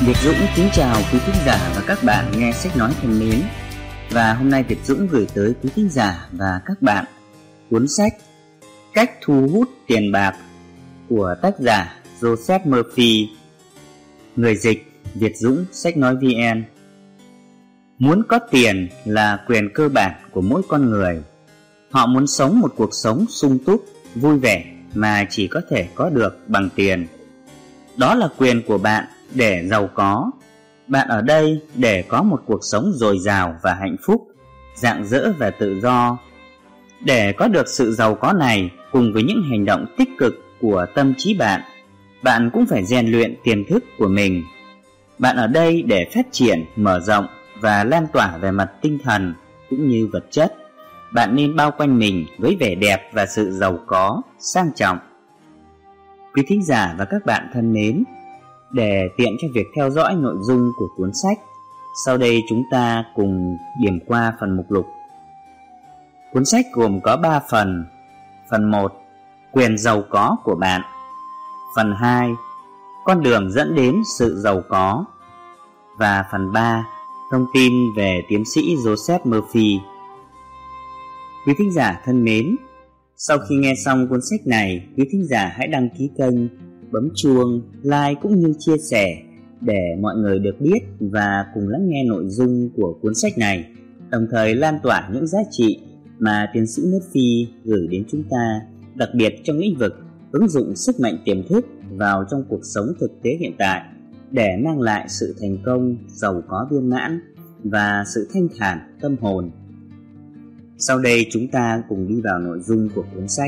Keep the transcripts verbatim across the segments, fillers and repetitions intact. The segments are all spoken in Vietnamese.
Việt Dũng kính chào quý thính giả và các bạn nghe sách nói thân mến. Và hôm nay Việt Dũng gửi tới quý thính giả và các bạn cuốn sách Cách thu hút tiền bạc của tác giả Joseph Murphy. Người dịch Việt Dũng sách nói vn. Muốn có tiền là quyền cơ bản của mỗi con người. Họ muốn sống một cuộc sống sung túc, vui vẻ mà chỉ có thể có được bằng tiền. Đó là quyền của bạn để giàu có. Bạn ở đây để có một cuộc sống dồi dào và hạnh phúc, rạng rỡ và tự do. Để có được sự giàu có này, cùng với những hành động tích cực của tâm trí bạn, bạn cũng phải rèn luyện tiềm thức của mình. Bạn ở đây để phát triển, mở rộng và lan tỏa về mặt tinh thần cũng như vật chất. Bạn nên bao quanh mình với vẻ đẹp và sự giàu có, sang trọng. Quý thính giả và các bạn thân mến, để tiện cho việc theo dõi nội dung của cuốn sách, sau đây chúng ta cùng điểm qua phần mục lục. Cuốn sách gồm có ba phần. Phần một, quyền giàu có của bạn. Phần hai, con đường dẫn đến sự giàu có. Và phần ba, thông tin về tiến sĩ Joseph Murphy. Quý thính giả thân mến, sau khi nghe xong cuốn sách này, quý thính giả hãy đăng ký kênh, bấm chuông, like cũng như chia sẻ để mọi người được biết và cùng lắng nghe nội dung của cuốn sách này, đồng thời lan tỏa những giá trị mà tiến sĩ Murphy gửi đến chúng ta, đặc biệt trong lĩnh vực ứng dụng sức mạnh tiềm thức vào trong cuộc sống thực tế hiện tại để mang lại sự thành công, giàu có viên mãn và sự thanh thản tâm hồn. Sau đây chúng ta cùng đi vào nội dung của cuốn sách.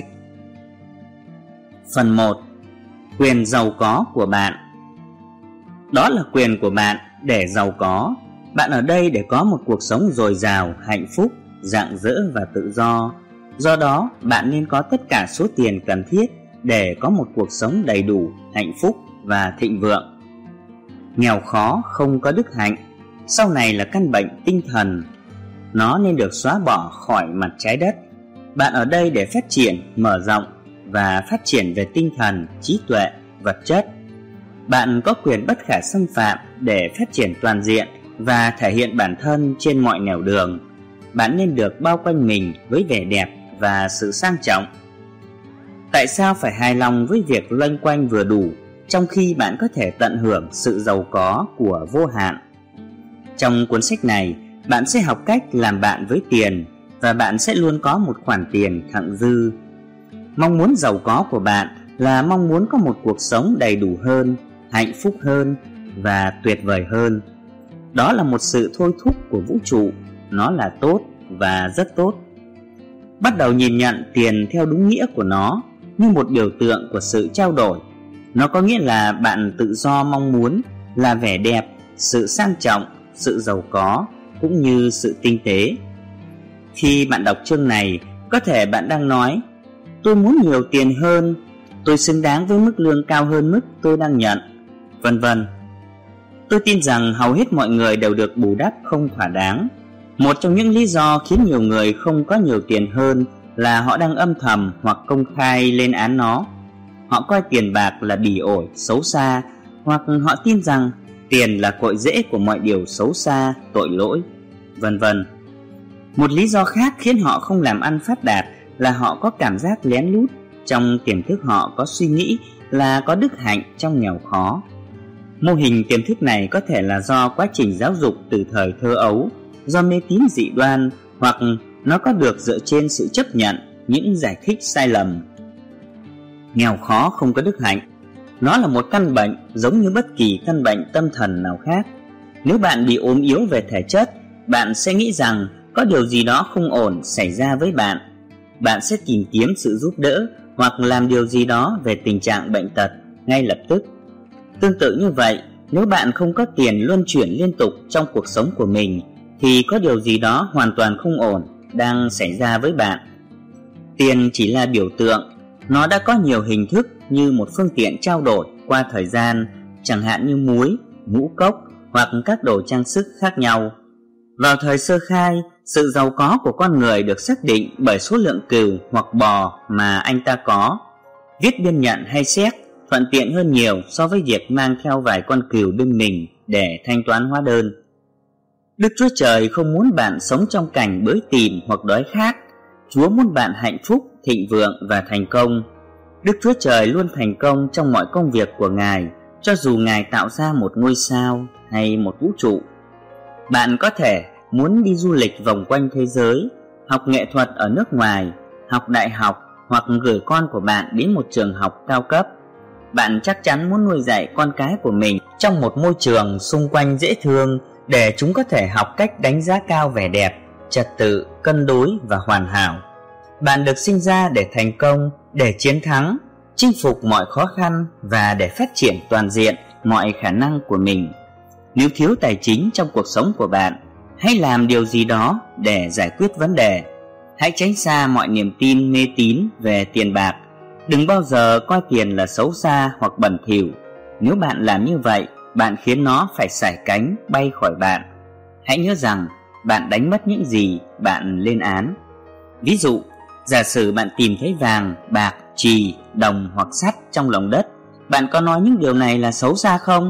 Phần một, quyền giàu có của bạn. Đó là quyền của bạn để giàu có. Bạn ở đây để có một cuộc sống dồi dào, hạnh phúc, rạng rỡ và tự do. Do đó, bạn nên có tất cả số tiền cần thiết để có một cuộc sống đầy đủ, hạnh phúc và thịnh vượng. Nghèo khó không có đức hạnh, sau này là căn bệnh tinh thần. Nó nên được xóa bỏ khỏi mặt trái đất. Bạn ở đây để phát triển, mở rộng và phát triển về tinh thần, trí tuệ, vật chất. Bạn có quyền bất khả xâm phạm để phát triển toàn diện và thể hiện bản thân trên mọi nẻo đường. Bạn nên được bao quanh mình với vẻ đẹp và sự sang trọng. Tại sao phải hài lòng với việc loanh quanh vừa đủ, trong khi bạn có thể tận hưởng sự giàu có của vô hạn? Trong cuốn sách này, bạn sẽ học cách làm bạn với tiền, và bạn sẽ luôn có một khoản tiền thặng dư. Mong muốn giàu có của bạn là mong muốn có một cuộc sống đầy đủ hơn, hạnh phúc hơn và tuyệt vời hơn. Đó là một sự thôi thúc của vũ trụ. Nó là tốt và rất tốt. Bắt đầu nhìn nhận tiền theo đúng nghĩa của nó, như một biểu tượng của sự trao đổi. Nó có nghĩa là bạn tự do mong muốn là vẻ đẹp, sự sang trọng, sự giàu có cũng như sự tinh tế. Khi bạn đọc chương này, có thể bạn đang nói: tôi muốn nhiều tiền hơn, tôi xứng đáng với mức lương cao hơn mức tôi đang nhận, vân vân. Tôi tin rằng hầu hết mọi người đều được bù đắp không thỏa đáng. Một trong những lý do khiến nhiều người không có nhiều tiền hơn là họ đang âm thầm hoặc công khai lên án nó. Họ coi tiền bạc là bỉ ổi, xấu xa, hoặc họ tin rằng tiền là cội rễ của mọi điều xấu xa, tội lỗi, vân vân. Một lý do khác khiến họ không làm ăn phát đạt là họ có cảm giác lén lút. Trong tiềm thức họ có suy nghĩ là có đức hạnh trong nghèo khó. Mô hình tiềm thức này có thể là do quá trình giáo dục từ thời thơ ấu, do mê tín dị đoan, hoặc nó có được dựa trên sự chấp nhận những giải thích sai lầm. Nghèo khó không có đức hạnh. Nó là một căn bệnh giống như bất kỳ căn bệnh tâm thần nào khác. Nếu bạn bị ốm yếu về thể chất, bạn sẽ nghĩ rằng có điều gì đó không ổn xảy ra với bạn. Bạn sẽ tìm kiếm sự giúp đỡ hoặc làm điều gì đó về tình trạng bệnh tật ngay lập tức. Tương tự như vậy, nếu bạn không có tiền luân chuyển liên tục trong cuộc sống của mình, thì có điều gì đó hoàn toàn không ổn đang xảy ra với bạn. Tiền chỉ là biểu tượng. Nó đã có nhiều hình thức như một phương tiện trao đổi qua thời gian, chẳng hạn như muối, ngũ cốc hoặc các đồ trang sức khác nhau. Vào thời sơ khai, sự giàu có của con người được xác định bởi số lượng cừu hoặc bò mà anh ta có. Viết biên nhận hay séc thuận tiện hơn nhiều so với việc mang theo vài con cừu bên mình để thanh toán hóa đơn. Đức Chúa Trời không muốn bạn sống trong cảnh bới tìm hoặc đói khát. Chúa muốn bạn hạnh phúc, thịnh vượng và thành công. Đức Chúa Trời luôn thành công trong mọi công việc của Ngài, cho dù Ngài tạo ra một ngôi sao hay một vũ trụ. Bạn có thể muốn đi du lịch vòng quanh thế giới, học nghệ thuật ở nước ngoài, học đại học hoặc gửi con của bạn đến một trường học cao cấp. Bạn chắc chắn muốn nuôi dạy con cái của mình trong một môi trường xung quanh dễ thương để chúng có thể học cách đánh giá cao vẻ đẹp, trật tự, cân đối và hoàn hảo. Bạn được sinh ra để thành công, để chiến thắng, chinh phục mọi khó khăn và để phát triển toàn diện mọi khả năng của mình. Nếu thiếu tài chính trong cuộc sống của bạn, hãy làm điều gì đó để giải quyết vấn đề. Hãy tránh xa mọi niềm tin mê tín về tiền bạc. Đừng bao giờ coi tiền là xấu xa hoặc bẩn thỉu. Nếu bạn làm như vậy, bạn khiến nó phải sải cánh bay khỏi bạn. Hãy nhớ rằng bạn đánh mất những gì bạn lên án. Ví dụ, giả sử bạn tìm thấy vàng, bạc, chì, đồng hoặc sắt trong lòng đất, bạn có nói những điều này là xấu xa không?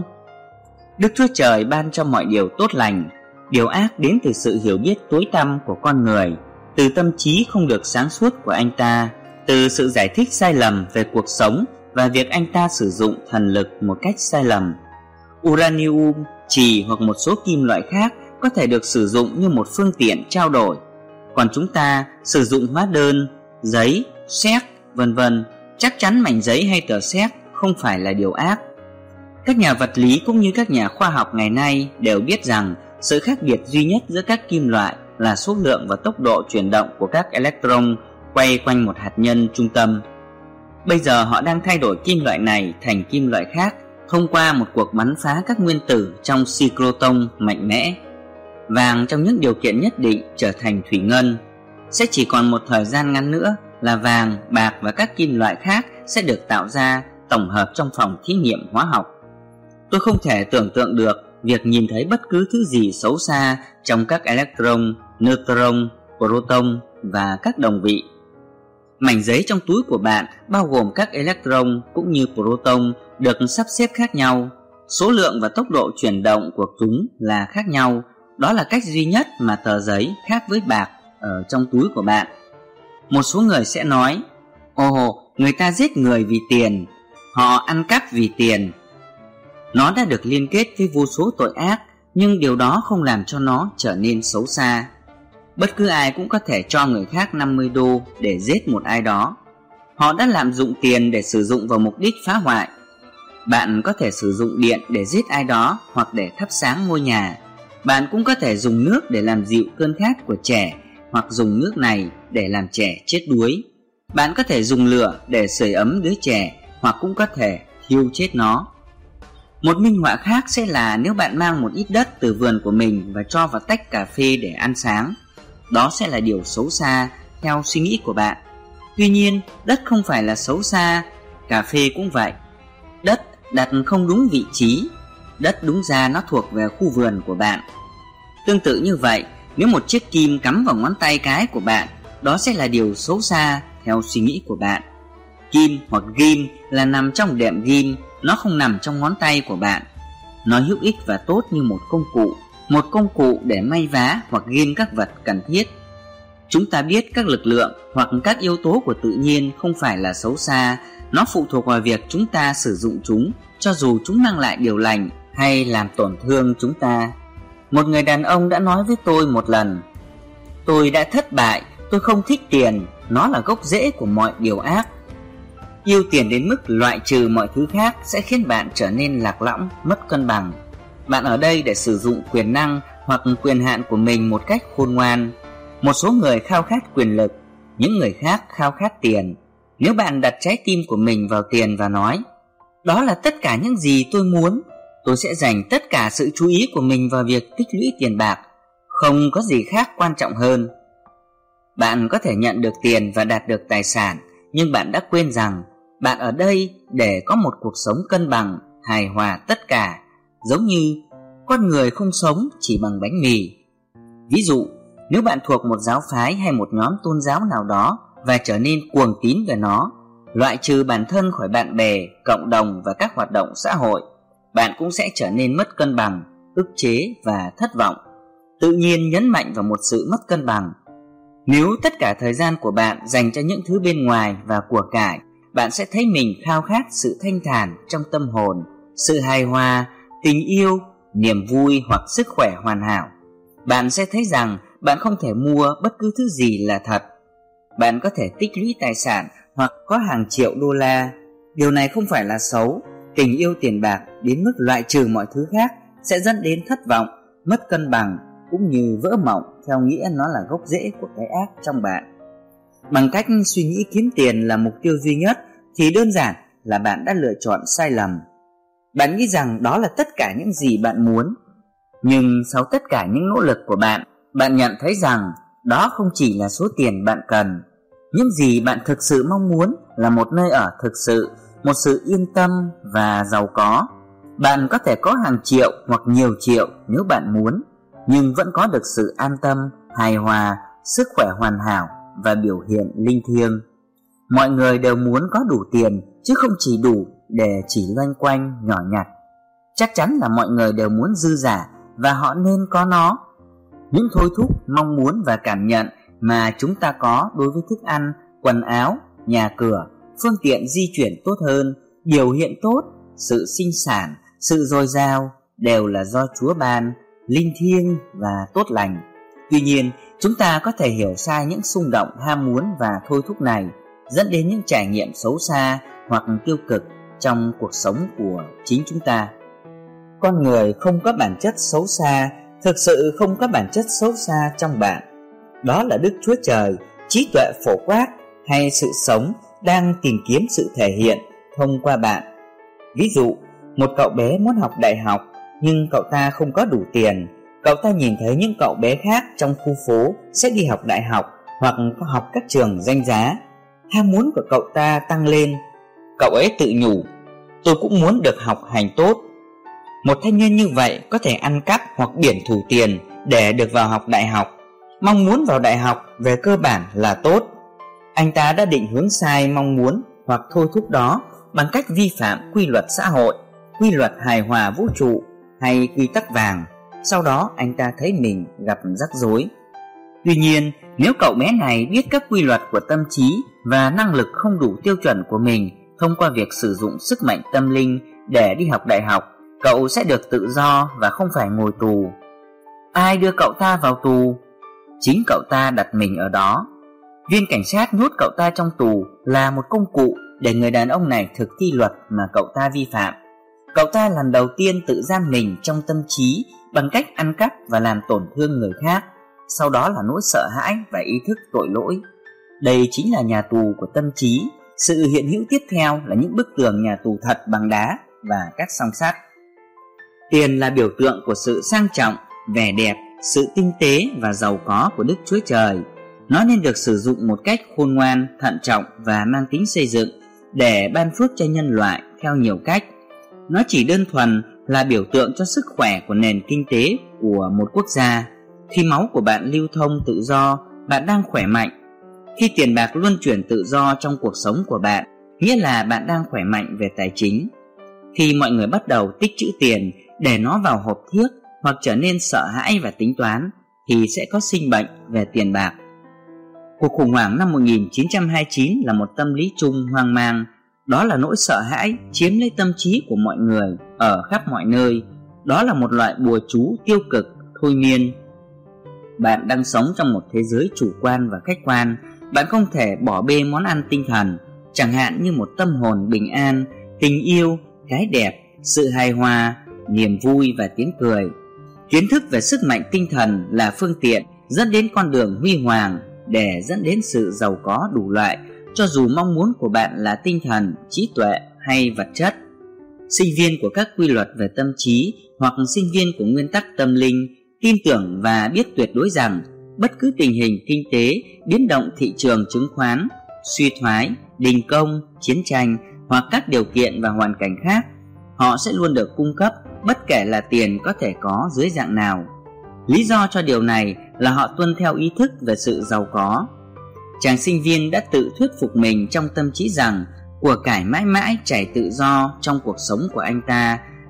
Đức Chúa Trời ban cho mọi điều tốt lành. Điều ác đến từ sự hiểu biết tối tăm của con người, từ tâm trí không được sáng suốt của anh ta, từ sự giải thích sai lầm về cuộc sống và việc anh ta sử dụng thần lực một cách sai lầm. Uranium, chì hoặc một số kim loại khác có thể được sử dụng như một phương tiện trao đổi, còn chúng ta sử dụng hóa đơn, giấy, séc, vân vân. Chắc chắn mảnh giấy hay tờ séc không phải là điều ác. Các nhà vật lý cũng như các nhà khoa học ngày nay đều biết rằng sự khác biệt duy nhất giữa các kim loại là số lượng và tốc độ chuyển động của các electron quay quanh một hạt nhân trung tâm. Bây giờ họ đang thay đổi kim loại này thành kim loại khác thông qua một cuộc bắn phá các nguyên tử trong cyclotron mạnh mẽ. Vàng trong những điều kiện nhất định trở thành thủy ngân. Sẽ chỉ còn một thời gian ngắn nữa là vàng, bạc và các kim loại khác sẽ được tạo ra tổng hợp trong phòng thí nghiệm hóa học. Tôi không thể tưởng tượng được việc nhìn thấy bất cứ thứ gì xấu xa trong các electron, neutron, proton và các đồng vị. Mảnh giấy trong túi của bạn bao gồm các electron cũng như proton được sắp xếp khác nhau. Số lượng và tốc độ chuyển động của chúng là khác nhau. Đó là cách duy nhất mà tờ giấy khác với bạc ở trong túi của bạn. Một số người sẽ nói: ồ, người ta giết người vì tiền, họ ăn cắp vì tiền. Nó đã được liên kết với vô số tội ác, nhưng điều đó không làm cho nó trở nên xấu xa. Bất cứ ai cũng có thể cho người khác năm mươi đô để giết một ai đó. Họ đã lạm dụng tiền để sử dụng vào mục đích phá hoại. Bạn có thể sử dụng điện để giết ai đó hoặc để thắp sáng ngôi nhà. Bạn cũng có thể dùng nước để làm dịu cơn khát của trẻ, hoặc dùng nước này để làm trẻ chết đuối. Bạn có thể dùng lửa để sưởi ấm đứa trẻ, hoặc cũng có thể thiêu chết nó. Một minh họa khác sẽ là nếu bạn mang một ít đất từ vườn của mình và cho vào tách cà phê để ăn sáng. Đó sẽ là điều xấu xa theo suy nghĩ của bạn. Tuy nhiên, đất không phải là xấu xa, cà phê cũng vậy. Đất đặt không đúng vị trí, đất đúng ra nó thuộc về khu vườn của bạn. Tương tự như vậy, nếu một chiếc kim cắm vào ngón tay cái của bạn, đó sẽ là điều xấu xa theo suy nghĩ của bạn. Kim hoặc ghim là nằm trong đệm ghim, nó không nằm trong ngón tay của bạn. Nó hữu ích và tốt như một công cụ, một công cụ để may vá hoặc ghim các vật cần thiết. Chúng ta biết các lực lượng hoặc các yếu tố của tự nhiên không phải là xấu xa, nó phụ thuộc vào việc chúng ta sử dụng chúng, cho dù chúng mang lại điều lành hay làm tổn thương chúng ta. Một người đàn ông đã nói với tôi một lần: tôi đã thất bại, tôi không thích tiền, nó là gốc rễ của mọi điều ác. Yêu tiền đến mức loại trừ mọi thứ khác sẽ khiến bạn trở nên lạc lõng, mất cân bằng. Bạn ở đây để sử dụng quyền năng hoặc quyền hạn của mình một cách khôn ngoan. Một số người khao khát quyền lực, những người khác khao khát tiền. Nếu bạn đặt trái tim của mình vào tiền và nói: đó là tất cả những gì tôi muốn, tôi sẽ dành tất cả sự chú ý của mình vào việc tích lũy tiền bạc, không có gì khác quan trọng hơn. Bạn có thể nhận được tiền và đạt được tài sản, nhưng bạn đã quên rằng bạn ở đây để có một cuộc sống cân bằng, hài hòa tất cả, giống như con người không sống chỉ bằng bánh mì. Ví dụ, nếu bạn thuộc một giáo phái hay một nhóm tôn giáo nào đó và trở nên cuồng tín về nó, loại trừ bản thân khỏi bạn bè, cộng đồng và các hoạt động xã hội, bạn cũng sẽ trở nên mất cân bằng, ức chế và thất vọng. Tự nhiên nhấn mạnh vào một sự mất cân bằng. Nếu tất cả thời gian của bạn dành cho những thứ bên ngoài và của cải, bạn sẽ thấy mình khao khát sự thanh thản trong tâm hồn, sự hài hòa, tình yêu, niềm vui hoặc sức khỏe hoàn hảo. Bạn sẽ thấy rằng bạn không thể mua bất cứ thứ gì là thật. Bạn có thể tích lũy tài sản hoặc có hàng triệu đô la. Điều này không phải là xấu. Tình yêu tiền bạc đến mức loại trừ mọi thứ khác sẽ dẫn đến thất vọng, mất cân bằng cũng như vỡ mộng, theo nghĩa nó là gốc rễ của cái ác trong bạn. Bằng cách suy nghĩ kiếm tiền là mục tiêu duy nhất thì đơn giản là bạn đã lựa chọn sai lầm. Bạn nghĩ rằng đó là tất cả những gì bạn muốn. Nhưng sau tất cả những nỗ lực của bạn, bạn nhận thấy rằng đó không chỉ là số tiền bạn cần. Những gì bạn thực sự mong muốn là một nơi ở thực sự, một sự yên tâm và giàu có. Bạn có thể có hàng triệu hoặc nhiều triệu nếu bạn muốn, nhưng vẫn có được sự an tâm, hài hòa, sức khỏe hoàn hảo và biểu hiện linh thiêng. Mọi người đều muốn có đủ tiền, chứ không chỉ đủ để chỉ loanh quanh nhỏ nhặt. Chắc chắn là mọi người đều muốn dư giả và họ nên có nó. Những thôi thúc, mong muốn và cảm nhận mà chúng ta có đối với thức ăn, quần áo, nhà cửa, phương tiện di chuyển tốt hơn, biểu hiện tốt, sự sinh sản, sự dồi dào đều là do Chúa ban, linh thiêng và tốt lành. Tuy nhiên, chúng ta có thể hiểu sai những xung động ham muốn và thôi thúc này, dẫn đến những trải nghiệm xấu xa hoặc tiêu cực trong cuộc sống của chính chúng ta. Con người không có bản chất xấu xa, thực sự không có bản chất xấu xa trong bạn. Đó là Đức Chúa Trời, trí tuệ phổ quát hay sự sống đang tìm kiếm sự thể hiện thông qua bạn. Ví dụ, một cậu bé muốn học đại học nhưng cậu ta không có đủ tiền. Cậu ta nhìn thấy những cậu bé khác trong khu phố sẽ đi học đại học hoặc có học các trường danh giá. Ham muốn của cậu ta tăng lên. Cậu ấy tự nhủ, tôi cũng muốn được học hành tốt. Một thanh niên như vậy có thể ăn cắp hoặc biển thủ tiền để được vào học đại học. Mong muốn vào đại học về cơ bản là tốt. Anh ta đã định hướng sai mong muốn hoặc thôi thúc đó bằng cách vi phạm quy luật xã hội, quy luật hài hòa vũ trụ hay quy tắc vàng. Sau đó anh ta thấy mình gặp rắc rối. Tuy nhiên, nếu cậu bé này biết các quy luật của tâm trí và năng lực không đủ tiêu chuẩn của mình thông qua việc sử dụng sức mạnh tâm linh để đi học đại học, cậu sẽ được tự do và không phải ngồi tù. Ai đưa cậu ta vào tù? Chính cậu ta đặt mình ở đó. Viên cảnh sát nhốt cậu ta trong tù là một công cụ để người đàn ông này thực thi luật mà cậu ta vi phạm. Cậu ta lần đầu tiên tự giam mình trong tâm trí bằng cách ăn cắp và làm tổn thương người khác. Sau đó là nỗi sợ hãi và ý thức tội lỗi. Đây chính là nhà tù của tâm trí. Sự hiện hữu tiếp theo là những bức tường nhà tù thật bằng đá và các song sắt. Tiền là biểu tượng của sự sang trọng, vẻ đẹp, sự tinh tế và giàu có của Đức Chúa Trời. Nó nên được sử dụng một cách khôn ngoan, thận trọng và mang tính xây dựng để ban phước cho nhân loại theo nhiều cách. Nó chỉ đơn thuần là biểu tượng cho sức khỏe của nền kinh tế của một quốc gia. Khi máu của bạn lưu thông tự do, bạn đang khỏe mạnh. Khi tiền bạc luân chuyển tự do trong cuộc sống của bạn, nghĩa là bạn đang khỏe mạnh về tài chính. Khi mọi người bắt đầu tích trữ tiền để nó vào hộp thiếc hoặc trở nên sợ hãi và tính toán, thì sẽ có sinh bệnh về tiền bạc. Cuộc khủng hoảng năm một nghìn chín trăm hai mươi chín là một tâm lý chung hoang mang. Đó là nỗi sợ hãi chiếm lấy tâm trí của mọi người ở khắp mọi nơi. Đó là một loại bùa chú tiêu cực, thôi miên. Bạn đang sống trong một thế giới chủ quan và khách quan. Bạn không thể bỏ bê món ăn tinh thần, chẳng hạn như một tâm hồn bình an, tình yêu, cái đẹp, sự hài hòa, niềm vui và tiếng cười. Kiến thức về sức mạnh tinh thần là phương tiện dẫn đến con đường huy hoàng để dẫn đến sự giàu có đủ loại, cho dù mong muốn của bạn là tinh thần, trí tuệ hay vật chất. Sinh viên của các quy luật về tâm trí hoặc sinh viên của nguyên tắc tâm linh tin tưởng và biết tuyệt đối rằng bất cứ tình hình kinh tế, biến động thị trường chứng khoán, suy thoái, đình công, chiến tranh hoặc các điều kiện và hoàn cảnh khác, họ sẽ luôn được cung cấp bất kể là tiền có thể có dưới dạng nào. Lý do cho điều này là họ tuân theo ý thức về sự giàu có. Chàng sinh viên đã tự thuyết phục mình trong tâm trí rằng của cải mãi mãi chảy tự do trong cuộc sống của anh ta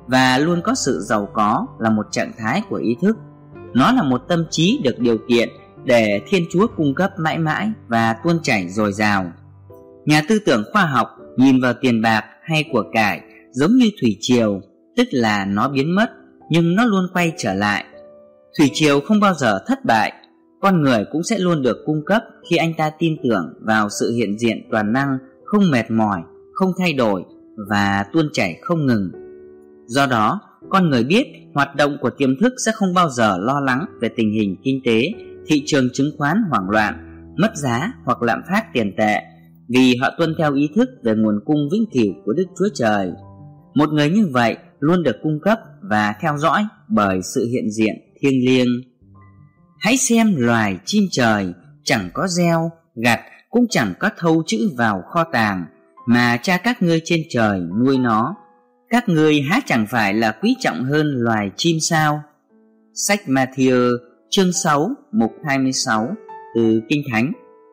và luôn có sự giàu có là một trạng thái của ý thức. Nó là một tâm trí được điều kiện để Thiên Chúa cung cấp mãi mãi và tuôn chảy dồi dào. Nhà tư tưởng khoa học nhìn vào tiền bạc hay của cải giống như thủy triều, tức là nó biến mất nhưng nó luôn quay trở lại. Thủy triều không bao giờ thất bại. Con người cũng sẽ luôn được cung cấp khi anh ta tin tưởng vào sự hiện diện toàn năng, không mệt mỏi, không thay đổi và tuôn chảy không ngừng. Do đó, con người biết hoạt động của tiềm thức sẽ không bao giờ lo lắng về tình hình kinh tế, thị trường chứng khoán hoảng loạn, mất giá hoặc lạm phát tiền tệ, vì họ tuân theo ý thức về nguồn cung vĩnh cửu của Đức Chúa Trời. Một người như vậy luôn được cung cấp và theo dõi bởi sự hiện diện thiêng liêng. Hãy xem loài chim trời, chẳng có gieo, gặt, cũng chẳng có thâu chữ vào kho tàng, mà cha các ngươi trên trời nuôi nó. Các ngươi há chẳng phải là quý trọng hơn loài chim sao? Sách Ma-thi-ơ chương sáu mục hai mươi sáu từ Kinh Thánh.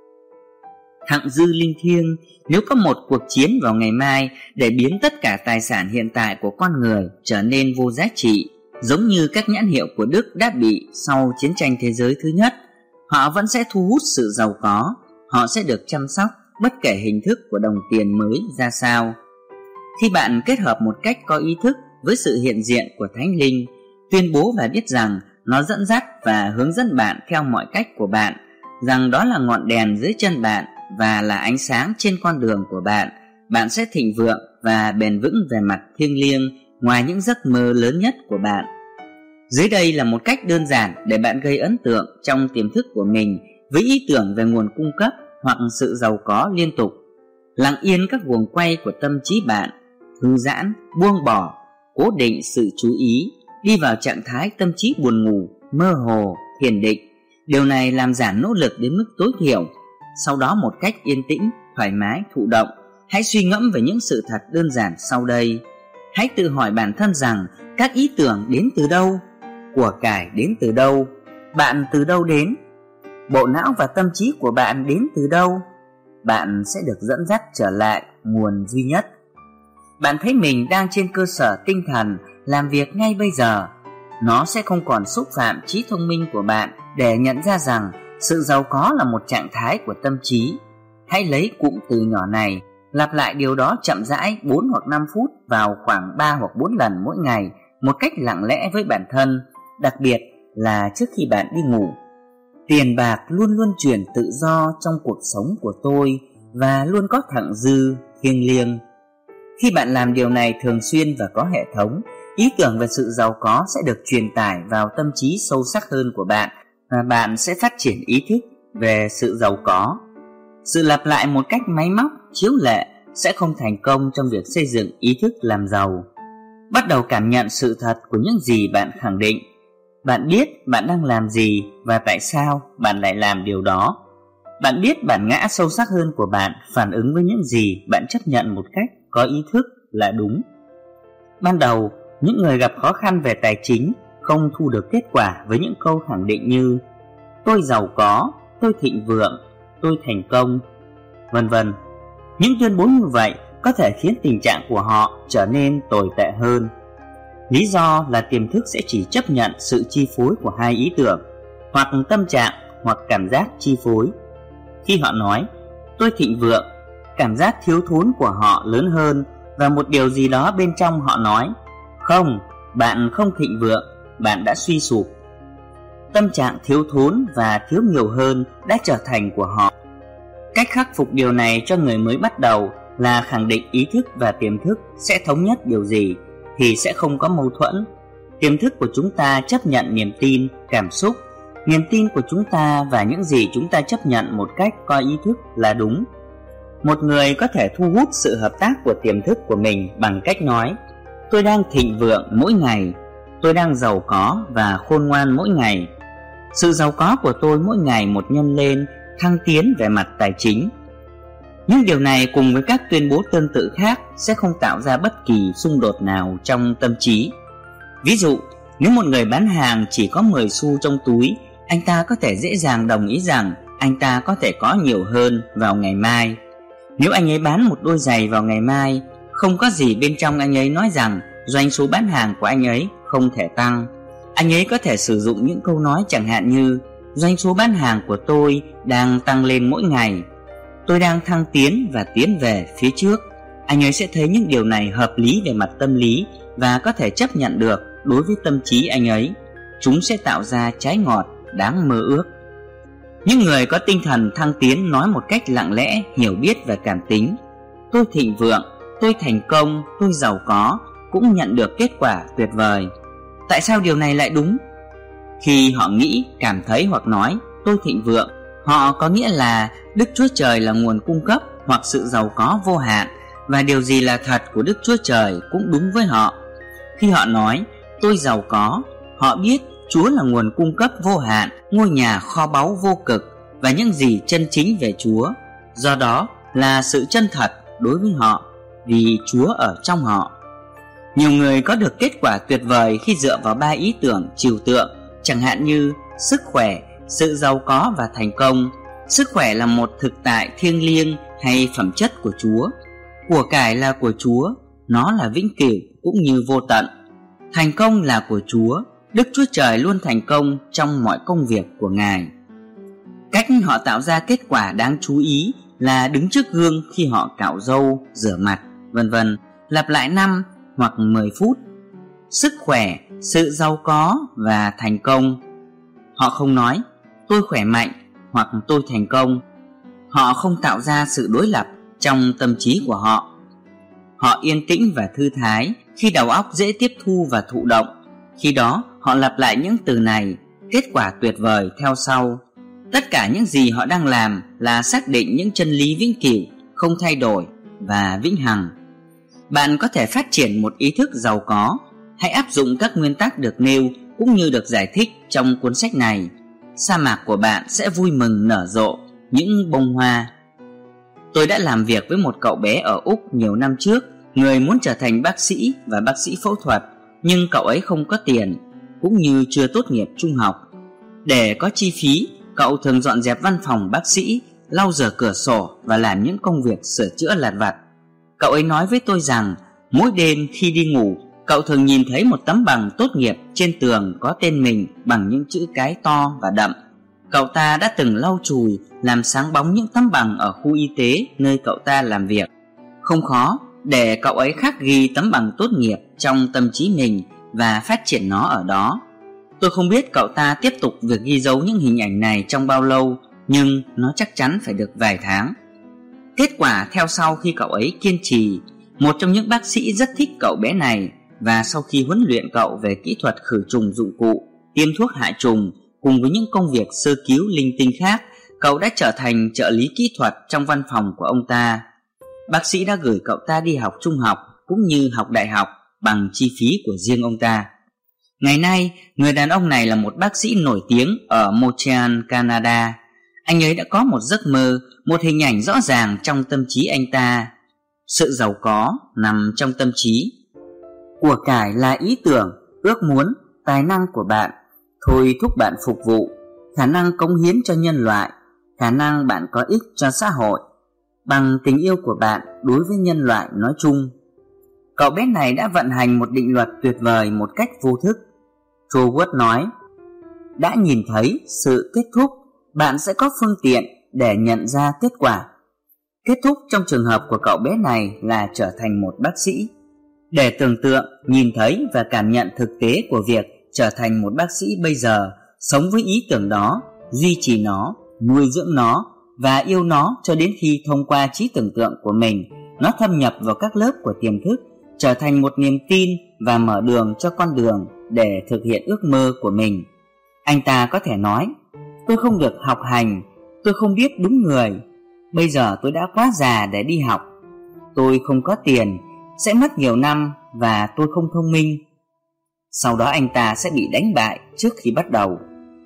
Thặng dư linh thiêng, nếu có một cuộc chiến vào ngày mai để biến tất cả tài sản hiện tại của con người trở nên vô giá trị, giống như các nhãn hiệu của Đức đã bị sau chiến tranh thế giới thứ nhất, họ vẫn sẽ thu hút sự giàu có. Họ sẽ được chăm sóc bất kể hình thức của đồng tiền mới ra sao. Khi bạn kết hợp một cách có ý thức với sự hiện diện của Thánh Linh, tuyên bố và biết rằng nó dẫn dắt và hướng dẫn bạn theo mọi cách của bạn, rằng đó là ngọn đèn dưới chân bạn và là ánh sáng trên con đường của bạn, bạn sẽ thịnh vượng và bền vững về mặt thiêng liêng ngoài những giấc mơ lớn nhất của bạn. Dưới đây là một cách đơn giản để bạn gây ấn tượng trong tiềm thức của mình với ý tưởng về nguồn cung cấp hoặc sự giàu có liên tục. Lặng yên các guồng quay của tâm trí bạn, thư giãn, buông bỏ, cố định sự chú ý, đi vào trạng thái tâm trí buồn ngủ, mơ hồ, thiền định. Điều này làm giảm nỗ lực đến mức tối thiểu. Sau đó một cách yên tĩnh, thoải mái, thụ động, hãy suy ngẫm về những sự thật đơn giản sau đây. Hãy tự hỏi bản thân rằng các ý tưởng đến từ đâu, của cải đến từ đâu, bạn từ đâu đến, bộ não và tâm trí của bạn đến từ đâu. Bạn sẽ được dẫn dắt trở lại nguồn duy nhất. Bạn thấy mình đang trên cơ sở tinh thần làm việc ngay bây giờ. Nó sẽ không còn xúc phạm trí thông minh của bạn để nhận ra rằng sự giàu có là một trạng thái của tâm trí. Hãy lấy cụm từ nhỏ này, lặp lại điều đó chậm rãi bốn hoặc năm phút vào khoảng ba hoặc bốn lần mỗi ngày, một cách lặng lẽ với bản thân, đặc biệt là trước khi bạn đi ngủ. Tiền bạc luôn luôn chuyển tự do trong cuộc sống của tôi và luôn có thặng dư thiêng liêng. Khi bạn làm điều này thường xuyên và có hệ thống, ý tưởng về sự giàu có sẽ được truyền tải vào tâm trí sâu sắc hơn của bạn và bạn sẽ phát triển ý thức về sự giàu có. Sự lặp lại một cách máy móc, chiếu lệ sẽ không thành công trong việc xây dựng ý thức làm giàu. Bắt đầu cảm nhận sự thật của những gì bạn khẳng định. Bạn biết bạn đang làm gì và tại sao bạn lại làm điều đó. Bạn biết bản ngã sâu sắc hơn của bạn phản ứng với những gì bạn chấp nhận một cách có ý thức là đúng. Ban đầu, những người gặp khó khăn về tài chính không thu được kết quả với những câu khẳng định như tôi giàu có, tôi thịnh vượng, tôi thành công, vân vân. Những tuyên bố như vậy có thể khiến tình trạng của họ trở nên tồi tệ hơn. Lý do là tiềm thức sẽ chỉ chấp nhận sự chi phối của hai ý tưởng, hoặc tâm trạng hoặc cảm giác chi phối. Khi họ nói tôi thịnh vượng, cảm giác thiếu thốn của họ lớn hơn và một điều gì đó bên trong họ nói không, bạn không thịnh vượng, bạn đã suy sụp. Tâm trạng thiếu thốn và thiếu nhiều hơn đã trở thành của họ. Cách khắc phục điều này cho người mới bắt đầu là khẳng định ý thức và tiềm thức sẽ thống nhất điều gì thì sẽ không có mâu thuẫn. Tiềm thức của chúng ta chấp nhận niềm tin, cảm xúc. Niềm tin của chúng ta và những gì chúng ta chấp nhận một cách có ý thức là đúng. Một người có thể thu hút sự hợp tác của tiềm thức của mình bằng cách nói tôi đang thịnh vượng mỗi ngày, tôi đang giàu có và khôn ngoan mỗi ngày. Sự giàu có của tôi mỗi ngày một nhân lên, thăng tiến về mặt tài chính. Nhưng điều này cùng với các tuyên bố tương tự khác sẽ không tạo ra bất kỳ xung đột nào trong tâm trí. Ví dụ, nếu một người bán hàng chỉ có mười xu trong túi, anh ta có thể dễ dàng đồng ý rằng anh ta có thể có nhiều hơn vào ngày mai. Nếu anh ấy bán một đôi giày vào ngày mai, không có gì bên trong anh ấy nói rằng doanh số bán hàng của anh ấy không thể tăng. Anh ấy có thể sử dụng những câu nói chẳng hạn như: doanh số bán hàng của tôi đang tăng lên mỗi ngày, tôi đang thăng tiến và tiến về phía trước. Anh ấy sẽ thấy những điều này hợp lý về mặt tâm lý và có thể chấp nhận được đối với tâm trí anh ấy. Chúng sẽ tạo ra trái ngọt đáng mơ ước. Những người có tinh thần thăng tiến nói một cách lặng lẽ, hiểu biết và cảm tính: tôi thịnh vượng, tôi thành công, tôi giàu có, cũng nhận được kết quả tuyệt vời. Tại sao điều này lại đúng? Khi họ nghĩ, cảm thấy hoặc nói tôi thịnh vượng, họ có nghĩa là Đức Chúa Trời là nguồn cung cấp hoặc sự giàu có vô hạn, và điều gì là thật của Đức Chúa Trời cũng đúng với họ. Khi họ nói tôi giàu có, họ biết Chúa là nguồn cung cấp vô hạn, ngôi nhà kho báu vô cực và những gì chân chính về Chúa. Do đó là sự chân thật đối với họ, vì Chúa ở trong họ. Nhiều người có được kết quả tuyệt vời khi dựa vào ba ý tưởng trừu tượng, chẳng hạn như sức khỏe, sự giàu có và thành công. Sức khỏe là một thực tại thiêng liêng hay phẩm chất của Chúa. Của cải là của Chúa, nó là vĩnh cửu cũng như vô tận. Thành công là của Chúa, Đức Chúa Trời luôn thành công trong mọi công việc của Ngài. Cách họ tạo ra kết quả đáng chú ý là đứng trước gương khi họ cạo râu, rửa mặt, vân vân, lặp lại năm hoặc mười phút. Sức khỏe, sự giàu có và thành công. Họ không nói tôi khỏe mạnh hoặc tôi thành công. Họ không tạo ra sự đối lập trong tâm trí của họ. Họ yên tĩnh và thư thái khi đầu óc dễ tiếp thu và thụ động. Khi đó họ lặp lại những từ này, kết quả tuyệt vời theo sau. Tất cả những gì họ đang làm là xác định những chân lý vĩnh cửu, không thay đổi và vĩnh hằng. Bạn có thể phát triển một ý thức giàu có. Hãy áp dụng các nguyên tắc được nêu cũng như được giải thích trong cuốn sách này. Sa mạc của bạn sẽ vui mừng nở rộ những bông hoa. Tôi đã làm việc với một cậu bé ở Úc nhiều năm trước, người muốn trở thành bác sĩ và bác sĩ phẫu thuật, nhưng cậu ấy không có tiền, cũng như chưa tốt nghiệp trung học. Để có chi phí, cậu thường dọn dẹp văn phòng bác sĩ, lau rửa cửa sổ và làm những công việc sửa chữa lặt vặt. Cậu ấy nói với tôi rằng mỗi đêm khi đi ngủ, cậu thường nhìn thấy một tấm bằng tốt nghiệp trên tường có tên mình bằng những chữ cái to và đậm. Cậu ta đã từng lau chùi, làm sáng bóng những tấm bằng ở khu y tế nơi cậu ta làm việc. Không khó để cậu ấy khắc ghi tấm bằng tốt nghiệp trong tâm trí mình và phát triển nó ở đó. Tôi không biết cậu ta tiếp tục việc ghi dấu những hình ảnh này trong bao lâu, nhưng nó chắc chắn phải được vài tháng. Kết quả theo sau khi cậu ấy kiên trì. Một trong những bác sĩ rất thích cậu bé này, và sau khi huấn luyện cậu về kỹ thuật khử trùng dụng cụ, tiêm thuốc hại trùng cùng với những công việc sơ cứu linh tinh khác, cậu đã trở thành trợ lý kỹ thuật trong văn phòng của ông ta. Bác sĩ đã gửi cậu ta đi học trung học cũng như học đại học bằng chi phí của riêng ông ta. Ngày nay, người đàn ông này là một bác sĩ nổi tiếng ở Montreal, Canada. Anh ấy đã có một giấc mơ, một hình ảnh rõ ràng trong tâm trí anh ta. Sự giàu có nằm trong tâm trí. Của cải là ý tưởng, ước muốn, tài năng của bạn, thôi thúc bạn phục vụ, khả năng cống hiến cho nhân loại, khả năng bạn có ích cho xã hội, bằng tình yêu của bạn đối với nhân loại nói chung. Cậu bé này đã vận hành một định luật tuyệt vời một cách vô thức. Troward nói, đã nhìn thấy sự kết thúc, bạn sẽ có phương tiện để nhận ra kết quả. Kết thúc trong trường hợp của cậu bé này là trở thành một bác sĩ. Để tưởng tượng, nhìn thấy và cảm nhận thực tế của việc trở thành một bác sĩ bây giờ, sống với ý tưởng đó, duy trì nó, nuôi dưỡng nó và yêu nó cho đến khi thông qua trí tưởng tượng của mình, nó thâm nhập vào các lớp của tiềm thức, trở thành một niềm tin và mở đường cho con đường để thực hiện ước mơ của mình. Anh ta có thể nói, tôi không được học hành, tôi không biết đúng người, bây giờ tôi đã quá già để đi học, tôi không có tiền, sẽ mất nhiều năm và tôi không thông minh. Sau đó anh ta sẽ bị đánh bại trước khi bắt đầu.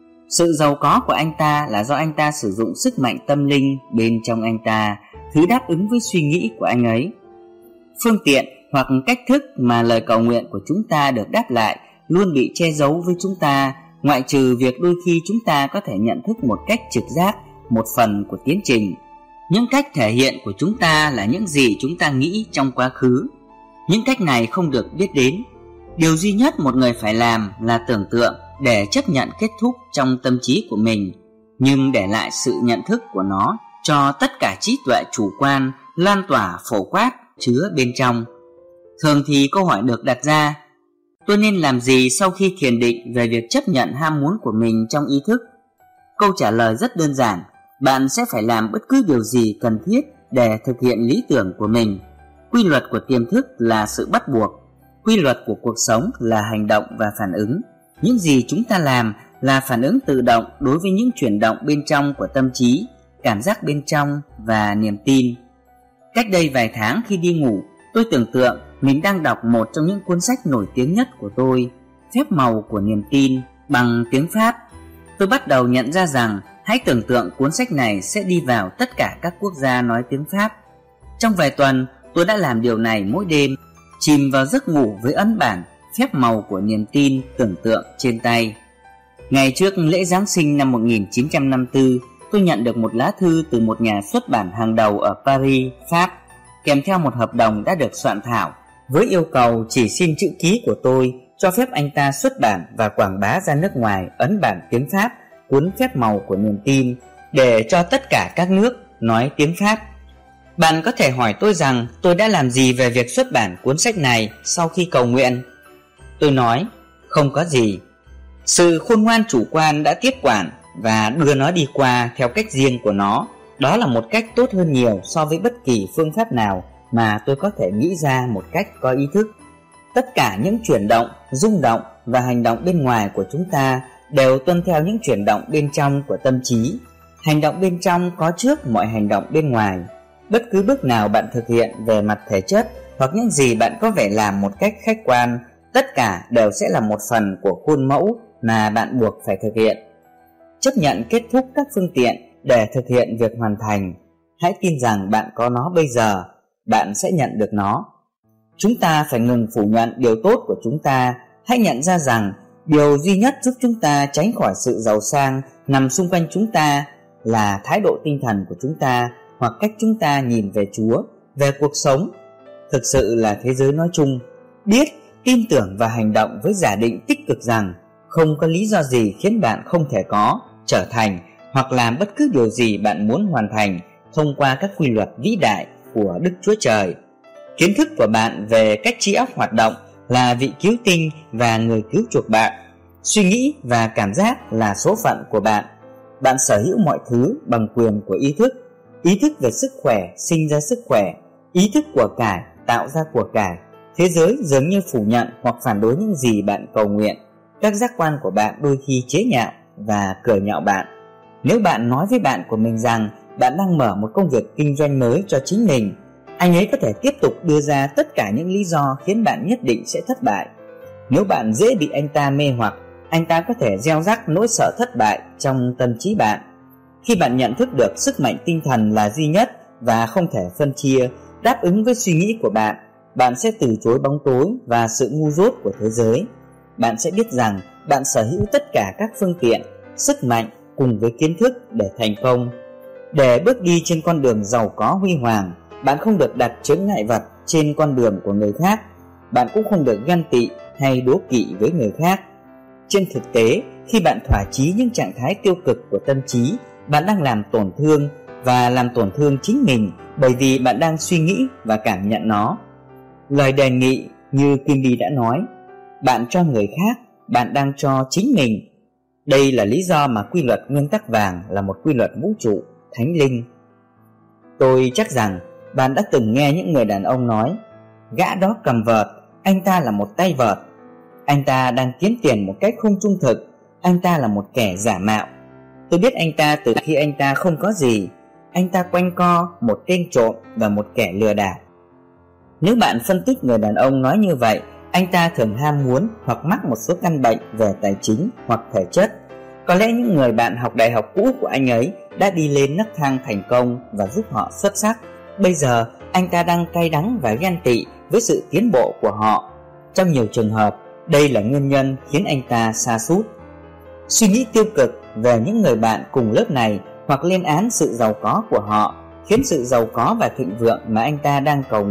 Sự giàu có của anh ta là do anh ta sử dụng sức mạnh tâm linh bên trong anh ta, thứ đáp ứng với suy nghĩ của anh ấy. Phương tiện hoặc cách thức mà lời cầu nguyện của chúng ta được đáp lại luôn bị che giấu với chúng ta, ngoại trừ việc đôi khi chúng ta có thể nhận thức một cách trực giác một phần của tiến trình. Những cách thể hiện của chúng ta là những gì chúng ta nghĩ trong quá khứ. Những cách này không được biết đến. Điều duy nhất một người phải làm là tưởng tượng để chấp nhận kết thúc trong tâm trí của mình, nhưng để lại sự nhận thức của nó cho tất cả trí tuệ chủ quan lan tỏa phổ quát chứa bên trong. Thường thì câu hỏi được đặt ra: tôi nên làm gì sau khi thiền định về việc chấp nhận ham muốn của mình trong ý thức? Câu trả lời rất đơn giản: bạn sẽ phải làm bất cứ điều gì cần thiết để thực hiện lý tưởng của mình. Quy luật của tiềm thức là sự bắt buộc, quy luật của cuộc sống là hành động và phản ứng. Những gì chúng ta làm là phản ứng tự động đối với những chuyển động bên trong của tâm trí, cảm giác bên trong và niềm tin. Cách đây vài tháng khi đi ngủ, tôi tưởng tượng mình đang đọc một trong những cuốn sách nổi tiếng nhất của tôi, Phép màu của niềm tin, bằng tiếng Pháp. Tôi bắt đầu nhận ra rằng hãy tưởng tượng cuốn sách này sẽ đi vào tất cả các quốc gia nói tiếng Pháp. Trong vài tuần, tôi đã làm điều này mỗi đêm, chìm vào giấc ngủ với ấn bản Phép màu của niềm tin tưởng tượng trên tay. Ngày trước lễ Giáng sinh năm một nghìn chín trăm năm mươi tư, tôi nhận được một lá thư từ một nhà xuất bản hàng đầu ở Paris, Pháp, kèm theo một hợp đồng đã được soạn thảo với yêu cầu chỉ xin chữ ký của tôi cho phép anh ta xuất bản và quảng bá ra nước ngoài ấn bản tiếng Pháp cuốn Phép màu của niềm tin để cho tất cả các nước nói tiếng Pháp. Bạn có thể hỏi tôi rằng tôi đã làm gì về việc xuất bản cuốn sách này sau khi cầu nguyện. Tôi nói, không có gì. Sự khôn ngoan chủ quan đã tiếp quản và đưa nó đi qua theo cách riêng của nó. Đó là một cách tốt hơn nhiều so với bất kỳ phương pháp nào mà tôi có thể nghĩ ra một cách có ý thức. Tất cả những chuyển động, rung động và hành động bên ngoài của chúng ta đều tuân theo những chuyển động bên trong của tâm trí. Hành động bên trong có trước mọi hành động bên ngoài. Bất cứ bước nào bạn thực hiện về mặt thể chất hoặc những gì bạn có vẻ làm một cách khách quan, tất cả đều sẽ là một phần của khuôn mẫu mà bạn buộc phải thực hiện. Chấp nhận kết thúc các phương tiện để thực hiện việc hoàn thành. Hãy tin rằng bạn có nó bây giờ, bạn sẽ nhận được nó. Chúng ta phải ngừng phủ nhận điều tốt của chúng ta. Hãy nhận ra rằng điều duy nhất giúp chúng ta tránh khỏi sự giàu sang nằm xung quanh chúng ta là thái độ tinh thần của chúng ta hoặc cách chúng ta nhìn về Chúa, về cuộc sống. Thực sự là thế giới nói chung. Biết, tin tưởng và hành động với giả định tích cực rằng không có lý do gì khiến bạn không thể có, trở thành hoặc làm bất cứ điều gì bạn muốn hoàn thành thông qua các quy luật vĩ đại của Đức Chúa Trời. Kiến thức của bạn về cách trí óc hoạt động là vị cứu tinh và người cứu chuộc bạn. Suy nghĩ và cảm giác là số phận của bạn. Bạn sở hữu mọi thứ bằng quyền của ý thức. Ý thức về sức khỏe sinh ra sức khỏe. Ý thức của cải tạo ra của cải. Thế giới dường như phủ nhận hoặc phản đối những gì bạn cầu nguyện. Các giác quan của bạn đôi khi chế nhạo và cười nhạo bạn. Nếu bạn nói với bạn của mình rằng bạn đang mở một công việc kinh doanh mới cho chính mình, anh ấy có thể tiếp tục đưa ra tất cả những lý do khiến bạn nhất định sẽ thất bại. Nếu bạn dễ bị anh ta mê hoặc, anh ta có thể gieo rắc nỗi sợ thất bại trong tâm trí bạn. Khi bạn nhận thức được sức mạnh tinh thần là duy nhất và không thể phân chia, đáp ứng với suy nghĩ của bạn, bạn sẽ từ chối bóng tối và sự ngu dốt của thế giới. Bạn sẽ biết rằng bạn sở hữu tất cả các phương tiện, sức mạnh cùng với kiến thức để thành công. Để bước đi trên con đường giàu có huy hoàng, bạn không được đặt chướng ngại vật trên con đường của người khác. Bạn cũng không được ganh tị hay đố kỵ với người khác. Trên thực tế, khi bạn thỏa chí những trạng thái tiêu cực của tâm trí, bạn đang làm tổn thương và làm tổn thương chính mình, bởi vì bạn đang suy nghĩ và cảm nhận nó. Lời đề nghị như Kimby đã nói, bạn cho người khác, bạn đang cho chính mình. Đây là lý do mà quy luật nguyên tắc vàng là một quy luật vũ trụ, thánh linh. Tôi chắc rằng bạn đã từng nghe những người đàn ông nói, gã đó cầm vợt, anh ta là một tay vợt. Anh ta đang kiếm tiền một cách không trung thực, anh ta là một kẻ giả mạo. Tôi biết anh ta từ khi anh ta không có gì. Anh ta quanh co, một tên trộm và một kẻ lừa đảo. Nếu bạn phân tích người đàn ông nói như vậy, anh ta thường ham muốn hoặc mắc một số căn bệnh về tài chính hoặc thể chất. Có lẽ những người bạn học đại học cũ của anh ấy đã đi lên nấc thang thành công và giúp họ xuất sắc. Bây giờ anh ta đang cay đắng và ghen tị với sự tiến bộ của họ. Trong nhiều trường hợp, đây là nguyên nhân khiến anh ta sa sút. Suy nghĩ tiêu cực về những người bạn cùng lớp này hoặc lên án sự giàu có của họ khiến sự giàu có và thịnh vượng mà anh ta đang cầu nguyện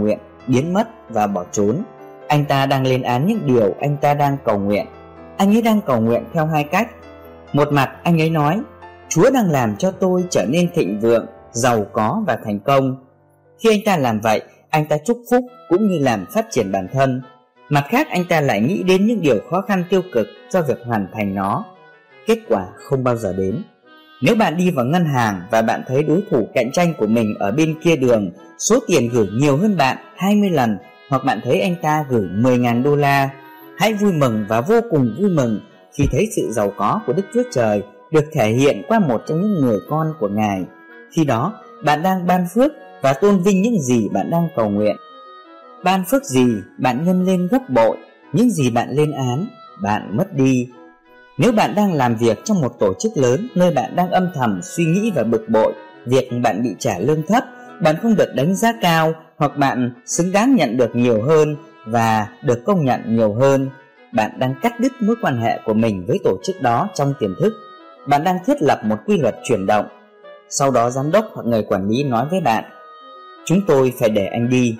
biến mất và bỏ trốn. Anh ta đang lên án những điều anh ta đang cầu nguyện. Anh ấy đang cầu nguyện theo hai cách. Một mặt anh ấy nói: Chúa đang làm cho tôi trở nên thịnh vượng, giàu có và thành công. Khi anh ta làm vậy, anh ta chúc phúc cũng như làm phát triển bản thân. Mặt khác, anh ta lại nghĩ đến những điều khó khăn tiêu cực cho việc hoàn thành nó. Kết quả không bao giờ đến. Nếu bạn đi vào ngân hàng và bạn thấy đối thủ cạnh tranh của mình ở bên kia đường số tiền gửi nhiều hơn bạn hai mươi lần, hoặc bạn thấy anh ta gửi mười nghìn đô la, hãy vui mừng và vô cùng vui mừng khi thấy sự giàu có của Đức Chúa Trời được thể hiện qua một trong những người con của Ngài. Khi đó, bạn đang ban phước và tôn vinh những gì bạn đang cầu nguyện. Ban phước gì bạn nhân lên gấp bội, những gì bạn lên án, bạn mất đi. Nếu bạn đang làm việc trong một tổ chức lớn nơi bạn đang âm thầm suy nghĩ và bực bội việc bạn bị trả lương thấp, bạn không được đánh giá cao, hoặc bạn xứng đáng nhận được nhiều hơn và được công nhận nhiều hơn, bạn đang cắt đứt mối quan hệ của mình với tổ chức đó trong tiềm thức. Bạn đang thiết lập một quy luật chuyển động. Sau đó giám đốc hoặc người quản lý nói với bạn: Chúng tôi phải để anh đi.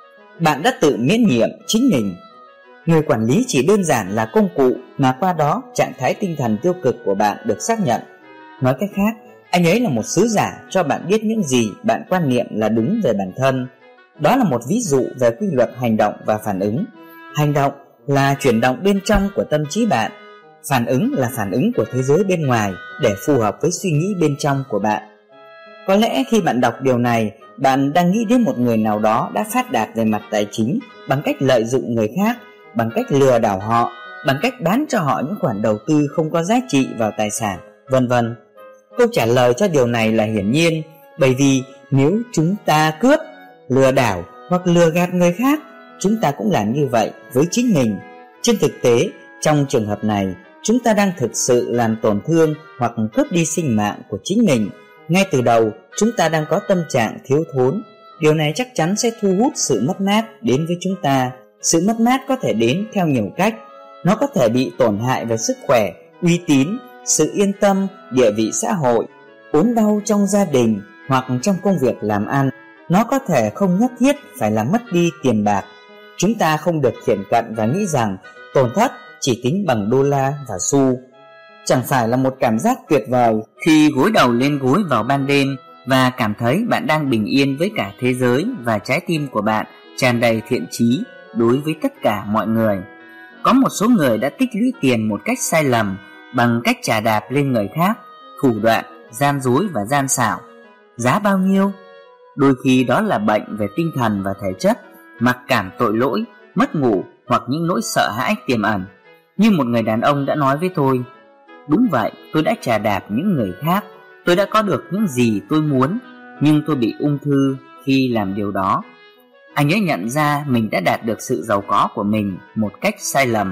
Bạn đã tự miễn nhiệm chính mình. Người quản lý chỉ đơn giản là công cụ mà qua đó trạng thái tinh thần tiêu cực của bạn được xác nhận. Nói cách khác, anh ấy là một sứ giả cho bạn biết những gì bạn quan niệm là đúng về bản thân. Đó là một ví dụ về quy luật hành động và phản ứng. Hành động là chuyển động bên trong của tâm trí bạn. Phản ứng là phản ứng của thế giới bên ngoài để phù hợp với suy nghĩ bên trong của bạn. Có lẽ khi bạn đọc điều này, bạn đang nghĩ đến một người nào đó đã phát đạt về mặt tài chính bằng cách lợi dụng người khác, bằng cách lừa đảo họ, bằng cách bán cho họ những khoản đầu tư không có giá trị vào tài sản, vân vân. Câu trả lời cho điều này là hiển nhiên, bởi vì nếu chúng ta cướp, lừa đảo hoặc lừa gạt người khác, chúng ta cũng làm như vậy với chính mình. Trên thực tế, trong trường hợp này, chúng ta đang thực sự làm tổn thương hoặc cướp đi sinh mạng của chính mình. Ngay từ đầu, chúng ta đang có tâm trạng thiếu thốn. Điều này chắc chắn sẽ thu hút sự mất mát đến với chúng ta. Sự mất mát có thể đến theo nhiều cách. Nó có thể bị tổn hại về sức khỏe, uy tín, sự yên tâm, địa vị xã hội, ốm đau trong gia đình hoặc trong công việc làm ăn. Nó có thể không nhất thiết phải là mất đi tiền bạc. Chúng ta không được thiển cận và nghĩ rằng tổn thất chỉ tính bằng đô la và xu. Chẳng phải là một cảm giác tuyệt vời khi gối đầu lên gối vào ban đêm và cảm thấy bạn đang bình yên với cả thế giới và trái tim của bạn tràn đầy thiện chí đối với tất cả mọi người. Có một số người đã tích lũy tiền một cách sai lầm bằng cách chà đạp lên người khác, thủ đoạn, gian dối và gian xảo. Giá bao nhiêu? Đôi khi đó là bệnh về tinh thần và thể chất, mặc cảm tội lỗi, mất ngủ hoặc những nỗi sợ hãi tiềm ẩn. Như một người đàn ông đã nói với tôi: Đúng vậy, tôi đã chà đạp những người khác, tôi đã có được những gì tôi muốn, nhưng tôi bị ung thư khi làm điều đó. Anh ấy nhận ra mình đã đạt được sự giàu có của mình một cách sai lầm.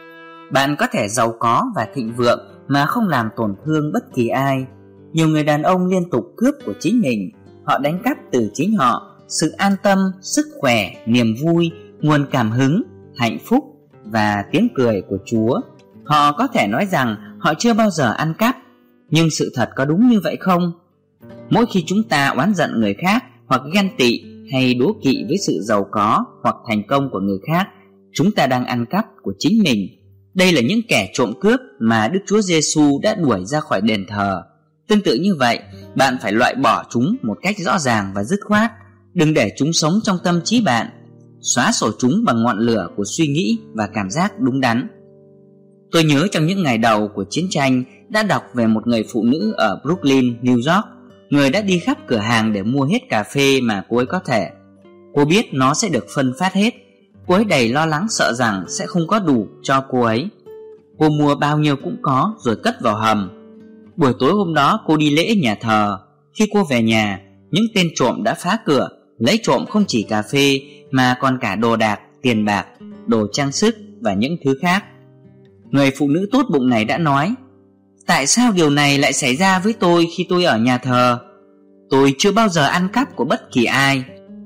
Bạn có thể giàu có và thịnh vượng mà không làm tổn thương bất kỳ ai. Nhiều người đàn ông liên tục cướp của chính mình. Họ đánh cắp từ chính họ sự an tâm, sức khỏe, niềm vui, nguồn cảm hứng, hạnh phúc và tiếng cười của Chúa. Họ có thể nói rằng họ chưa bao giờ ăn cắp, nhưng sự thật có đúng như vậy không? Mỗi khi chúng ta oán giận người khác hoặc ghen tị hay đố kỵ với sự giàu có hoặc thành công của người khác, chúng ta đang ăn cắp của chính mình. Đây là những kẻ trộm cướp mà Đức Chúa Giêsu đã đuổi ra khỏi đền thờ. Tương tự như vậy, bạn phải loại bỏ chúng một cách rõ ràng và dứt khoát. Đừng để chúng sống trong tâm trí bạn. Xóa sổ chúng bằng ngọn lửa của suy nghĩ và cảm giác đúng đắn. Tôi nhớ trong những ngày đầu của chiến tranh đã đọc về một người phụ nữ ở Brooklyn, New York. Người đã đi khắp cửa hàng để mua hết cà phê mà cô ấy có thể. Cô biết nó sẽ được phân phát hết. Cô ấy đầy lo lắng sợ rằng sẽ không có đủ cho cô ấy. Cô mua bao nhiêu cũng có rồi cất vào hầm. Buổi tối hôm đó cô đi lễ nhà thờ. Khi cô về nhà, những tên trộm đã phá cửa, lấy trộm không chỉ cà phê mà còn cả đồ đạc, tiền bạc, đồ trang sức và những thứ khác. Người phụ nữ tốt bụng này đã nói: Tại sao điều này lại xảy ra với tôi khi tôi ở nhà thờ? Tôi chưa bao giờ ăn cắp của bất kỳ ai.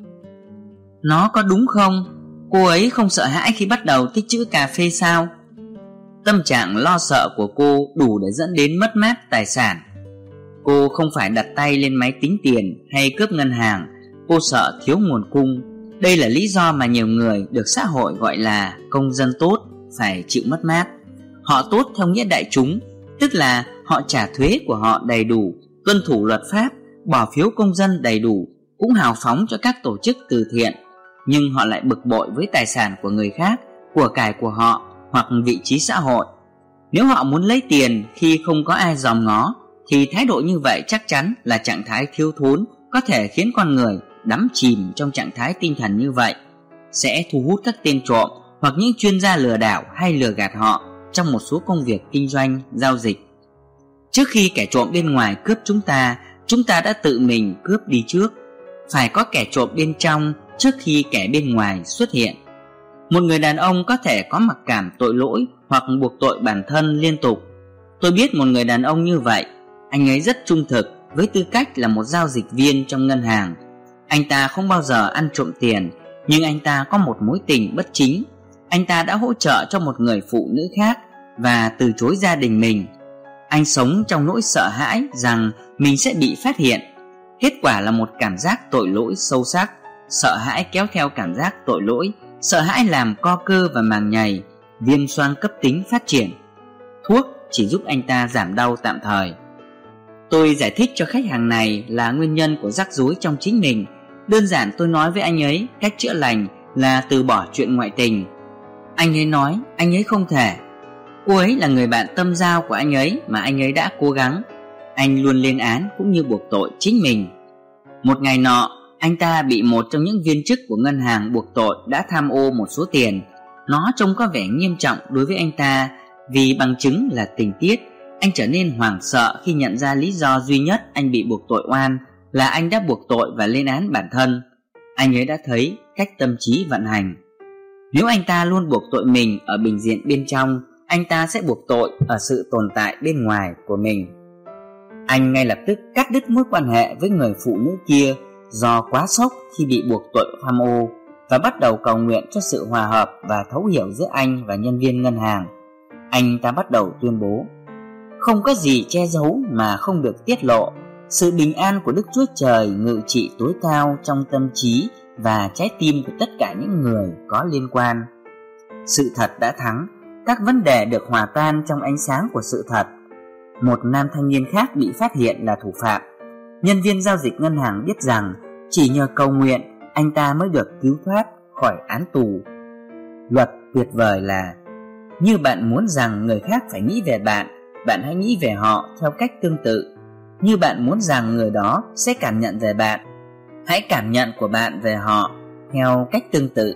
Nó có đúng không? Cô ấy không sợ hãi khi bắt đầu tích trữ cà phê sao? Tâm trạng lo sợ của cô đủ để dẫn đến mất mát tài sản. Cô không phải đặt tay lên máy tính tiền hay cướp ngân hàng. Cô sợ thiếu nguồn cung. Đây là lý do mà nhiều người được xã hội gọi là công dân tốt phải chịu mất mát. Họ tốt theo nghĩa đại chúng, tức là họ trả thuế của họ đầy đủ, tuân thủ luật pháp, bỏ phiếu công dân đầy đủ, cũng hào phóng cho các tổ chức từ thiện. Nhưng họ lại bực bội với tài sản của người khác, của cải của họ hoặc vị trí xã hội. Nếu họ muốn lấy tiền khi không có ai dòm ngó, thì thái độ như vậy chắc chắn là trạng thái thiếu thốn, có thể khiến con người đắm chìm trong trạng thái tinh thần như vậy, sẽ thu hút các tên trộm hoặc những chuyên gia lừa đảo hay lừa gạt họ trong một số công việc kinh doanh, giao dịch. Trước khi kẻ trộm bên ngoài cướp chúng ta, chúng ta đã tự mình cướp đi trước. Phải có kẻ trộm bên trong trước khi kẻ bên ngoài xuất hiện. Một người đàn ông có thể có mặc cảm tội lỗi hoặc buộc tội bản thân liên tục. Tôi biết một người đàn ông như vậy. Anh ấy rất trung thực với tư cách là một giao dịch viên trong ngân hàng. Anh ta không bao giờ ăn trộm tiền, nhưng anh ta có một mối tình bất chính. Anh ta đã hỗ trợ cho một người phụ nữ khác và từ chối gia đình mình. Anh sống trong nỗi sợ hãi rằng mình sẽ bị phát hiện. Kết quả là một cảm giác tội lỗi sâu sắc. Sợ hãi kéo theo cảm giác tội lỗi. Sợ hãi làm co cơ và màng nhầy, viêm xoang cấp tính phát triển. Thuốc chỉ giúp anh ta giảm đau tạm thời. Tôi giải thích cho khách hàng này là nguyên nhân của rắc rối trong chính mình. Đơn giản tôi nói với anh ấy cách chữa lành là từ bỏ chuyện ngoại tình. Anh ấy nói anh ấy không thể. Cô ấy là người bạn tâm giao của anh ấy mà anh ấy đã cố gắng. Anh luôn lên án cũng như buộc tội chính mình. Một ngày nọ, anh ta bị một trong những viên chức của ngân hàng buộc tội đã tham ô một số tiền. Nó trông có vẻ nghiêm trọng đối với anh ta, vì bằng chứng là tình tiết. Anh trở nên hoảng sợ khi nhận ra lý do duy nhất anh bị buộc tội oan là anh đã buộc tội và lên án bản thân. Anh ấy đã thấy cách tâm trí vận hành. Nếu anh ta luôn buộc tội mình ở bình diện bên trong, anh ta sẽ buộc tội ở sự tồn tại bên ngoài của mình. Anh ngay lập tức cắt đứt mối quan hệ với người phụ nữ kia do quá sốc khi bị buộc tội tham ô, và bắt đầu cầu nguyện cho sự hòa hợp và thấu hiểu giữa anh và nhân viên ngân hàng. Anh ta bắt đầu tuyên bố: không có gì che giấu mà không được tiết lộ. Sự bình an của Đức Chúa Trời ngự trị tối cao trong tâm trí và trái tim của tất cả những người có liên quan. Sự thật đã thắng. Các vấn đề được hòa tan trong ánh sáng của sự thật. Một nam thanh niên khác bị phát hiện là thủ phạm. Nhân viên giao dịch ngân hàng biết rằng chỉ nhờ cầu nguyện anh ta mới được cứu thoát khỏi án tù. Luật tuyệt vời là: như bạn muốn rằng người khác phải nghĩ về bạn, bạn hãy nghĩ về họ theo cách tương tự. Như bạn muốn rằng người đó sẽ cảm nhận về bạn, hãy cảm nhận của bạn về họ theo cách tương tự.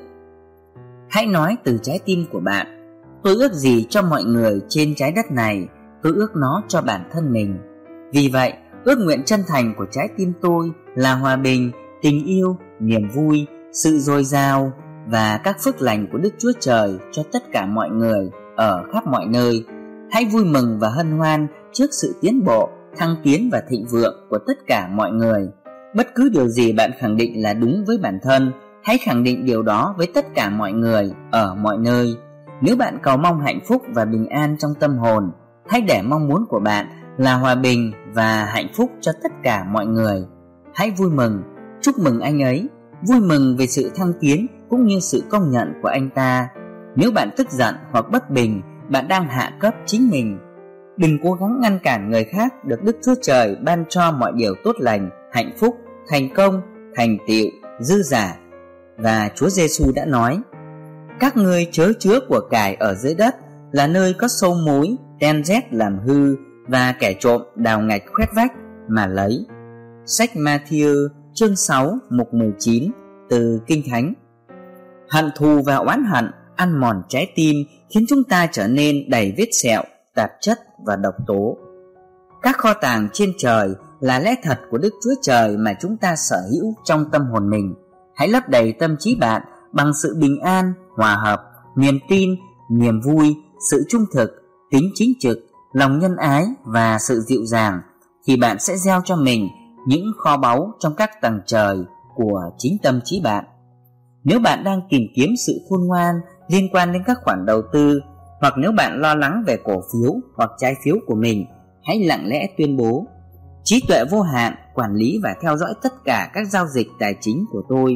Hãy nói từ trái tim của bạn: tôi ước gì cho mọi người trên trái đất này, tôi ước nó cho bản thân mình. Vì vậy, ước nguyện chân thành của trái tim tôi là hòa bình, tình yêu, niềm vui, sự dồi dào và các phước lành của Đức Chúa Trời cho tất cả mọi người ở khắp mọi nơi. Hãy vui mừng và hân hoan trước sự tiến bộ, thăng tiến và thịnh vượng của tất cả mọi người. Bất cứ điều gì bạn khẳng định là đúng với bản thân, hãy khẳng định điều đó với tất cả mọi người ở mọi nơi. Nếu bạn cầu mong hạnh phúc và bình an trong tâm hồn, hãy để mong muốn của bạn là hòa bình và hạnh phúc cho tất cả mọi người. Hãy vui mừng, chúc mừng anh ấy, vui mừng về sự thăng tiến cũng như sự công nhận của anh ta. Nếu bạn tức giận hoặc bất bình, bạn đang hạ cấp chính mình. Đừng cố gắng ngăn cản người khác được Đức Chúa Trời ban cho mọi điều tốt lành, hạnh phúc, thành công, thành tựu, dư dả. Và Chúa Giêsu đã nói: các ngươi chớ chứa của cải ở dưới đất, là nơi có sâu mối, ten rét làm hư, và kẻ trộm đào ngạch khoét vách mà lấy. Sách Ma-thi-ơ chương sáu mục mười chín từ Kinh Thánh. Hận thù và oán hận ăn mòn trái tim, khiến chúng ta trở nên đầy vết sẹo, tạp chất và độc tố. Các kho tàng trên trời là lẽ thật của Đức Chúa Trời mà chúng ta sở hữu trong tâm hồn mình. Hãy lấp đầy tâm trí bạn bằng sự bình an, hòa hợp, niềm tin, niềm vui, sự trung thực, tính chính trực, lòng nhân ái và sự dịu dàng, thì bạn sẽ gieo cho mình những kho báu trong các tầng trời của chính tâm trí bạn. Nếu bạn đang tìm kiếm sự khôn ngoan liên quan đến các khoản đầu tư, hoặc nếu bạn lo lắng về cổ phiếu hoặc trái phiếu của mình, hãy lặng lẽ tuyên bố: trí tuệ vô hạn quản lý và theo dõi tất cả các giao dịch tài chính của tôi.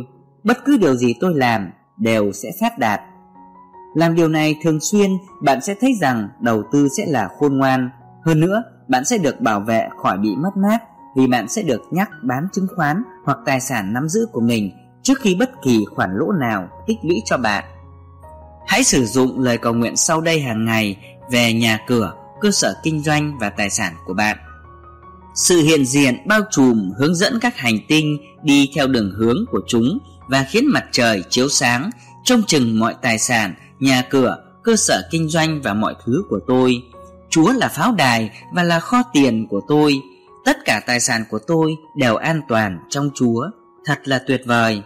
Bất cứ điều gì tôi làm đều sẽ phát đạt. Làm điều này thường xuyên, bạn sẽ thấy rằng đầu tư sẽ là khôn ngoan. Hơn nữa, bạn sẽ được bảo vệ khỏi bị mất mát, vì bạn sẽ được nhắc bán chứng khoán hoặc tài sản nắm giữ của mình trước khi bất kỳ khoản lỗ nào tích lũy cho bạn. Hãy sử dụng lời cầu nguyện sau đây hàng ngày về nhà cửa, cơ sở kinh doanh và tài sản của bạn. Sự hiện diện bao trùm hướng dẫn các hành tinh đi theo đường hướng của chúng và khiến mặt trời chiếu sáng, trông chừng mọi tài sản, nhà cửa, cơ sở kinh doanh và mọi thứ của tôi. Chúa là pháo đài và là kho tiền của tôi. Tất cả tài sản của tôi đều an toàn trong Chúa. Thật là tuyệt vời.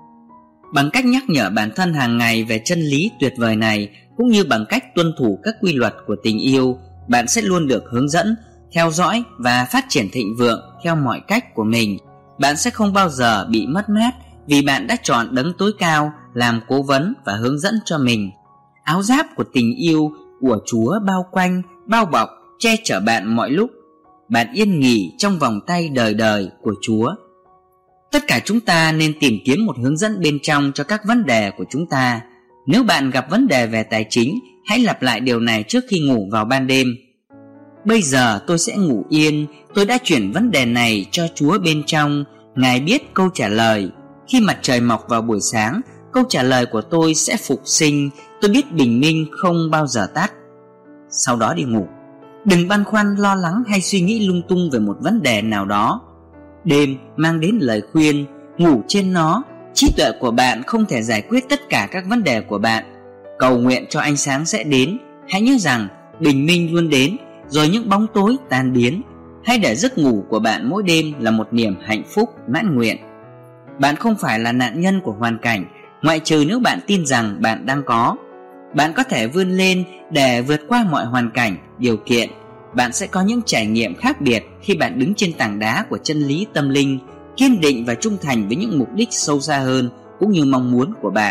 Bằng cách nhắc nhở bản thân hàng ngày về chân lý tuyệt vời này, cũng như bằng cách tuân thủ các quy luật của tình yêu, bạn sẽ luôn được hướng dẫn, theo dõi và phát triển thịnh vượng theo mọi cách của mình. Bạn sẽ không bao giờ bị mất mát, vì bạn đã chọn Đấng tối cao làm cố vấn và hướng dẫn cho mình. Áo giáp của tình yêu của Chúa bao quanh, bao bọc, che chở bạn mọi lúc. Bạn yên nghỉ trong vòng tay đời đời của Chúa. Tất cả chúng ta nên tìm kiếm một hướng dẫn bên trong cho các vấn đề của chúng ta. Nếu bạn gặp vấn đề về tài chính, hãy lặp lại điều này trước khi ngủ vào ban đêm. Bây giờ tôi sẽ ngủ yên, tôi đã chuyển vấn đề này cho Chúa bên trong. Ngài biết câu trả lời. Khi mặt trời mọc vào buổi sáng, câu trả lời của tôi sẽ phục sinh. Tôi biết bình minh không bao giờ tắt. Sau đó đi ngủ. Đừng băn khoăn, lo lắng hay suy nghĩ lung tung về một vấn đề nào đó. Đêm mang đến lời khuyên, ngủ trên nó. Trí tuệ của bạn không thể giải quyết tất cả các vấn đề của bạn. Cầu nguyện cho ánh sáng sẽ đến. Hãy nhớ rằng bình minh luôn đến, rồi những bóng tối tan biến. Hãy để giấc ngủ của bạn mỗi đêm là một niềm hạnh phúc mãn nguyện. Bạn không phải là nạn nhân của hoàn cảnh, ngoại trừ nếu bạn tin rằng bạn đang có. Bạn có thể vươn lên để vượt qua mọi hoàn cảnh, điều kiện. Bạn sẽ có những trải nghiệm khác biệt khi bạn đứng trên tảng đá của chân lý tâm linh, kiên định và trung thành với những mục đích sâu xa hơn cũng như mong muốn của bạn.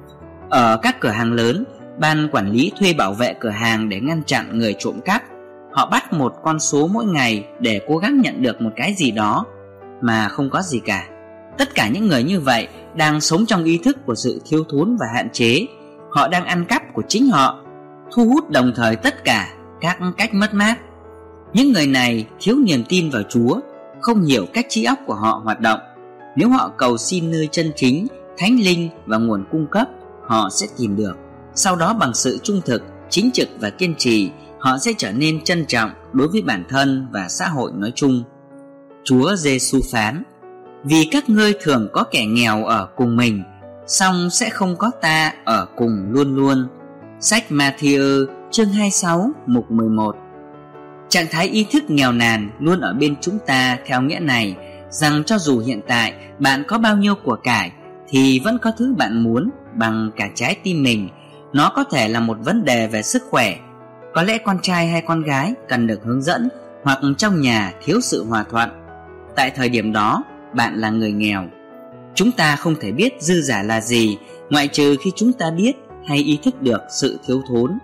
Ở các cửa hàng lớn, ban quản lý thuê bảo vệ cửa hàng để ngăn chặn người trộm cắp. Họ bắt một con số mỗi ngày để cố gắng nhận được một cái gì đó mà không có gì cả. Tất cả những người như vậy đang sống trong ý thức của sự thiếu thốn và hạn chế. Họ đang ăn cắp của chính họ, thu hút đồng thời tất cả các cách mất mát. Những người này thiếu niềm tin vào Chúa, không hiểu cách trí óc của họ hoạt động. Nếu họ cầu xin nơi chân chính, thánh linh và nguồn cung cấp, họ sẽ tìm được. Sau đó bằng sự trung thực, chính trực và kiên trì, họ sẽ trở nên trân trọng đối với bản thân và xã hội nói chung. Chúa Giêsu phán: vì các ngươi thường có kẻ nghèo ở cùng mình, song sẽ không có ta ở cùng luôn luôn. Sách Ma-thi-ơ chương hai mươi sáu mục mười một. Trạng thái ý thức nghèo nàn luôn ở bên chúng ta theo nghĩa này rằng cho dù hiện tại bạn có bao nhiêu của cải thì vẫn có thứ bạn muốn bằng cả trái tim mình. Nó có thể là một vấn đề về sức khỏe, có lẽ con trai hay con gái cần được hướng dẫn, hoặc trong nhà thiếu sự hòa thuận. Tại thời điểm đó, bạn là người nghèo. Chúng ta không thể biết dư giả là gì, ngoại trừ khi chúng ta biết hay ý thức được sự thiếu thốn.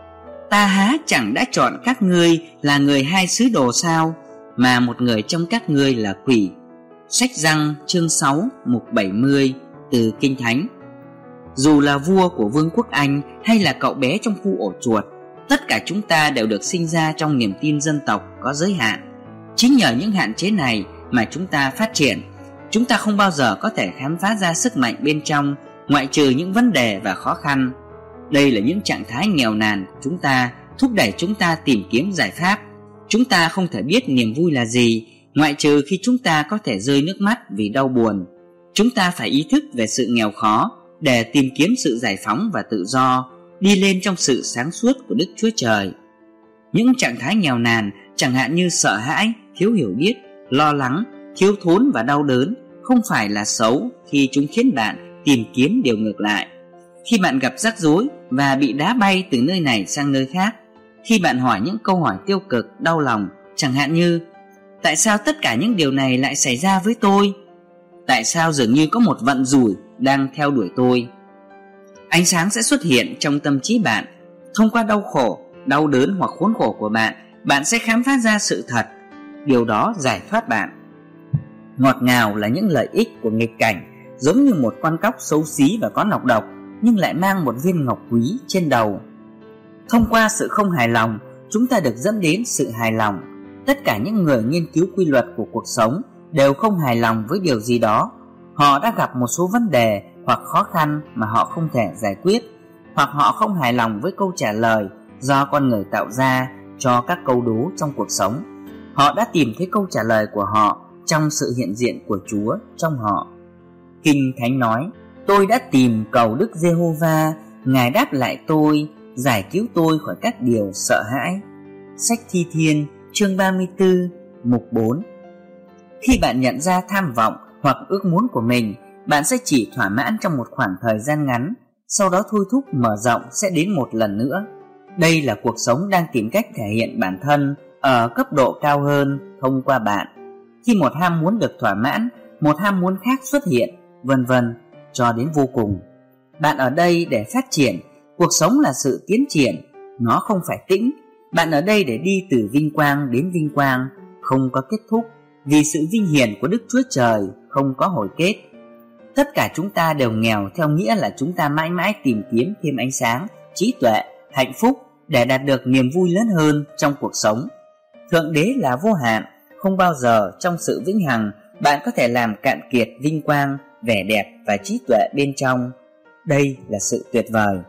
Ta há chẳng đã chọn các ngươi là người hai sứ đồ sao, mà một người trong các ngươi là quỷ. Sách Răng chương sáu mục bảy mươi từ Kinh Thánh. Dù là vua của Vương quốc Anh hay là cậu bé trong khu ổ chuột, tất cả chúng ta đều được sinh ra trong niềm tin dân tộc có giới hạn. Chính nhờ những hạn chế này mà chúng ta phát triển. Chúng ta không bao giờ có thể khám phá ra sức mạnh bên trong, ngoại trừ những vấn đề và khó khăn. Đây là những trạng thái nghèo nàn của chúng ta, thúc đẩy chúng ta tìm kiếm giải pháp. Chúng ta không thể biết niềm vui là gì, ngoại trừ khi chúng ta có thể rơi nước mắt vì đau buồn. Chúng ta phải ý thức về sự nghèo khó để tìm kiếm sự giải phóng và tự do, đi lên trong sự sáng suốt của Đức Chúa Trời. Những trạng thái nghèo nàn, chẳng hạn như sợ hãi, thiếu hiểu biết, lo lắng, thiếu thốn và đau đớn, không phải là xấu khi chúng khiến bạn tìm kiếm điều ngược lại. Khi bạn gặp rắc rối và bị đá bay từ nơi này sang nơi khác, khi bạn hỏi những câu hỏi tiêu cực, đau lòng, chẳng hạn như: tại sao tất cả những điều này lại xảy ra với tôi? Tại sao dường như có một vận rủi đang theo đuổi tôi? Ánh sáng sẽ xuất hiện trong tâm trí bạn. Thông qua đau khổ, đau đớn hoặc khốn khổ của bạn, bạn sẽ khám phá ra sự thật. Điều đó giải thoát bạn. Ngọt ngào là những lợi ích của nghịch cảnh, giống như một con cóc xấu xí và có nọc độc, nhưng lại mang một viên ngọc quý trên đầu. Thông qua sự không hài lòng, chúng ta được dẫn đến sự hài lòng. Tất cả những người nghiên cứu quy luật của cuộc sống đều không hài lòng với điều gì đó. Họ đã gặp một số vấn đề hoặc khó khăn mà họ không thể giải quyết, hoặc họ không hài lòng với câu trả lời do con người tạo ra cho các câu đố trong cuộc sống. Họ đã tìm thấy câu trả lời của họ trong sự hiện diện của Chúa trong họ. Kinh Thánh nói: tôi đã tìm cầu Đức Giê-hô-va, Ngài đáp lại tôi, giải cứu tôi khỏi các điều sợ hãi. Sách Thi Thiên chương ba mươi tư mục bốn. Khi bạn nhận ra tham vọng hoặc ước muốn của mình, bạn sẽ chỉ thỏa mãn trong một khoảng thời gian ngắn, sau đó thôi thúc mở rộng sẽ đến một lần nữa. Đây là cuộc sống đang tìm cách thể hiện bản thân ở cấp độ cao hơn thông qua bạn. Khi một ham muốn được thỏa mãn, một ham muốn khác xuất hiện, vân vân cho đến vô cùng. Bạn ở đây để phát triển. Cuộc sống là sự tiến triển, nó không phải tĩnh. Bạn ở đây để đi từ vinh quang đến vinh quang, không có kết thúc, vì sự vinh hiển của Đức Chúa Trời không có hồi kết. Tất cả chúng ta đều nghèo theo nghĩa là chúng ta mãi mãi tìm kiếm thêm ánh sáng, trí tuệ, hạnh phúc để đạt được niềm vui lớn hơn trong cuộc sống. Thượng Đế là vô hạn, không bao giờ trong sự vĩnh hằng bạn có thể làm cạn kiệt vinh quang, vẻ đẹp và trí tuệ bên trong. Đây là sự tuyệt vời.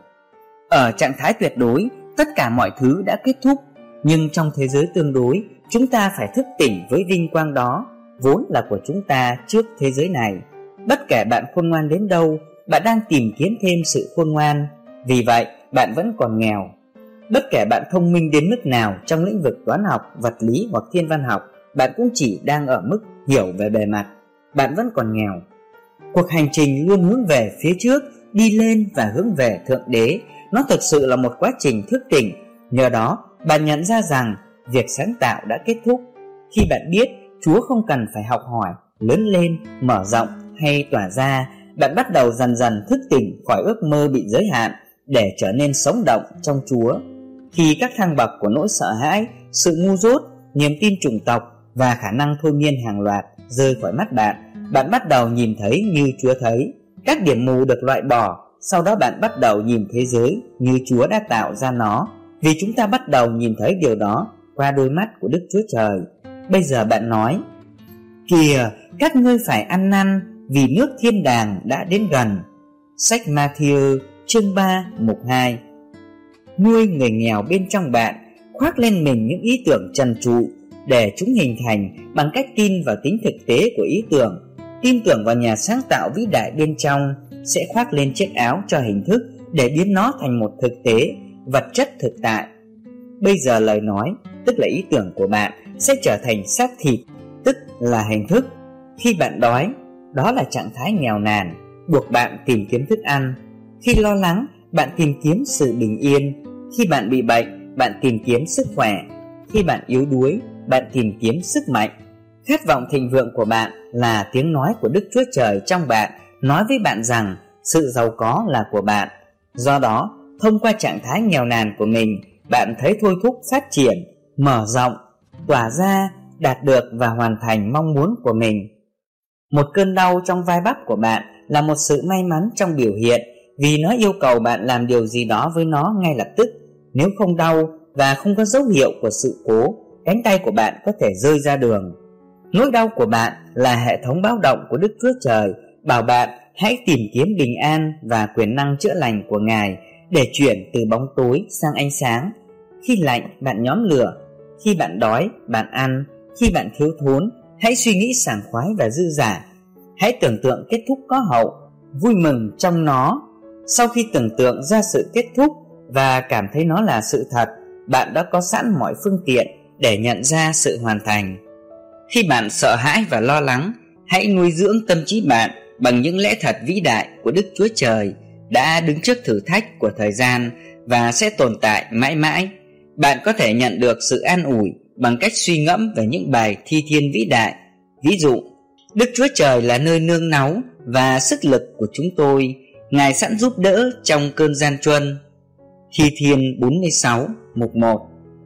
Ở trạng thái tuyệt đối, tất cả mọi thứ đã kết thúc, nhưng trong thế giới tương đối, chúng ta phải thức tỉnh với vinh quang đó, vốn là của chúng ta trước thế giới này. Bất kể bạn khôn ngoan đến đâu, bạn đang tìm kiếm thêm sự khôn ngoan, vì vậy bạn vẫn còn nghèo. Bất kể bạn thông minh đến mức nào trong lĩnh vực toán học, vật lý hoặc thiên văn học, bạn cũng chỉ đang ở mức hiểu về bề mặt, bạn vẫn còn nghèo. Cuộc hành trình luôn hướng về phía trước, đi lên và hướng về Thượng Đế. Nó thực sự là một quá trình thức tỉnh. Nhờ đó, bạn nhận ra rằng việc sáng tạo đã kết thúc. Khi bạn biết Chúa không cần phải học hỏi, lớn lên, mở rộng hay tỏa ra, bạn bắt đầu dần dần thức tỉnh khỏi ước mơ bị giới hạn để trở nên sống động trong Chúa. Khi các thang bậc của nỗi sợ hãi, sự ngu dốt, niềm tin chủng tộc và khả năng thôi miên hàng loạt rơi khỏi mắt bạn, bạn bắt đầu nhìn thấy như Chúa thấy. Các điểm mù được loại bỏ. Sau đó bạn bắt đầu nhìn thế giới như Chúa đã tạo ra nó, vì chúng ta bắt đầu nhìn thấy điều đó qua đôi mắt của Đức Chúa Trời. Bây giờ bạn nói: kìa, các ngươi phải ăn năn, vì nước thiên đàng đã đến gần. Sách Ma-thi-ơ chương ba mục hai. Nuôi người nghèo bên trong bạn, khoác lên mình những ý tưởng trần trụi để chúng hình thành bằng cách tin vào tính thực tế của ý tưởng. Tin tưởng vào nhà sáng tạo vĩ đại bên trong sẽ khoác lên chiếc áo cho hình thức để biến nó thành một thực tế, vật chất thực tại. Bây giờ lời nói, tức là ý tưởng của bạn, sẽ trở thành xác thịt, tức là hình thức. Khi bạn đói, đó là trạng thái nghèo nàn, buộc bạn tìm kiếm thức ăn. Khi lo lắng, bạn tìm kiếm sự bình yên. Khi bạn bị bệnh, bạn tìm kiếm sức khỏe. Khi bạn yếu đuối, bạn tìm kiếm sức mạnh. Khát vọng thịnh vượng của bạn là tiếng nói của Đức Chúa Trời trong bạn, nói với bạn rằng sự giàu có là của bạn. Do đó, thông qua trạng thái nghèo nàn của mình, bạn thấy thôi thúc phát triển, mở rộng, tỏa ra, đạt được và hoàn thành mong muốn của mình. Một cơn đau trong vai bắp của bạn là một sự may mắn trong biểu hiện, vì nó yêu cầu bạn làm điều gì đó với nó ngay lập tức. Nếu không đau và không có dấu hiệu của sự cố, cánh tay của bạn có thể rơi ra đường. Nỗi đau của bạn là hệ thống báo động của Đức Chúa Trời bảo bạn hãy tìm kiếm bình an và quyền năng chữa lành của Ngài để chuyển từ bóng tối sang ánh sáng. Khi lạnh, bạn nhóm lửa. Khi bạn đói, bạn ăn. Khi bạn thiếu thốn, hãy suy nghĩ sảng khoái và dư dả. Hãy tưởng tượng kết thúc có hậu, vui mừng trong nó. Sau khi tưởng tượng ra sự kết thúc và cảm thấy nó là sự thật, bạn đã có sẵn mọi phương tiện để nhận ra sự hoàn thành. Khi bạn sợ hãi và lo lắng, hãy nuôi dưỡng tâm trí bạn bằng những lẽ thật vĩ đại của Đức Chúa Trời đã đứng trước thử thách của thời gian và sẽ tồn tại mãi mãi. Bạn có thể nhận được sự an ủi bằng cách suy ngẫm về những bài thi thiên vĩ đại. Ví dụ, Đức Chúa Trời là nơi nương náu và sức lực của chúng tôi, Ngài sẵn giúp đỡ trong cơn gian truân. Thi thiên bốn mươi sáu mục một.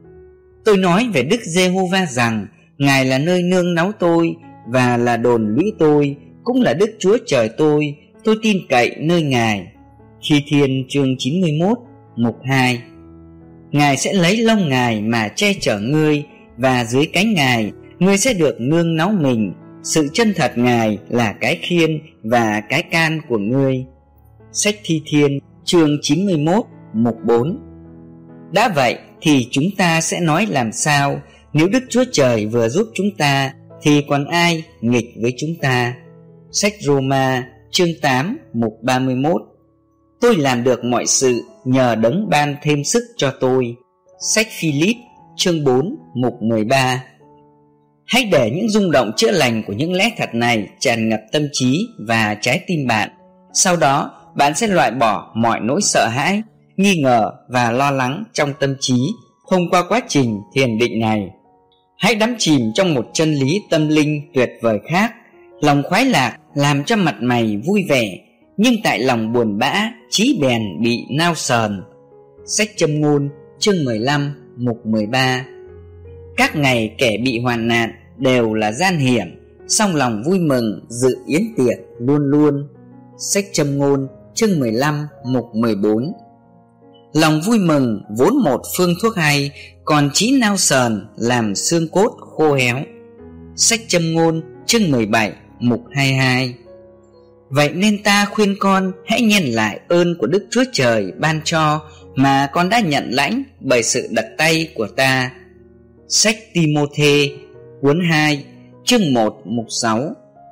Tôi nói về Đức Giê-hô-va rằng Ngài là nơi nương náu tôi và là đồn lũy tôi, cũng là Đức Chúa Trời tôi, tôi tin cậy nơi Ngài. Thi Thiên chương chín mươi mốt, mục hai. Ngài sẽ lấy lông Ngài mà che chở ngươi, và dưới cánh Ngài ngươi sẽ được nương náu mình. Sự chân thật Ngài là cái khiên và cái can của ngươi. Sách Thi Thiên chương chín mươi mốt, mục bốn. Đã vậy thì chúng ta sẽ nói làm sao? Nếu Đức Chúa Trời vừa giúp chúng ta thì còn ai nghịch với chúng ta? Sách Roma chương tám, mục ba mươi mốt. Tôi làm được mọi sự nhờ Đấng ban thêm sức cho tôi. Sách Philip chương bốn, mục mười ba. Hãy để những rung động chữa lành của những lẽ thật này tràn ngập tâm trí và trái tim bạn. Sau đó bạn sẽ loại bỏ mọi nỗi sợ hãi, nghi ngờ và lo lắng trong tâm trí thông qua quá trình thiền định này. Hãy đắm chìm trong một chân lý tâm linh tuyệt vời khác. Lòng khoái lạc làm cho mặt mày vui vẻ, nhưng tại lòng buồn bã, trí bèn bị nao sờn. Sách Châm ngôn chương mười lăm, mục mười ba. Các ngày kẻ bị hoạn nạn đều là gian hiểm, song lòng vui mừng dự yến tiệc luôn luôn. Sách Châm ngôn chương mười lăm, mục mười bốn. Lòng vui mừng vốn một phương thuốc hay, còn trí nao sờn làm xương cốt khô héo. Sách Châm ngôn chương mười bảy, mục hai mươi hai. Vậy nên ta khuyên con hãy nhân lại ơn của Đức Chúa Trời ban cho mà con đã nhận lãnh bởi sự đặt tay của ta. Sách Ti-mô-thê cuốn hai chương một, mục sáu.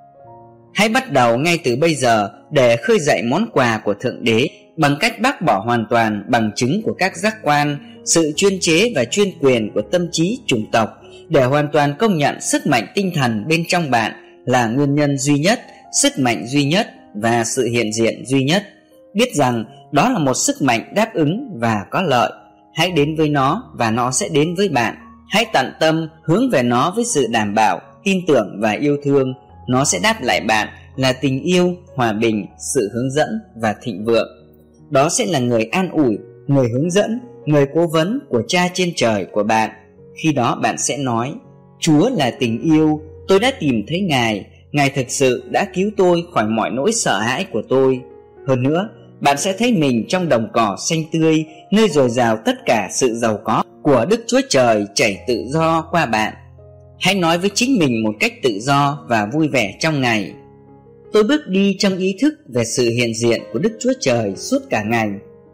Hãy bắt đầu ngay từ bây giờ để khơi dậy món quà của Thượng Đế bằng cách bác bỏ hoàn toàn bằng chứng của các giác quan, sự chuyên chế và chuyên quyền của tâm trí chủng tộc, để hoàn toàn công nhận sức mạnh tinh thần bên trong bạn là nguyên nhân duy nhất, sức mạnh duy nhất và sự hiện diện duy nhất. Biết rằng đó là một sức mạnh đáp ứng và có lợi. Hãy đến với nó và nó sẽ đến với bạn. Hãy tận tâm hướng về nó với sự đảm bảo, tin tưởng và yêu thương. Nó sẽ đáp lại bạn là tình yêu, hòa bình, sự hướng dẫn và thịnh vượng. Đó sẽ là người an ủi, người hướng dẫn, người cố vấn của Cha trên trời của bạn. Khi đó bạn sẽ nói: Chúa là tình yêu, tôi đã tìm thấy Ngài, Ngài thực sự đã cứu tôi khỏi mọi nỗi sợ hãi của tôi. Hơn nữa, bạn sẽ thấy mình trong đồng cỏ xanh tươi, nơi dồi dào tất cả sự giàu có của Đức Chúa Trời chảy tự do qua bạn. Hãy nói với chính mình một cách tự do và vui vẻ trong ngày: tôi bước đi trong ý thức về sự hiện diện của Đức Chúa Trời suốt cả ngày.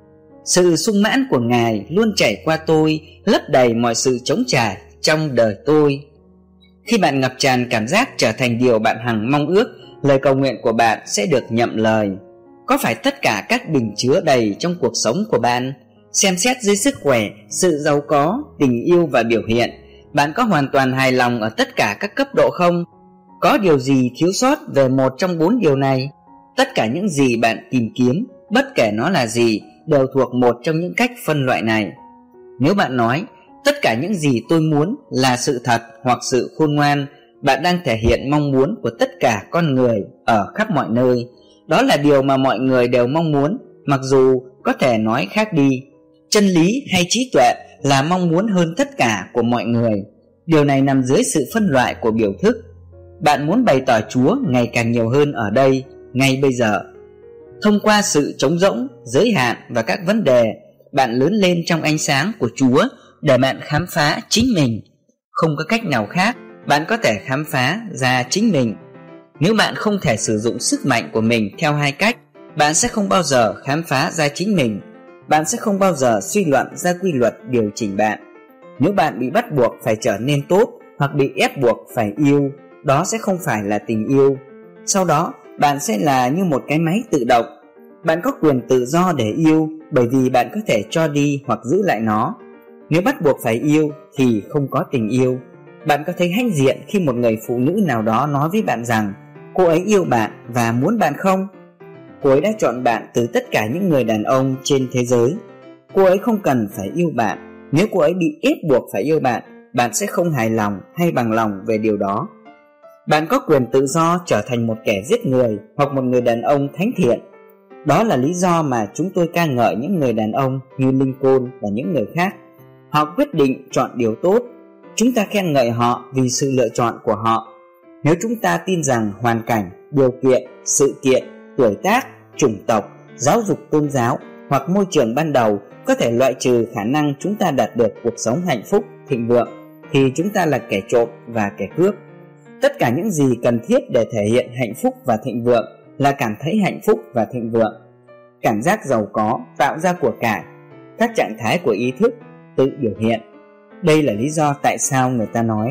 Sự sung mãn của Ngài luôn chảy qua tôi, lấp đầy mọi sự trống trải trong đời tôi. Khi bạn ngập tràn cảm giác trở thành điều bạn hằng mong ước, lời cầu nguyện của bạn sẽ được nhậm lời. Có phải tất cả các bình chứa đầy trong cuộc sống của bạn? Xem xét dưới sức khỏe, sự giàu có, tình yêu và biểu hiện, bạn có hoàn toàn hài lòng ở tất cả các cấp độ không? Có điều gì thiếu sót về một trong bốn điều này? Tất cả những gì bạn tìm kiếm, bất kể nó là gì, đều thuộc một trong những cách phân loại này. Nếu bạn nói tất cả những gì tôi muốn là sự thật hoặc sự khôn ngoan, bạn đang thể hiện mong muốn của tất cả con người ở khắp mọi nơi. Đó là điều mà mọi người đều mong muốn, mặc dù có thể nói khác đi. Chân lý hay trí tuệ là mong muốn hơn tất cả của mọi người. Điều này nằm dưới sự phân loại của biểu thức. Bạn muốn bày tỏ Chúa ngày càng nhiều hơn ở đây, ngay bây giờ. Thông qua sự trống rỗng, giới hạn và các vấn đề, bạn lớn lên trong ánh sáng của Chúa để bạn khám phá chính mình. Không có cách nào khác, bạn có thể khám phá ra chính mình. Nếu bạn không thể sử dụng sức mạnh của mình theo hai cách, bạn sẽ không bao giờ khám phá ra chính mình. Bạn sẽ không bao giờ suy luận ra quy luật điều chỉnh bạn. Nếu bạn bị bắt buộc phải trở nên tốt hoặc bị ép buộc phải yêu, đó sẽ không phải là tình yêu. Sau đó, bạn sẽ là như một cái máy tự động. Bạn có quyền tự do để yêu, bởi vì bạn có thể cho đi hoặc giữ lại nó. Nếu bắt buộc phải yêu thì không có tình yêu. Bạn có thấy hãnh diện khi một người phụ nữ nào đó nói với bạn rằng cô ấy yêu bạn và muốn bạn không? Cô ấy đã chọn bạn từ tất cả những người đàn ông trên thế giới. Cô ấy không cần phải yêu bạn. Nếu cô ấy bị ép buộc phải yêu bạn, bạn sẽ không hài lòng hay bằng lòng về điều đó. Bạn có quyền tự do trở thành một kẻ giết người hoặc một người đàn ông thánh thiện. Đó là lý do mà chúng tôi ca ngợi những người đàn ông như Lincoln và những người khác. Họ quyết định chọn điều tốt. Chúng ta khen ngợi họ vì sự lựa chọn của họ. Nếu chúng ta tin rằng hoàn cảnh, điều kiện, sự kiện, tuổi tác, chủng tộc, giáo dục tôn giáo hoặc môi trường ban đầu có thể loại trừ khả năng chúng ta đạt được cuộc sống hạnh phúc, thịnh vượng, thì chúng ta là kẻ trộm và kẻ cướp. Tất cả những gì cần thiết để thể hiện hạnh phúc và thịnh vượng là cảm thấy hạnh phúc và thịnh vượng. Cảm giác giàu có tạo ra của cải, các trạng thái của ý thức tự biểu hiện. Đây là lý do tại sao người ta nói: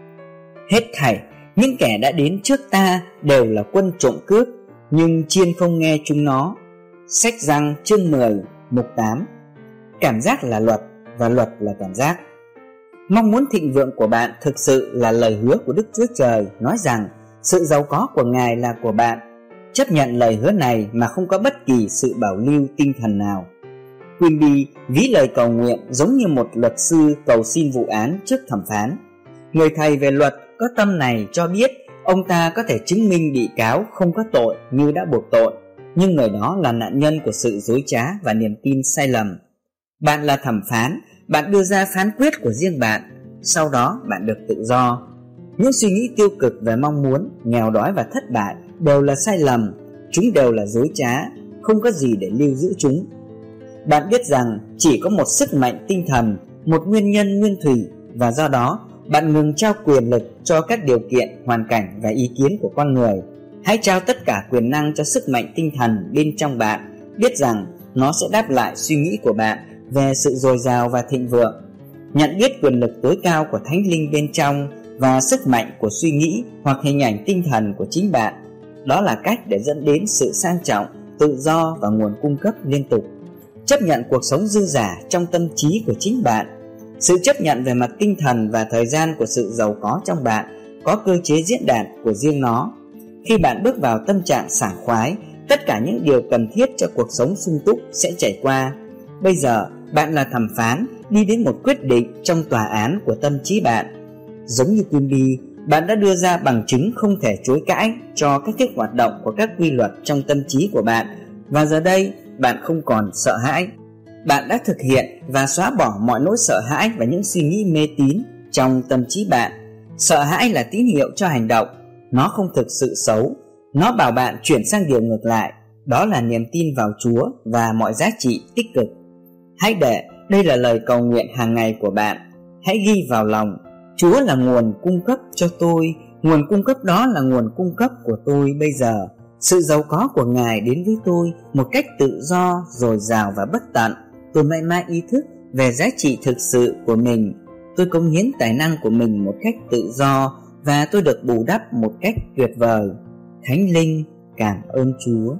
hết thảy những kẻ đã đến trước ta đều là quân trộm cướp, nhưng chiên không nghe chúng nó. Sách Răng chương mười mục tám. Cảm giác là luật và luật là cảm giác. Mong muốn thịnh vượng của bạn thực sự là lời hứa của Đức Chúa Trời, nói rằng sự giàu có của Ngài là của bạn. Chấp nhận lời hứa này mà không có bất kỳ sự bảo lưu tinh thần nào. Quimby ví lời cầu nguyện giống như một luật sư cầu xin vụ án trước thẩm phán. Người thầy về luật có tâm này cho biết ông ta có thể chứng minh bị cáo không có tội như đã buộc tội, nhưng người đó là nạn nhân của sự dối trá và niềm tin sai lầm. Bạn là thẩm phán, bạn đưa ra phán quyết của riêng bạn, sau đó bạn được tự do. Những suy nghĩ tiêu cực về mong muốn, nghèo đói và thất bại đều là sai lầm, chúng đều là dối trá, không có gì để lưu giữ chúng. Bạn biết rằng chỉ có một sức mạnh tinh thần, một nguyên nhân nguyên thủy, và do đó bạn ngừng trao quyền lực cho các điều kiện, hoàn cảnh và ý kiến của con người. Hãy trao tất cả quyền năng cho sức mạnh tinh thần bên trong bạn, biết rằng nó sẽ đáp lại suy nghĩ của bạn về sự dồi dào và thịnh vượng. Nhận biết quyền lực tối cao của Thánh Linh bên trong và sức mạnh của suy nghĩ hoặc hình ảnh tinh thần của chính bạn. Đó là cách để dẫn đến sự sang trọng, tự do và nguồn cung cấp liên tục. Chấp nhận cuộc sống dư dả trong tâm trí của chính bạn. Sự chấp nhận về mặt tinh thần và thời gian của sự giàu có trong bạn có cơ chế diễn đạt của riêng nó. Khi bạn bước vào tâm trạng sảng khoái, tất cả những điều cần thiết cho cuộc sống sung túc sẽ chảy qua. Bây giờ bạn là thẩm phán đi đến một quyết định trong tòa án của tâm trí bạn. Giống như Quimby, bạn đã đưa ra bằng chứng không thể chối cãi cho cách thức hoạt động của các quy luật trong tâm trí của bạn, và giờ đây bạn không còn sợ hãi. Bạn đã thực hiện và xóa bỏ mọi nỗi sợ hãi và những suy nghĩ mê tín trong tâm trí bạn. Sợ hãi là tín hiệu cho hành động, nó không thực sự xấu, nó bảo bạn chuyển sang điều ngược lại, đó là niềm tin vào Chúa và mọi giá trị tích cực. Hãy để đây là lời cầu nguyện hàng ngày của bạn. Hãy ghi vào lòng: Chúa là nguồn cung cấp cho tôi, nguồn cung cấp đó là nguồn cung cấp của tôi bây giờ. Sự giàu có của Ngài đến với tôi một cách tự do, dồi dào và bất tận. Tôi mãi mãi ý thức về giá trị thực sự của mình. Tôi cống hiến tài năng của mình một cách tự do và tôi được bù đắp một cách tuyệt vời. Thánh Linh cảm ơn Chúa.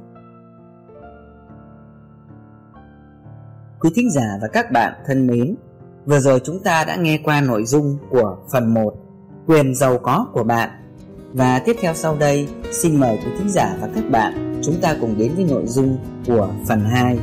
Quý thính giả và các bạn thân mến, vừa rồi chúng ta đã nghe qua nội dung của phần một, quyền giàu có của bạn. Và tiếp theo sau đây, xin mời quý thính giả và các bạn chúng ta cùng đến với nội dung của phần hai.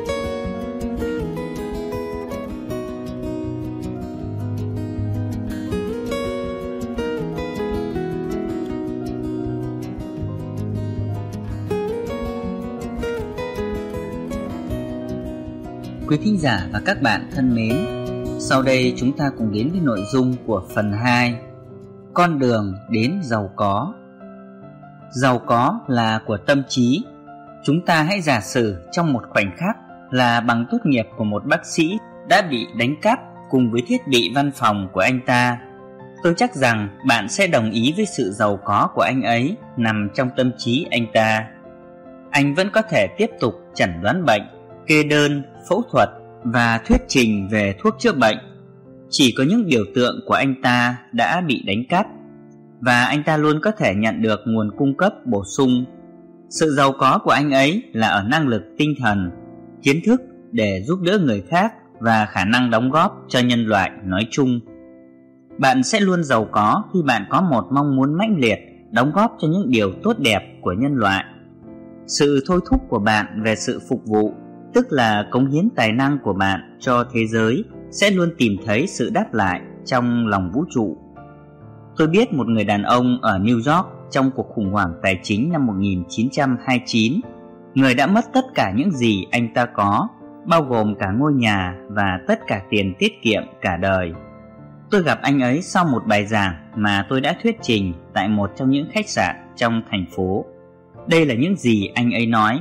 Quý thính giả và các bạn thân mến, sau đây chúng ta cùng đến với nội dung của phần hai, con đường đến giàu có. Giàu có là của tâm trí. Chúng ta hãy giả sử trong một khoảnh khắc là bằng tốt nghiệp của một bác sĩ đã bị đánh cắp cùng với thiết bị văn phòng của anh ta. Tôi chắc rằng bạn sẽ đồng ý với sự giàu có của anh ấy nằm trong tâm trí anh ta. Anh vẫn có thể tiếp tục chẩn đoán bệnh, kê đơn, phẫu thuật và thuyết trình về thuốc chữa bệnh. Chỉ có những biểu tượng của anh ta đã bị đánh cắp, và anh ta luôn có thể nhận được nguồn cung cấp bổ sung. Sự giàu có của anh ấy là ở năng lực tinh thần, kiến thức để giúp đỡ người khác và khả năng đóng góp cho nhân loại nói chung. Bạn sẽ luôn giàu có khi bạn có một mong muốn mãnh liệt đóng góp cho những điều tốt đẹp của nhân loại. Sự thôi thúc của bạn về sự phục vụ, tức là cống hiến tài năng của bạn cho thế giới, sẽ luôn tìm thấy sự đáp lại trong lòng vũ trụ. Tôi biết một người đàn ông ở New York trong cuộc khủng hoảng tài chính năm một nghìn chín trăm hai mươi chín. Người đã mất tất cả những gì anh ta có, bao gồm cả ngôi nhà và tất cả tiền tiết kiệm cả đời. Tôi gặp anh ấy sau một bài giảng mà tôi đã thuyết trình tại một trong những khách sạn trong thành phố. Đây là những gì anh ấy nói.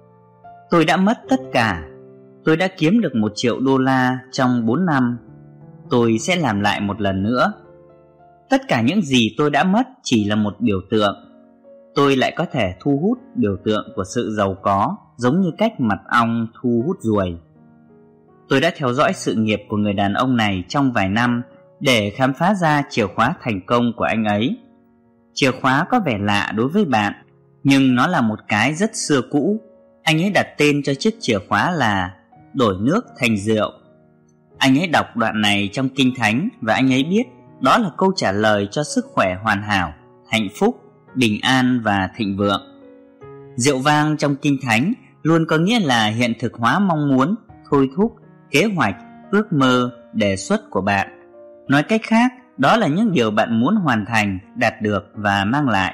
Tôi đã mất tất cả. Tôi đã kiếm được một triệu đô la trong bốn năm. Tôi sẽ làm lại một lần nữa. Tất cả những gì tôi đã mất chỉ là một biểu tượng. Tôi lại có thể thu hút biểu tượng của sự giàu có, giống như cách mật ong thu hút ruồi. Tôi đã theo dõi sự nghiệp của người đàn ông này trong vài năm để khám phá ra chìa khóa thành công của anh ấy. Chìa khóa có vẻ lạ đối với bạn, nhưng nó là một cái rất xưa cũ. Anh ấy đặt tên cho chiếc chìa khóa là đổi nước thành rượu. Anh ấy đọc đoạn này trong Kinh Thánh và anh ấy biết đó là câu trả lời cho sức khỏe hoàn hảo, hạnh phúc, bình an và thịnh vượng. Rượu vang trong Kinh Thánh luôn có nghĩa là hiện thực hóa mong muốn, thôi thúc, kế hoạch, ước mơ, đề xuất của bạn. Nói cách khác, đó là những điều bạn muốn hoàn thành, đạt được và mang lại.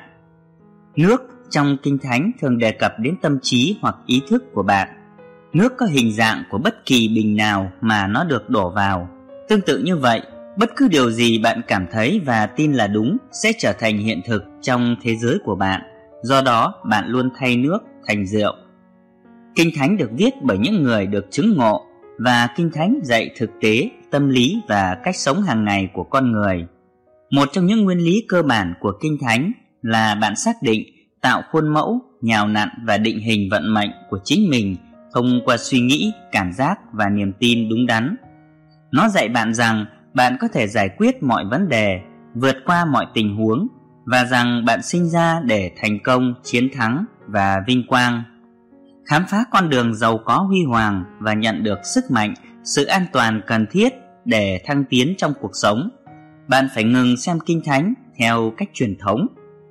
Nước trong Kinh Thánh thường đề cập đến tâm trí hoặc ý thức của bạn. Nước có hình dạng của bất kỳ bình nào mà nó được đổ vào. Tương tự như vậy, bất cứ điều gì bạn cảm thấy và tin là đúng sẽ trở thành hiện thực trong thế giới của bạn. Do đó, bạn luôn thay nước thành rượu. Kinh Thánh được viết bởi những người được chứng ngộ, và Kinh Thánh dạy thực tế, tâm lý và cách sống hàng ngày của con người. Một trong những nguyên lý cơ bản của Kinh Thánh là bạn xác định, tạo khuôn mẫu, nhào nặn và định hình vận mệnh của chính mình thông qua suy nghĩ, cảm giác và niềm tin đúng đắn. Nó dạy bạn rằng bạn có thể giải quyết mọi vấn đề, vượt qua mọi tình huống, và rằng bạn sinh ra để thành công, chiến thắng và vinh quang. Khám phá con đường giàu có huy hoàng và nhận được sức mạnh, sự an toàn cần thiết để thăng tiến trong cuộc sống, bạn phải ngừng xem Kinh Thánh theo cách truyền thống.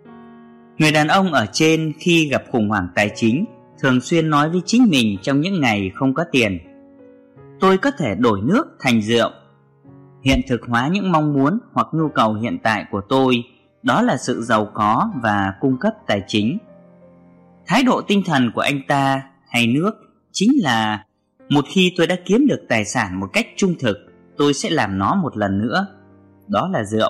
Người đàn ông ở trên khi gặp khủng hoảng tài chính thường xuyên nói với chính mình trong những ngày không có tiền: tôi có thể đổi nước thành rượu. Hiện thực hóa những mong muốn hoặc nhu cầu hiện tại của tôi, đó là sự giàu có và cung cấp tài chính. Thái độ tinh thần của anh ta hay nước chính là: một khi tôi đã kiếm được tài sản một cách trung thực, tôi sẽ làm nó một lần nữa. Đó là rượu.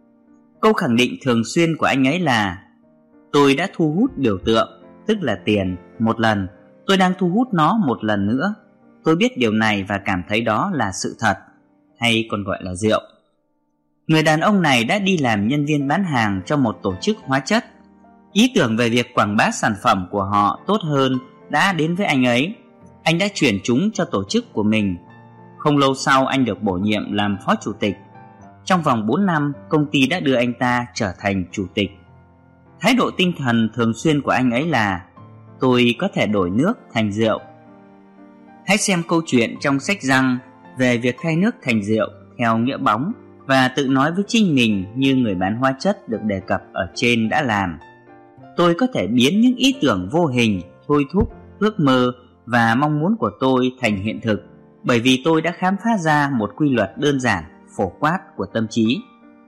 Câu khẳng định thường xuyên của anh ấy là: tôi đã thu hút biểu tượng, tức là tiền, một lần. Tôi đang thu hút nó một lần nữa. Tôi biết điều này và cảm thấy đó là sự thật, hay còn gọi là rượu. Người đàn ông này đã đi làm nhân viên bán hàng cho một tổ chức hóa chất. Ý tưởng về việc quảng bá sản phẩm của họ tốt hơn đã đến với anh ấy. Anh đã chuyển chúng cho tổ chức của mình. Không lâu sau, anh được bổ nhiệm làm phó chủ tịch. Trong vòng bốn năm, công ty đã đưa anh ta trở thành chủ tịch. Thái độ tinh thần thường xuyên của anh ấy là: tôi có thể đổi nước thành rượu. Hãy xem câu chuyện trong sách Giăng về việc thay nước thành rượu theo nghĩa bóng và tự nói với chính mình như người bán hóa chất được đề cập ở trên đã làm: tôi có thể biến những ý tưởng vô hình, thôi thúc, ước mơ và mong muốn của tôi thành hiện thực, bởi vì tôi đã khám phá ra một quy luật đơn giản, phổ quát của tâm trí.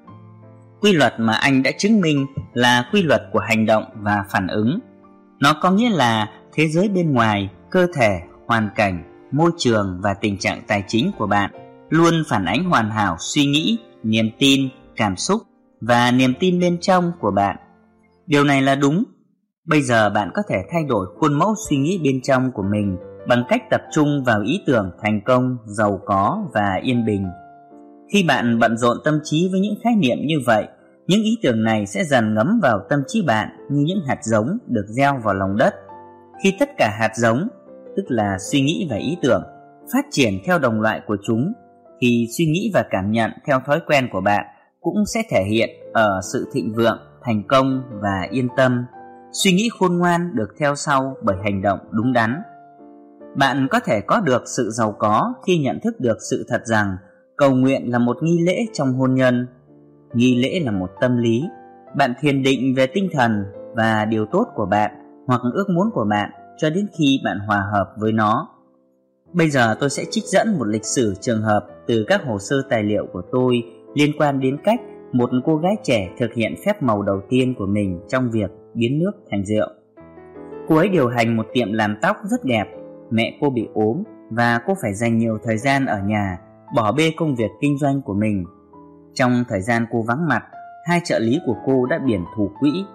Quy luật mà anh đã chứng minh là quy luật của hành động và phản ứng. Nó có nghĩa là thế giới bên ngoài, cơ thể, hoàn cảnh, môi trường và tình trạng tài chính của bạn luôn phản ánh hoàn hảo suy nghĩ, niềm tin, cảm xúc và niềm tin bên trong của bạn. Điều này là đúng. Bây giờ bạn có thể thay đổi khuôn mẫu suy nghĩ bên trong của mình bằng cách tập trung vào ý tưởng thành công, giàu có và yên bình. Khi bạn bận rộn tâm trí với những khái niệm như vậy, những ý tưởng này sẽ dần ngấm vào tâm trí bạn như những hạt giống được gieo vào lòng đất. Khi tất cả hạt giống, tức là suy nghĩ và ý tưởng, phát triển theo đồng loại của chúng, thì suy nghĩ và cảm nhận theo thói quen của bạn cũng sẽ thể hiện ở sự thịnh vượng, thành công và yên tâm. Suy nghĩ khôn ngoan được theo sau bởi hành động đúng đắn. Bạn có thể có được sự giàu có khi nhận thức được sự thật rằng cầu nguyện là một nghi lễ trong hôn nhân. Nghi lễ là một tâm lý. Bạn thiền định về tinh thần và điều tốt của bạn hoặc ước muốn của bạn cho đến khi bạn hòa hợp với nó. Bây giờ tôi sẽ trích dẫn một lịch sử trường hợp từ các hồ sơ tài liệu của tôi liên quan đến cách một cô gái trẻ thực hiện phép màu đầu tiên của mình trong việc biến nước thành rượu. Cô ấy điều hành một tiệm làm tóc rất đẹp. Mẹ cô bị ốm và cô phải dành nhiều thời gian ở nhà, bỏ bê công việc kinh doanh của mình. Trong thời gian cô vắng mặt, hai trợ lý của cô đã biển thủ quỹ.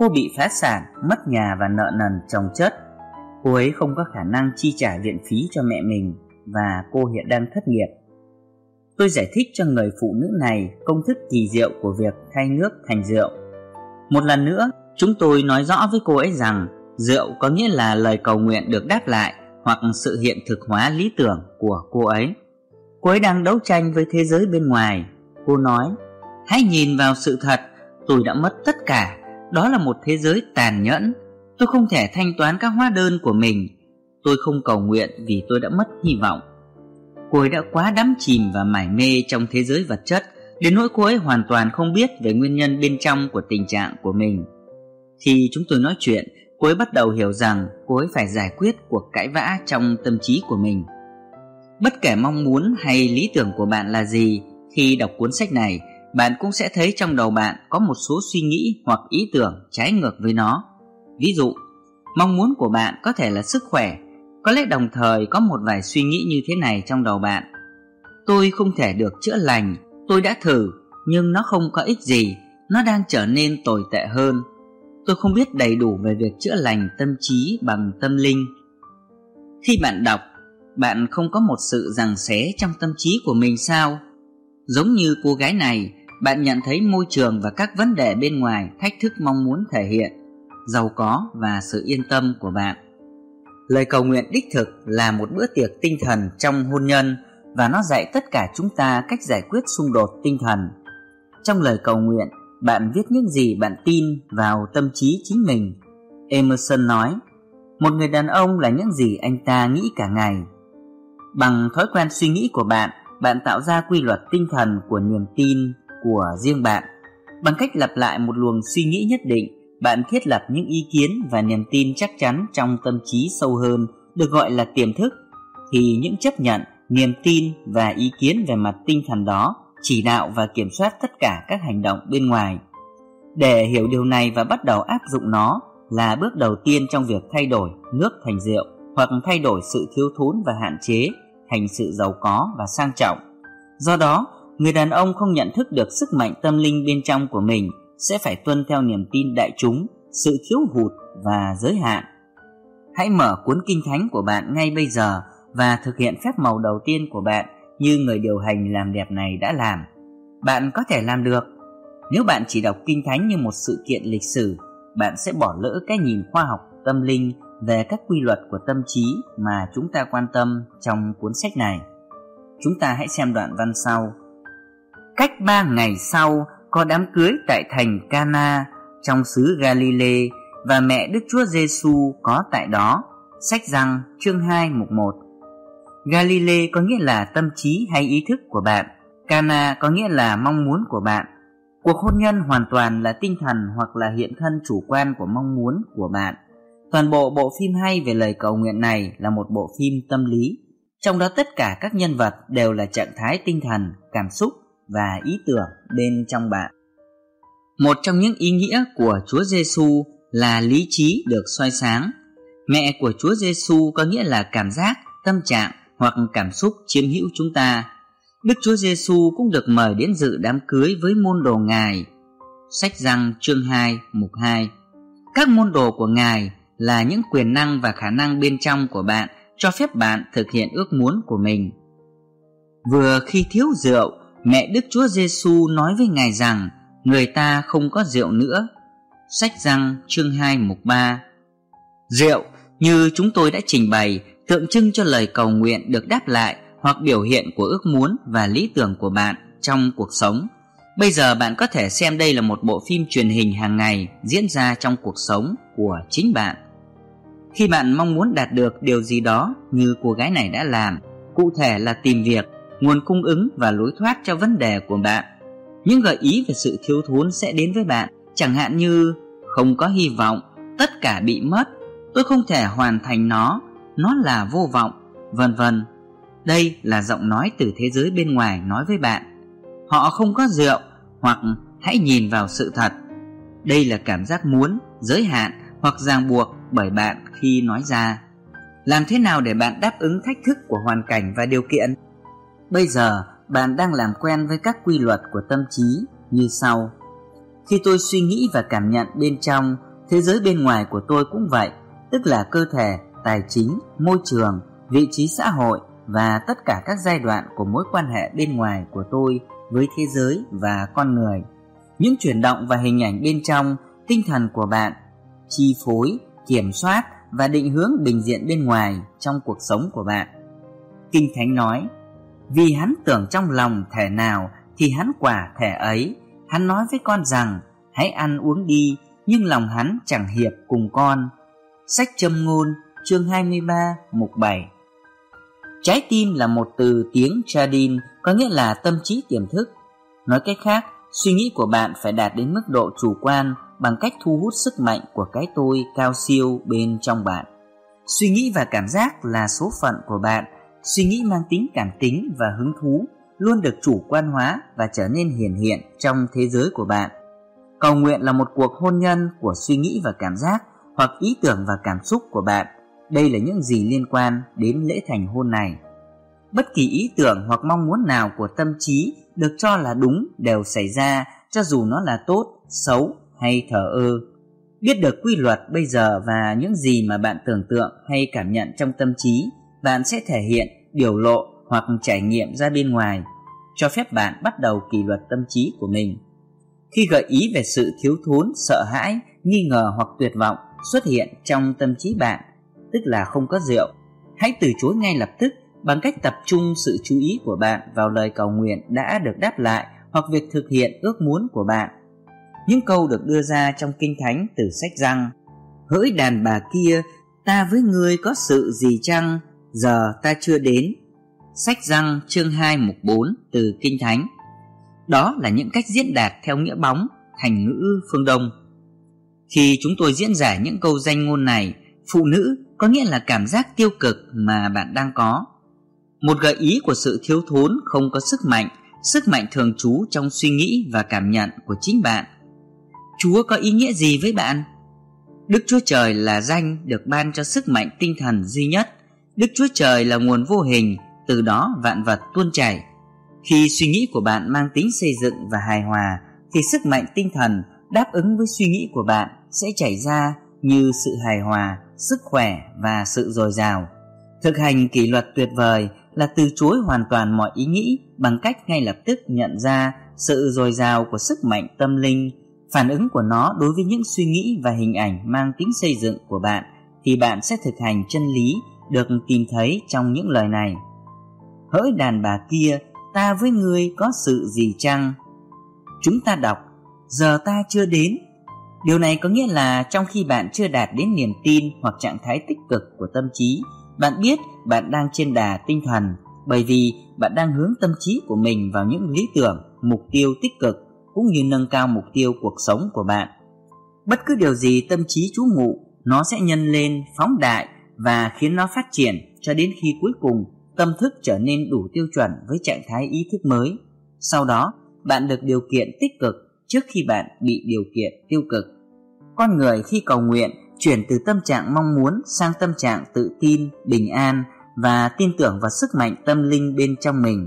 Cô bị phá sản, mất nhà và nợ nần chồng chất. Cô ấy không có khả năng chi trả viện phí cho mẹ mình và cô hiện đang thất nghiệp. Tôi giải thích cho người phụ nữ này công thức kỳ diệu của việc thay nước thành rượu. Một lần nữa, chúng tôi nói rõ với cô ấy rằng rượu có nghĩa là lời cầu nguyện được đáp lại hoặc sự hiện thực hóa lý tưởng của cô ấy. Cô ấy đang đấu tranh với thế giới bên ngoài. Cô nói, hãy nhìn vào sự thật, tôi đã mất tất cả. Đó là một thế giới tàn nhẫn. Tôi không thể thanh toán các hóa đơn của mình. Tôi không cầu nguyện vì tôi đã mất hy vọng. Cô ấy đã quá đắm chìm và mải mê trong thế giới vật chất đến nỗi cô ấy hoàn toàn không biết về nguyên nhân bên trong của tình trạng của mình. Khi chúng tôi nói chuyện, cô ấy bắt đầu hiểu rằng cô ấy phải giải quyết cuộc cãi vã trong tâm trí của mình. Bất kể mong muốn hay lý tưởng của bạn là gì, khi đọc cuốn sách này, bạn cũng sẽ thấy trong đầu bạn có một số suy nghĩ hoặc ý tưởng trái ngược với nó. Ví dụ, mong muốn của bạn có thể là sức khỏe. Có lẽ đồng thời có một vài suy nghĩ như thế này trong đầu bạn: tôi không thể được chữa lành, tôi đã thử nhưng nó không có ích gì, nó đang trở nên tồi tệ hơn. Tôi không biết đầy đủ về việc chữa lành tâm trí bằng tâm linh. Khi bạn đọc, bạn không có một sự giằng xé trong tâm trí của mình sao? Giống như cô gái này, bạn nhận thấy môi trường và các vấn đề bên ngoài thách thức mong muốn thể hiện, giàu có và sự yên tâm của bạn. Lời cầu nguyện đích thực là một bữa tiệc tinh thần trong hôn nhân, và nó dạy tất cả chúng ta cách giải quyết xung đột tinh thần. Trong lời cầu nguyện, bạn viết những gì bạn tin vào tâm trí chính mình. Emerson nói, một người đàn ông là những gì anh ta nghĩ cả ngày. Bằng thói quen suy nghĩ của bạn, bạn tạo ra quy luật tinh thần của niềm tin của riêng bạn. Bằng cách lặp lại một luồng suy nghĩ nhất định, bạn thiết lập những ý kiến và niềm tin chắc chắn trong tâm trí sâu hơn, được gọi là tiềm thức. Thì những chấp nhận, niềm tin và ý kiến về mặt tinh thần đó chỉ đạo và kiểm soát tất cả các hành động bên ngoài. Để hiểu điều này và bắt đầu áp dụng nó là bước đầu tiên trong việc thay đổi nước thành rượu, hoặc thay đổi sự thiếu thốn và hạn chế thành sự giàu có và sang trọng. Do đó, người đàn ông không nhận thức được sức mạnh tâm linh bên trong của mình sẽ phải tuân theo niềm tin đại chúng, sự thiếu hụt và giới hạn. Hãy mở cuốn kinh thánh của bạn ngay bây giờ và thực hiện phép màu đầu tiên của bạn như người điều hành làm đẹp này đã làm. Bạn có thể làm được. Nếu bạn chỉ đọc kinh thánh như một sự kiện lịch sử, bạn sẽ bỏ lỡ cái nhìn khoa học tâm linh về các quy luật của tâm trí mà chúng ta quan tâm trong cuốn sách này. Chúng ta hãy xem đoạn văn sau. Cách ba ngày sau, có đám cưới tại thành Cana trong xứ Galilee, và mẹ Đức Chúa Giêsu có tại đó. Sách Răng chương hai mục một. Galilee có nghĩa là tâm trí hay ý thức của bạn. Cana có nghĩa là mong muốn của bạn. Cuộc hôn nhân hoàn toàn là tinh thần hoặc là hiện thân chủ quan của mong muốn của bạn. Toàn bộ bộ phim hay về lời cầu nguyện này là một bộ phim tâm lý. Trong đó tất cả các nhân vật đều là trạng thái tinh thần, cảm xúc và ý tưởng bên trong bạn. Một trong những ý nghĩa của Chúa Giêsu là lý trí được soi sáng. Mẹ của Chúa Giêsu có nghĩa là cảm giác, tâm trạng hoặc cảm xúc chiếm hữu chúng ta. Đức Chúa Giêsu cũng được mời đến dự đám cưới với môn đồ Ngài. Sách Răng chương hai mục hai. Các môn đồ của Ngài là những quyền năng và khả năng bên trong của bạn cho phép bạn thực hiện ước muốn của mình. Vừa khi thiếu rượu, mẹ Đức Chúa Giêsu nói với Ngài rằng người ta không có rượu nữa. Sách Răng chương hai mục ba. Rượu, như chúng tôi đã trình bày, tượng trưng cho lời cầu nguyện được đáp lại hoặc biểu hiện của ước muốn và lý tưởng của bạn trong cuộc sống. Bây giờ bạn có thể xem đây là một bộ phim truyền hình hàng ngày diễn ra trong cuộc sống của chính bạn. Khi bạn mong muốn đạt được điều gì đó như cô gái này đã làm, cụ thể là tìm việc, nguồn cung ứng và lối thoát cho vấn đề của bạn, những gợi ý về sự thiếu thốn sẽ đến với bạn, chẳng hạn như không có hy vọng, tất cả bị mất, tôi không thể hoàn thành nó, nó là vô vọng, vân vân. Đây là giọng nói từ thế giới bên ngoài nói với bạn. Họ không có rượu, hoặc hãy nhìn vào sự thật. Đây là cảm giác muốn, giới hạn hoặc ràng buộc bởi bạn khi nói ra. Làm thế nào để bạn đáp ứng thách thức của hoàn cảnh và điều kiện? Bây giờ bạn đang làm quen với các quy luật của tâm trí như sau. Khi tôi suy nghĩ và cảm nhận bên trong, Thế giới bên ngoài của tôi cũng vậy, tức là cơ thể, tài chính, môi trường, vị trí xã hội và tất cả các giai đoạn của mối quan hệ bên ngoài của tôi với thế giới và con người. Những chuyển động và hình ảnh bên trong tinh thần của bạn chi phối, kiểm soát và định hướng bình diện bên ngoài trong cuộc sống của bạn. Kinh Thánh nói: vì hắn tưởng trong lòng thể nào thì hắn quả thể ấy. Hắn nói với con rằng hãy ăn uống đi, nhưng lòng hắn chẳng hiệp cùng con. Sách Châm ngôn chương hai mươi ba mục bảy. Trái tim là một từ tiếng Chaldin, có nghĩa là tâm trí tiềm thức. Nói cách khác, suy nghĩ của bạn phải đạt đến mức độ chủ quan bằng cách thu hút sức mạnh của cái tôi cao siêu bên trong bạn. Suy nghĩ và cảm giác là số phận của bạn. Suy nghĩ mang tính cảm tính và hứng thú luôn được chủ quan hóa và trở nên hiển hiện trong thế giới của bạn. Cầu nguyện là một cuộc hôn nhân của suy nghĩ và cảm giác, hoặc ý tưởng và cảm xúc của bạn. Đây là những gì liên quan đến lễ thành hôn này. Bất kỳ ý tưởng hoặc mong muốn nào của tâm trí được cho là đúng đều xảy ra, cho dù nó là tốt, xấu hay thờ ơ. Biết được quy luật bây giờ và những gì mà bạn tưởng tượng hay cảm nhận trong tâm trí, bạn sẽ thể hiện, biểu lộ hoặc trải nghiệm ra bên ngoài, cho phép bạn bắt đầu kỷ luật tâm trí của mình. Khi gợi ý về sự thiếu thốn, sợ hãi, nghi ngờ hoặc tuyệt vọng xuất hiện trong tâm trí bạn, tức là không có rượu, hãy từ chối ngay lập tức bằng cách tập trung sự chú ý của bạn vào lời cầu nguyện đã được đáp lại hoặc việc thực hiện ước muốn của bạn. Những câu được đưa ra trong Kinh Thánh từ sách Giăng: hỡi đàn bà kia, ta với ngươi có sự gì chăng, giờ ta chưa đến. Sách Giăng chương hai mục bốn từ Kinh Thánh. Đó là những cách diễn đạt theo nghĩa bóng, thành ngữ phương Đông. Khi chúng tôi diễn giải những câu danh ngôn này, phụ nữ có nghĩa là cảm giác tiêu cực mà bạn đang có. Một gợi ý của sự thiếu thốn không có sức mạnh, sức mạnh thường trú trong suy nghĩ và cảm nhận của chính bạn. Chúa có ý nghĩa gì với bạn? Đức Chúa Trời là danh được ban cho sức mạnh tinh thần duy nhất. Đức Chúa Trời là nguồn vô hình, từ đó vạn vật tuôn chảy. Khi suy nghĩ của bạn mang tính xây dựng và hài hòa, thì sức mạnh tinh thần đáp ứng với suy nghĩ của bạn sẽ chảy ra như sự hài hòa, sức khỏe và sự dồi dào. Thực hành kỷ luật tuyệt vời là từ chối hoàn toàn mọi ý nghĩ bằng cách ngay lập tức nhận ra sự dồi dào của sức mạnh tâm linh, phản ứng của nó đối với những suy nghĩ và hình ảnh mang tính xây dựng của bạn, thì bạn sẽ thực hành chân lý được tìm thấy trong những lời này. Hỡi đàn bà kia, ta với ngươi có sự gì chăng? Chúng ta đọc: giờ ta chưa đến. Điều này có nghĩa là trong khi bạn chưa đạt đến niềm tin hoặc trạng thái tích cực của tâm trí, bạn biết bạn đang trên đà tinh thần, bởi vì bạn đang hướng tâm trí của mình vào những lý tưởng, mục tiêu tích cực, cũng như nâng cao mục tiêu cuộc sống của bạn. Bất cứ điều gì tâm trí trú ngụ, nó sẽ nhân lên, phóng đại và khiến nó phát triển cho đến khi cuối cùng tâm thức trở nên đủ tiêu chuẩn với trạng thái ý thức mới. Sau đó, bạn được điều kiện tích cực trước khi bạn bị điều kiện tiêu cực. Con người khi cầu nguyện chuyển từ tâm trạng mong muốn sang tâm trạng tự tin, bình an và tin tưởng vào sức mạnh tâm linh bên trong mình.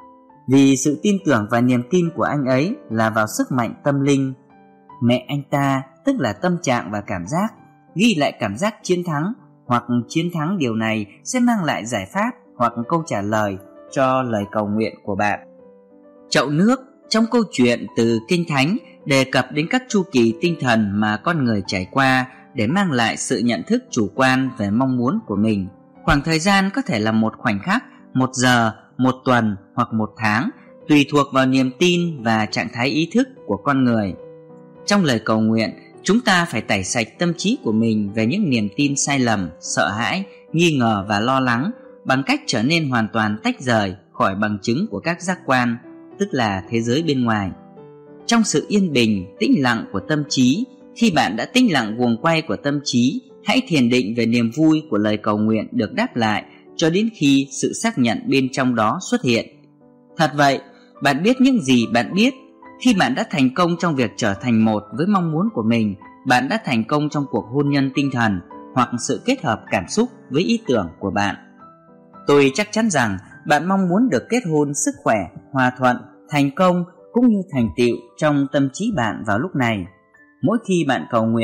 Vì sự tin tưởng và niềm tin của anh ấy là vào sức mạnh tâm linh. Mẹ anh ta, tức là tâm trạng và cảm giác, ghi lại cảm giác chiến thắng, hoặc chiến thắng điều này sẽ mang lại giải pháp hoặc câu trả lời cho lời cầu nguyện của bạn. Chậu nước trong câu chuyện từ Kinh Thánh đề cập đến các chu kỳ tinh thần mà con người trải qua để mang lại sự nhận thức chủ quan về mong muốn của mình. Khoảng thời gian có thể là một khoảnh khắc, một giờ, một tuần hoặc một tháng, tùy thuộc vào niềm tin và trạng thái ý thức của con người. Trong lời cầu nguyện, chúng ta phải tẩy sạch tâm trí của mình về những niềm tin sai lầm, sợ hãi, nghi ngờ và lo lắng bằng cách trở nên hoàn toàn tách rời khỏi bằng chứng của các giác quan, tức là thế giới bên ngoài. Trong sự yên bình, tĩnh lặng của tâm trí, khi bạn đã tĩnh lặng guồng quay của tâm trí, hãy thiền định về niềm vui của lời cầu nguyện được đáp lại cho đến khi sự xác nhận bên trong đó xuất hiện. Thật vậy, bạn biết những gì bạn biết. Khi bạn đã thành công trong việc trở thành một với mong muốn của mình, bạn đã thành công trong cuộc hôn nhân tinh thần hoặc sự kết hợp cảm xúc với ý tưởng của bạn. Tôi chắc chắn rằng bạn mong muốn được kết hôn sức khỏe, hòa thuận, thành công cũng như thành tựu trong tâm trí bạn vào lúc này. Mỗi khi bạn cầu nguyện,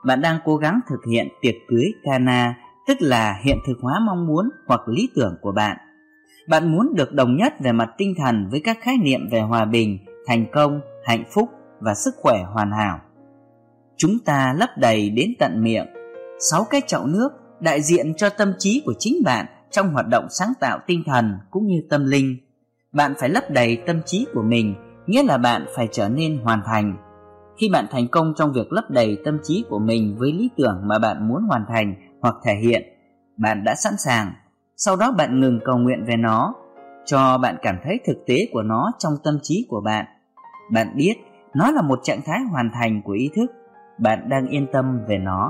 bạn đang cố gắng thực hiện tiệc cưới Cana, tức là hiện thực hóa mong muốn hoặc lý tưởng của bạn. Bạn muốn được đồng nhất về mặt tinh thần với các khái niệm về hòa bình, thành công, hạnh phúc và sức khỏe hoàn hảo. Chúng ta lấp đầy đến tận miệng sáu cái chậu nước đại diện cho tâm trí của chính bạn trong hoạt động sáng tạo tinh thần cũng như tâm linh. Bạn phải lấp đầy tâm trí của mình, nghĩa là bạn phải trở nên hoàn thành. Khi bạn thành công trong việc lấp đầy tâm trí của mình với lý tưởng mà bạn muốn hoàn thành hoặc thể hiện, bạn đã sẵn sàng. Sau đó bạn ngừng cầu nguyện về nó, cho bạn cảm thấy thực tế của nó trong tâm trí của bạn. Bạn biết nó là một trạng thái hoàn thành của ý thức, bạn đang yên tâm về nó.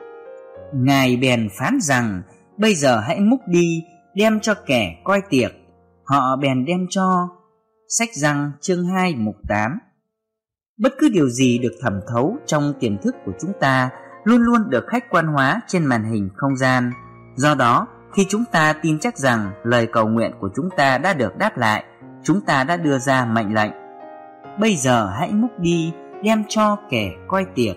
Ngài bèn phán rằng, bây giờ hãy múc đi, đem cho kẻ coi tiệc. Họ bèn đem cho. Sách Răng chương hai mục tám. Bất cứ điều gì được thẩm thấu trong tiềm thức của chúng ta luôn luôn được khách quan hóa trên màn hình không gian. Do đó, khi chúng ta tin chắc rằng lời cầu nguyện của chúng ta đã được đáp lại, chúng ta đã đưa ra mệnh lệnh. Bây giờ hãy múc đi, đem cho kẻ coi tiệc.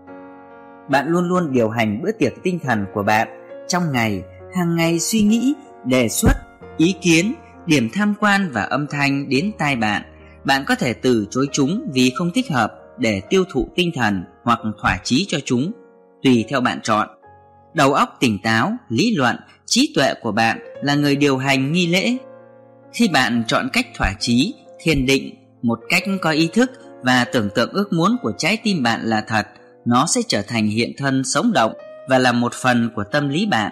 Bạn luôn luôn điều hành bữa tiệc tinh thần của bạn trong ngày, hàng ngày suy nghĩ, đề xuất, ý kiến, điểm tham quan và âm thanh đến tai bạn. Bạn có thể từ chối chúng vì không thích hợp để tiêu thụ tinh thần hoặc thỏa chí cho chúng, tùy theo bạn chọn. Đầu óc tỉnh táo, lý luận, trí tuệ của bạn là người điều hành nghi lễ. Khi bạn chọn cách thỏa chí, thiền định một cách có ý thức và tưởng tượng ước muốn của trái tim bạn là thật, nó sẽ trở thành hiện thân sống động và là một phần của tâm lý bạn,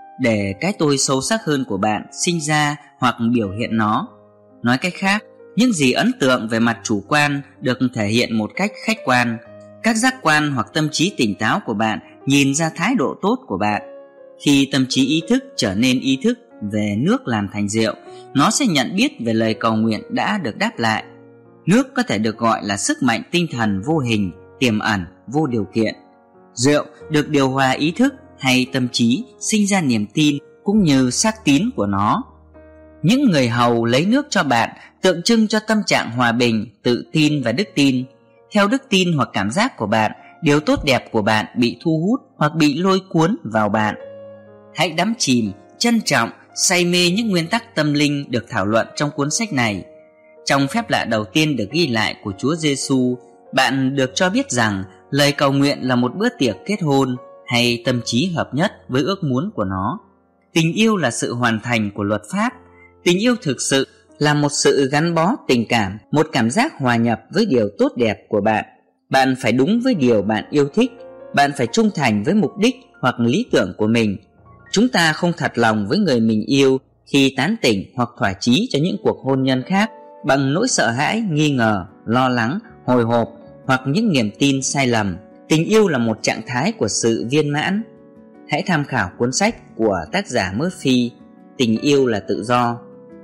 để cái tôi sâu sắc hơn của bạn sinh ra hoặc biểu hiện nó. Nói cách khác, những gì ấn tượng về mặt chủ quan được thể hiện một cách khách quan. Các giác quan hoặc tâm trí tỉnh táo của bạn nhìn ra thái độ tốt của bạn. Khi tâm trí ý thức trở nên ý thức về nước làm thành rượu, nó sẽ nhận biết về lời cầu nguyện đã được đáp lại. Nước có thể được gọi là sức mạnh tinh thần vô hình, tiềm ẩn, vô điều kiện. Rượu được điều hòa ý thức hay tâm trí sinh ra niềm tin cũng như xác tín của nó. Những người hầu lấy nước cho bạn tượng trưng cho tâm trạng hòa bình, tự tin và đức tin. Theo đức tin hoặc cảm giác của bạn, điều tốt đẹp của bạn bị thu hút hoặc bị lôi cuốn vào bạn. Hãy đắm chìm, trân trọng, say mê những nguyên tắc tâm linh được thảo luận trong cuốn sách này. Trong phép lạ đầu tiên được ghi lại của Chúa Giêsu, bạn được cho biết rằng lời cầu nguyện là một bữa tiệc kết hôn hay tâm trí hợp nhất với ước muốn của nó. Tình yêu là sự hoàn thành của luật pháp. Tình yêu thực sự là một sự gắn bó tình cảm, một cảm giác hòa nhập với điều tốt đẹp của bạn. Bạn phải đúng với điều bạn yêu thích. Bạn phải trung thành với mục đích hoặc lý tưởng của mình. Chúng ta không thật lòng với người mình yêu khi tán tỉnh hoặc thỏa chí cho những cuộc hôn nhân khác bằng nỗi sợ hãi, nghi ngờ, lo lắng, hồi hộp hoặc những niềm tin sai lầm. Tình yêu là một trạng thái của sự viên mãn. Hãy tham khảo cuốn sách của tác giả Murphy, Tình yêu là tự do.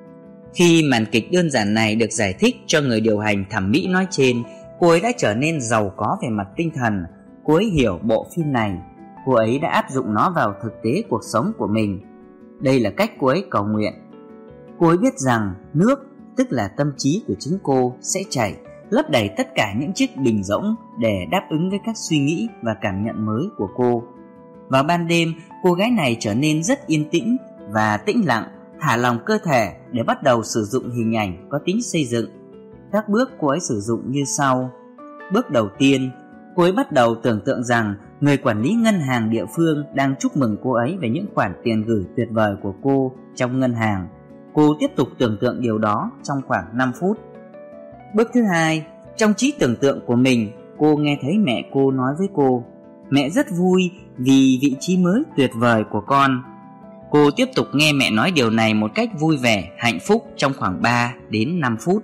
Khi màn kịch đơn giản này được giải thích cho người điều hành thẩm mỹ nói trên, cô ấy đã trở nên giàu có về mặt tinh thần. Cô ấy hiểu bộ phim này. Cô ấy đã áp dụng nó vào thực tế cuộc sống của mình. Đây là cách cô ấy cầu nguyện. Cô ấy biết rằng nước, tức là tâm trí của chính cô, sẽ chảy, lấp đầy tất cả những chiếc bình rỗng để đáp ứng với các suy nghĩ và cảm nhận mới của cô. Vào ban đêm, cô gái này trở nên rất yên tĩnh và tĩnh lặng, thả lòng cơ thể để bắt đầu sử dụng hình ảnh có tính xây dựng. Các bước cô ấy sử dụng như sau. Bước đầu tiên, cô ấy bắt đầu tưởng tượng rằng người quản lý ngân hàng địa phương đang chúc mừng cô ấy về những khoản tiền gửi tuyệt vời của cô trong ngân hàng. Cô tiếp tục tưởng tượng điều đó trong khoảng năm phút. Bước thứ hai, trong trí tưởng tượng của mình, cô nghe thấy mẹ cô nói với cô: mẹ rất vui vì vị trí mới tuyệt vời của con. Cô tiếp tục nghe mẹ nói điều này một cách vui vẻ, hạnh phúc trong khoảng ba đến năm phút.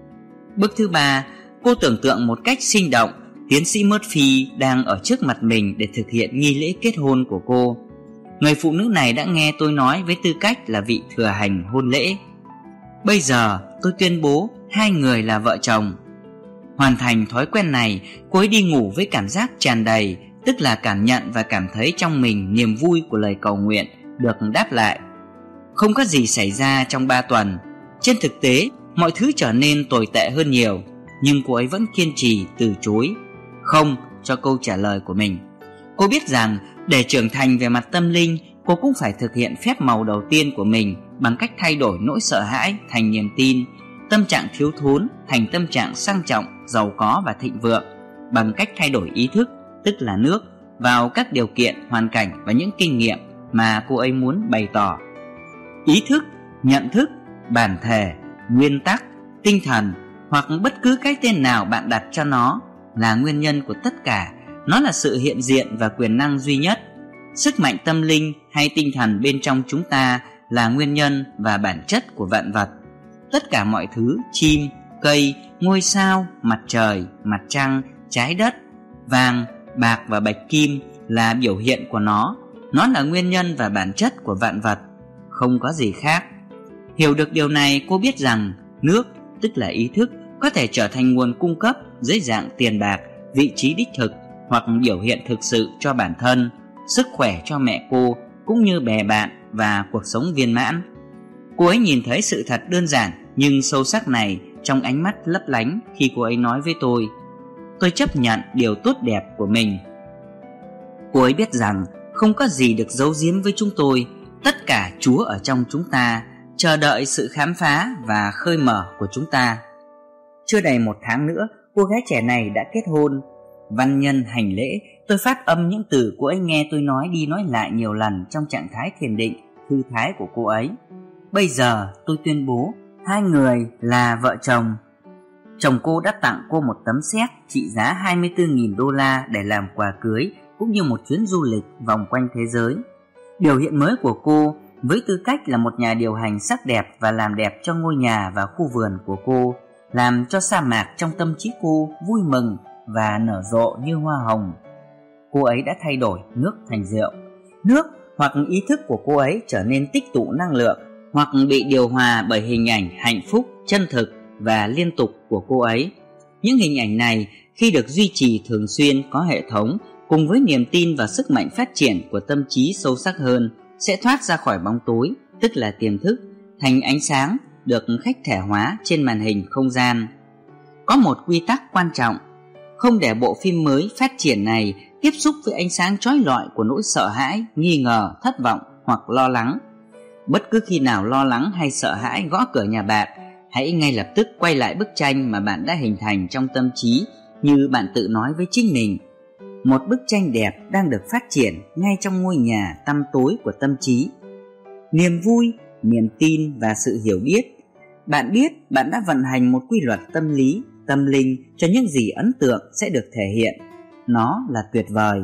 Bước thứ ba, cô tưởng tượng một cách sinh động tiến sĩ Murphy đang ở trước mặt mình để thực hiện nghi lễ kết hôn của cô. Người phụ nữ này đã nghe tôi nói với tư cách là vị thừa hành hôn lễ. Bây giờ tôi tuyên bố hai người là vợ chồng. Hoàn thành thói quen này, cô ấy đi ngủ với cảm giác tràn đầy, tức là cảm nhận và cảm thấy trong mình niềm vui của lời cầu nguyện được đáp lại. Không có gì xảy ra trong ba tuần. Trên thực tế, mọi thứ trở nên tồi tệ hơn nhiều, nhưng cô ấy vẫn kiên trì từ chối không cho câu trả lời của mình. Cô biết rằng để trưởng thành về mặt tâm linh, cô cũng phải thực hiện phép màu đầu tiên của mình bằng cách thay đổi nỗi sợ hãi thành niềm tin, tâm trạng thiếu thốn thành tâm trạng sang trọng, giàu có và thịnh vượng, bằng cách thay đổi ý thức, tức là nước, vào các điều kiện, hoàn cảnh và những kinh nghiệm mà cô ấy muốn bày tỏ. Ý thức, nhận thức, bản thể, nguyên tắc, tinh thần hoặc bất cứ cái tên nào bạn đặt cho nó là nguyên nhân của tất cả. Nó là sự hiện diện và quyền năng duy nhất. Sức mạnh tâm linh hay tinh thần bên trong chúng ta là nguyên nhân và bản chất của vạn vật. Tất cả mọi thứ, chim, cây, ngôi sao, mặt trời, mặt trăng, trái đất, vàng, bạc và bạch kim là biểu hiện của nó. Nó là nguyên nhân và bản chất của vạn vật, không có gì khác. Hiểu được điều này, cô biết rằng nước, tức là ý thức, có thể trở thành nguồn cung cấp dưới dạng tiền bạc, vị trí đích thực hoặc biểu hiện thực sự cho bản thân, sức khỏe cho mẹ cô cũng như bè bạn và cuộc sống viên mãn. Cô ấy nhìn thấy sự thật đơn giản nhưng sâu sắc này trong ánh mắt lấp lánh khi cô ấy nói với tôi: tôi chấp nhận điều tốt đẹp của mình. Cô ấy biết rằng không có gì được giấu giếm với chúng tôi. Tất cả Chúa ở trong chúng ta, chờ đợi sự khám phá và khơi mở của chúng ta. Chưa đầy một tháng nữa, cô gái trẻ này đã kết hôn. Văn nhân hành lễ, tôi phát âm những từ cô ấy nghe tôi nói đi nói lại nhiều lần trong trạng thái thiền định, thư thái của cô ấy. Bây giờ tôi tuyên bố hai người là vợ chồng. Chồng cô đã tặng cô một tấm séc trị giá hai mươi tư nghìn đô la để làm quà cưới, cũng như một chuyến du lịch vòng quanh thế giới. Biểu hiện mới của cô với tư cách là một nhà điều hành sắc đẹp và làm đẹp cho ngôi nhà và khu vườn của cô, làm cho sa mạc trong tâm trí cô vui mừng và nở rộ như hoa hồng. Cô ấy đã thay đổi nước thành rượu. Nước hoặc ý thức của cô ấy trở nên tích tụ năng lượng, hoặc bị điều hòa bởi hình ảnh hạnh phúc, chân thực và liên tục của cô ấy. Những hình ảnh này khi được duy trì thường xuyên có hệ thống, cùng với niềm tin và sức mạnh phát triển của tâm trí sâu sắc hơn, sẽ thoát ra khỏi bóng tối, tức là tiềm thức, thành ánh sáng được khách thể hóa trên màn hình không gian. Có một quy tắc quan trọng: không để bộ phim mới phát triển này tiếp xúc với ánh sáng chói lọi của nỗi sợ hãi, nghi ngờ, thất vọng hoặc lo lắng. Bất cứ khi nào lo lắng hay sợ hãi gõ cửa nhà bạn, hãy ngay lập tức quay lại bức tranh mà bạn đã hình thành trong tâm trí, như bạn tự nói với chính mình. Một bức tranh đẹp đang được phát triển ngay trong ngôi nhà tăm tối của tâm trí. Niềm vui, niềm tin và sự hiểu biết. Bạn biết bạn đã vận hành một quy luật tâm lý, tâm linh cho những gì ấn tượng sẽ được thể hiện. Nó là tuyệt vời.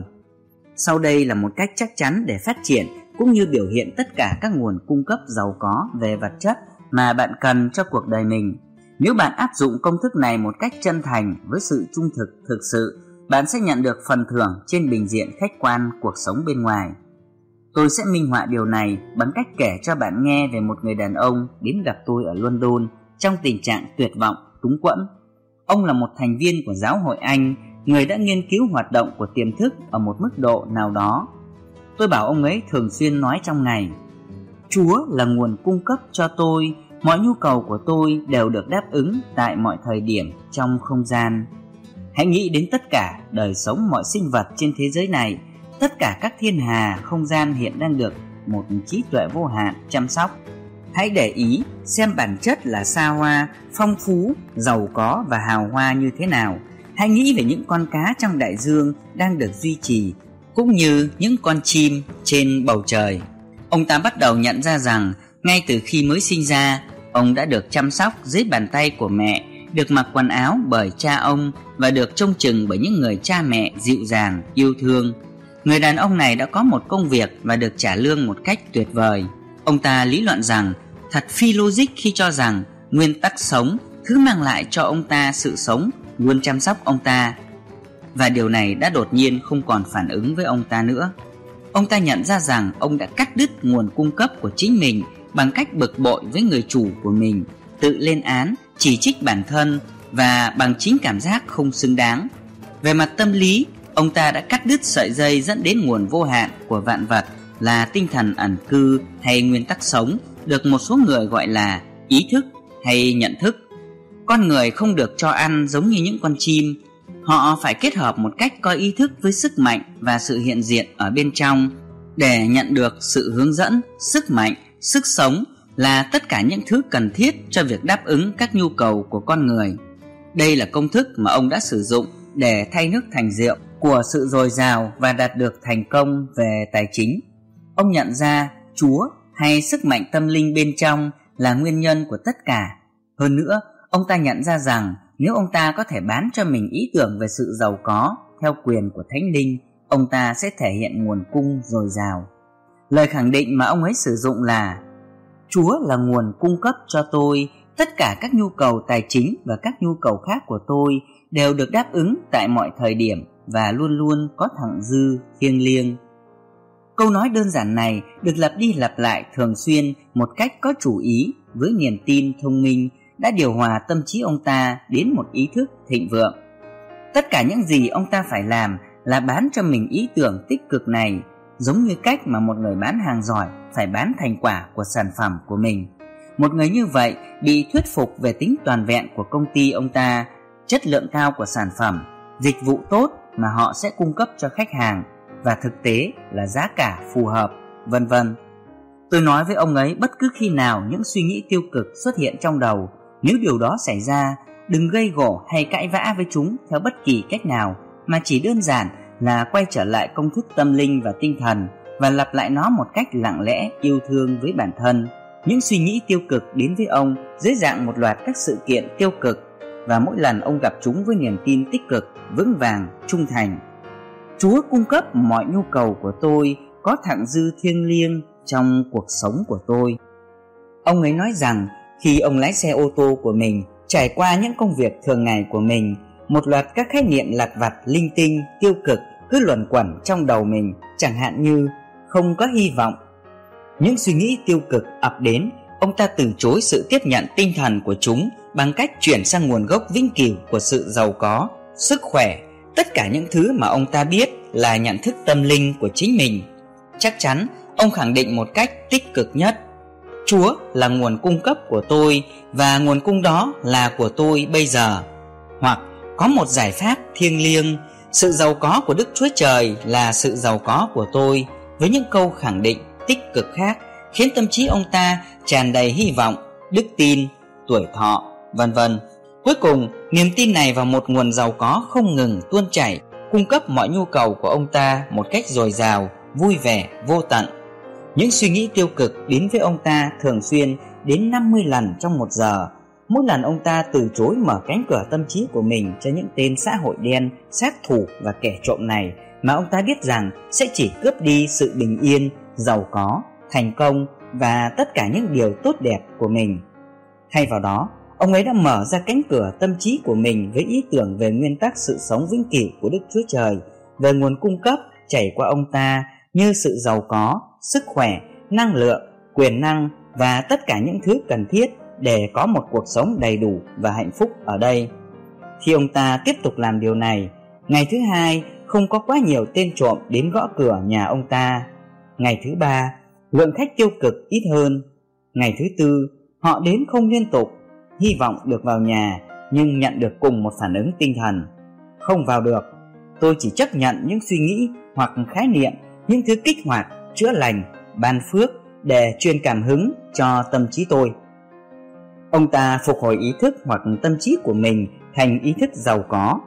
Sau đây là một cách chắc chắn để phát triển cũng như biểu hiện tất cả các nguồn cung cấp giàu có về vật chất mà bạn cần cho cuộc đời mình. Nếu bạn áp dụng công thức này một cách chân thành với sự trung thực thực sự, bạn sẽ nhận được phần thưởng trên bình diện khách quan cuộc sống bên ngoài. Tôi sẽ minh họa điều này bằng cách kể cho bạn nghe về một người đàn ông đến gặp tôi ở London trong tình trạng tuyệt vọng, túng quẫn. Ông là một thành viên của giáo hội Anh, người đã nghiên cứu hoạt động của tiềm thức ở một mức độ nào đó. Tôi bảo ông ấy thường xuyên nói trong ngày: Chúa là nguồn cung cấp cho tôi, mọi nhu cầu của tôi đều được đáp ứng tại mọi thời điểm trong không gian. Hãy nghĩ đến tất cả đời sống mọi sinh vật trên thế giới này. Tất cả các thiên hà không gian hiện đang được một trí tuệ vô hạn chăm sóc. Hãy để ý xem bản chất là xa hoa, phong phú, giàu có và hào hoa như thế nào. Hãy nghĩ về những con cá trong đại dương đang được duy trì, cũng như những con chim trên bầu trời. Ông ta bắt đầu nhận ra rằng ngay từ khi mới sinh ra, ông đã được chăm sóc dưới bàn tay của mẹ, được mặc quần áo bởi cha ông và được trông chừng bởi những người cha mẹ dịu dàng, yêu thương. Người đàn ông này đã có một công việc và được trả lương một cách tuyệt vời. Ông ta lý luận rằng thật phi logic khi cho rằng nguyên tắc sống, thứ mang lại cho ông ta sự sống, luôn chăm sóc ông ta. Và điều này đã đột nhiên không còn phản ứng với ông ta nữa. Ông ta nhận ra rằng ông đã cắt đứt nguồn cung cấp của chính mình bằng cách bực bội với người chủ của mình, tự lên án, chỉ trích bản thân và bằng chính cảm giác không xứng đáng. Về mặt tâm lý, ông ta đã cắt đứt sợi dây dẫn đến nguồn vô hạn của vạn vật là tinh thần ẩn cư hay nguyên tắc sống, được một số người gọi là ý thức hay nhận thức. Con người không được cho ăn giống như những con chim. Họ phải kết hợp một cách có ý thức với sức mạnh và sự hiện diện ở bên trong để nhận được sự hướng dẫn. Sức mạnh, sức sống là tất cả những thứ cần thiết cho việc đáp ứng các nhu cầu của con người. Đây là công thức mà ông đã sử dụng để thay nước thành rượu của sự dồi dào và đạt được thành công về tài chính. Ông nhận ra Chúa hay sức mạnh tâm linh bên trong là nguyên nhân của tất cả. Hơn nữa, ông ta nhận ra rằng nếu ông ta có thể bán cho mình ý tưởng về sự giàu có theo quyền của Thánh Linh, ông ta sẽ thể hiện nguồn cung dồi dào. Lời khẳng định mà ông ấy sử dụng là: Chúa là nguồn cung cấp cho tôi tất cả các nhu cầu tài chính và các nhu cầu khác của tôi đều được đáp ứng tại mọi thời điểm và luôn luôn có thặng dư thiêng liêng. Câu nói đơn giản này được lặp đi lặp lại thường xuyên một cách có chủ ý, với niềm tin thông minh đã điều hòa tâm trí ông ta đến một ý thức thịnh vượng. Tất cả những gì ông ta phải làm là bán cho mình ý tưởng tích cực này, giống như cách mà một người bán hàng giỏi phải bán thành quả của sản phẩm của mình. Một người như vậy bị thuyết phục về tính toàn vẹn của công ty ông ta, chất lượng cao của sản phẩm, dịch vụ tốt mà họ sẽ cung cấp cho khách hàng, và thực tế là giá cả phù hợp, vân vân. Tôi nói với ông ấy bất cứ khi nào những suy nghĩ tiêu cực xuất hiện trong đầu, nếu điều đó xảy ra, đừng gây gổ hay cãi vã với chúng theo bất kỳ cách nào, mà chỉ đơn giản là quay trở lại công thức tâm linh và tinh thần và lặp lại nó một cách lặng lẽ, yêu thương với bản thân. Những suy nghĩ tiêu cực đến với ông dưới dạng một loạt các sự kiện tiêu cực, và mỗi lần ông gặp chúng với niềm tin tích cực, vững vàng, trung thành. Chúa cung cấp mọi nhu cầu của tôi, có thặng dư thiêng liêng trong cuộc sống của tôi. Ông ấy nói rằng khi ông lái xe ô tô của mình, trải qua những công việc thường ngày của mình, một loạt các khái niệm lặt vặt, linh tinh, tiêu cực cứ luẩn quẩn trong đầu mình, chẳng hạn như không có hy vọng. Những suy nghĩ tiêu cực ập đến, ông ta từ chối sự tiếp nhận tinh thần của chúng bằng cách chuyển sang nguồn gốc vĩnh cửu của sự giàu có, sức khỏe, tất cả những thứ mà ông ta biết là nhận thức tâm linh của chính mình. Chắc chắn ông khẳng định một cách tích cực nhất: Chúa là nguồn cung cấp của tôi và nguồn cung đó là của tôi bây giờ. Hoặc có một giải pháp thiêng liêng: sự giàu có của Đức Chúa Trời là sự giàu có của tôi. Với những câu khẳng định tích cực khác khiến tâm trí ông ta tràn đầy hy vọng, đức tin, tuổi thọ, vân vân. Cuối cùng, niềm tin này vào một nguồn giàu có không ngừng tuôn chảy, cung cấp mọi nhu cầu của ông ta một cách dồi dào, vui vẻ, vô tận. Những suy nghĩ tiêu cực đến với ông ta thường xuyên đến năm mươi lần trong một giờ. Mỗi lần ông ta từ chối mở cánh cửa tâm trí của mình cho những tên xã hội đen, sát thủ và kẻ trộm này, mà ông ta biết rằng sẽ chỉ cướp đi sự bình yên, giàu có, thành công và tất cả những điều tốt đẹp của mình. Thay vào đó, ông ấy đã mở ra cánh cửa tâm trí của mình với ý tưởng về nguyên tắc sự sống vĩnh cửu của Đức Chúa Trời, về nguồn cung cấp chảy qua ông ta như sự giàu có, sức khỏe, năng lượng, quyền năng và tất cả những thứ cần thiết để có một cuộc sống đầy đủ và hạnh phúc ở đây. Khi ông ta tiếp tục làm điều này, ngày thứ hai không có quá nhiều tên trộm đến gõ cửa nhà ông ta. Ngày thứ ba, lượng khách tiêu cực ít hơn. Ngày thứ tư, họ đến không liên tục, hy vọng được vào nhà nhưng nhận được cùng một phản ứng tinh thần: không vào được. Tôi chỉ chấp nhận những suy nghĩ hoặc khái niệm, những thứ kích hoạt, chữa lành, ban phước để truyền cảm hứng cho tâm trí tôi. Ông ta phục hồi ý thức hoặc tâm trí của mình thành ý thức giàu có.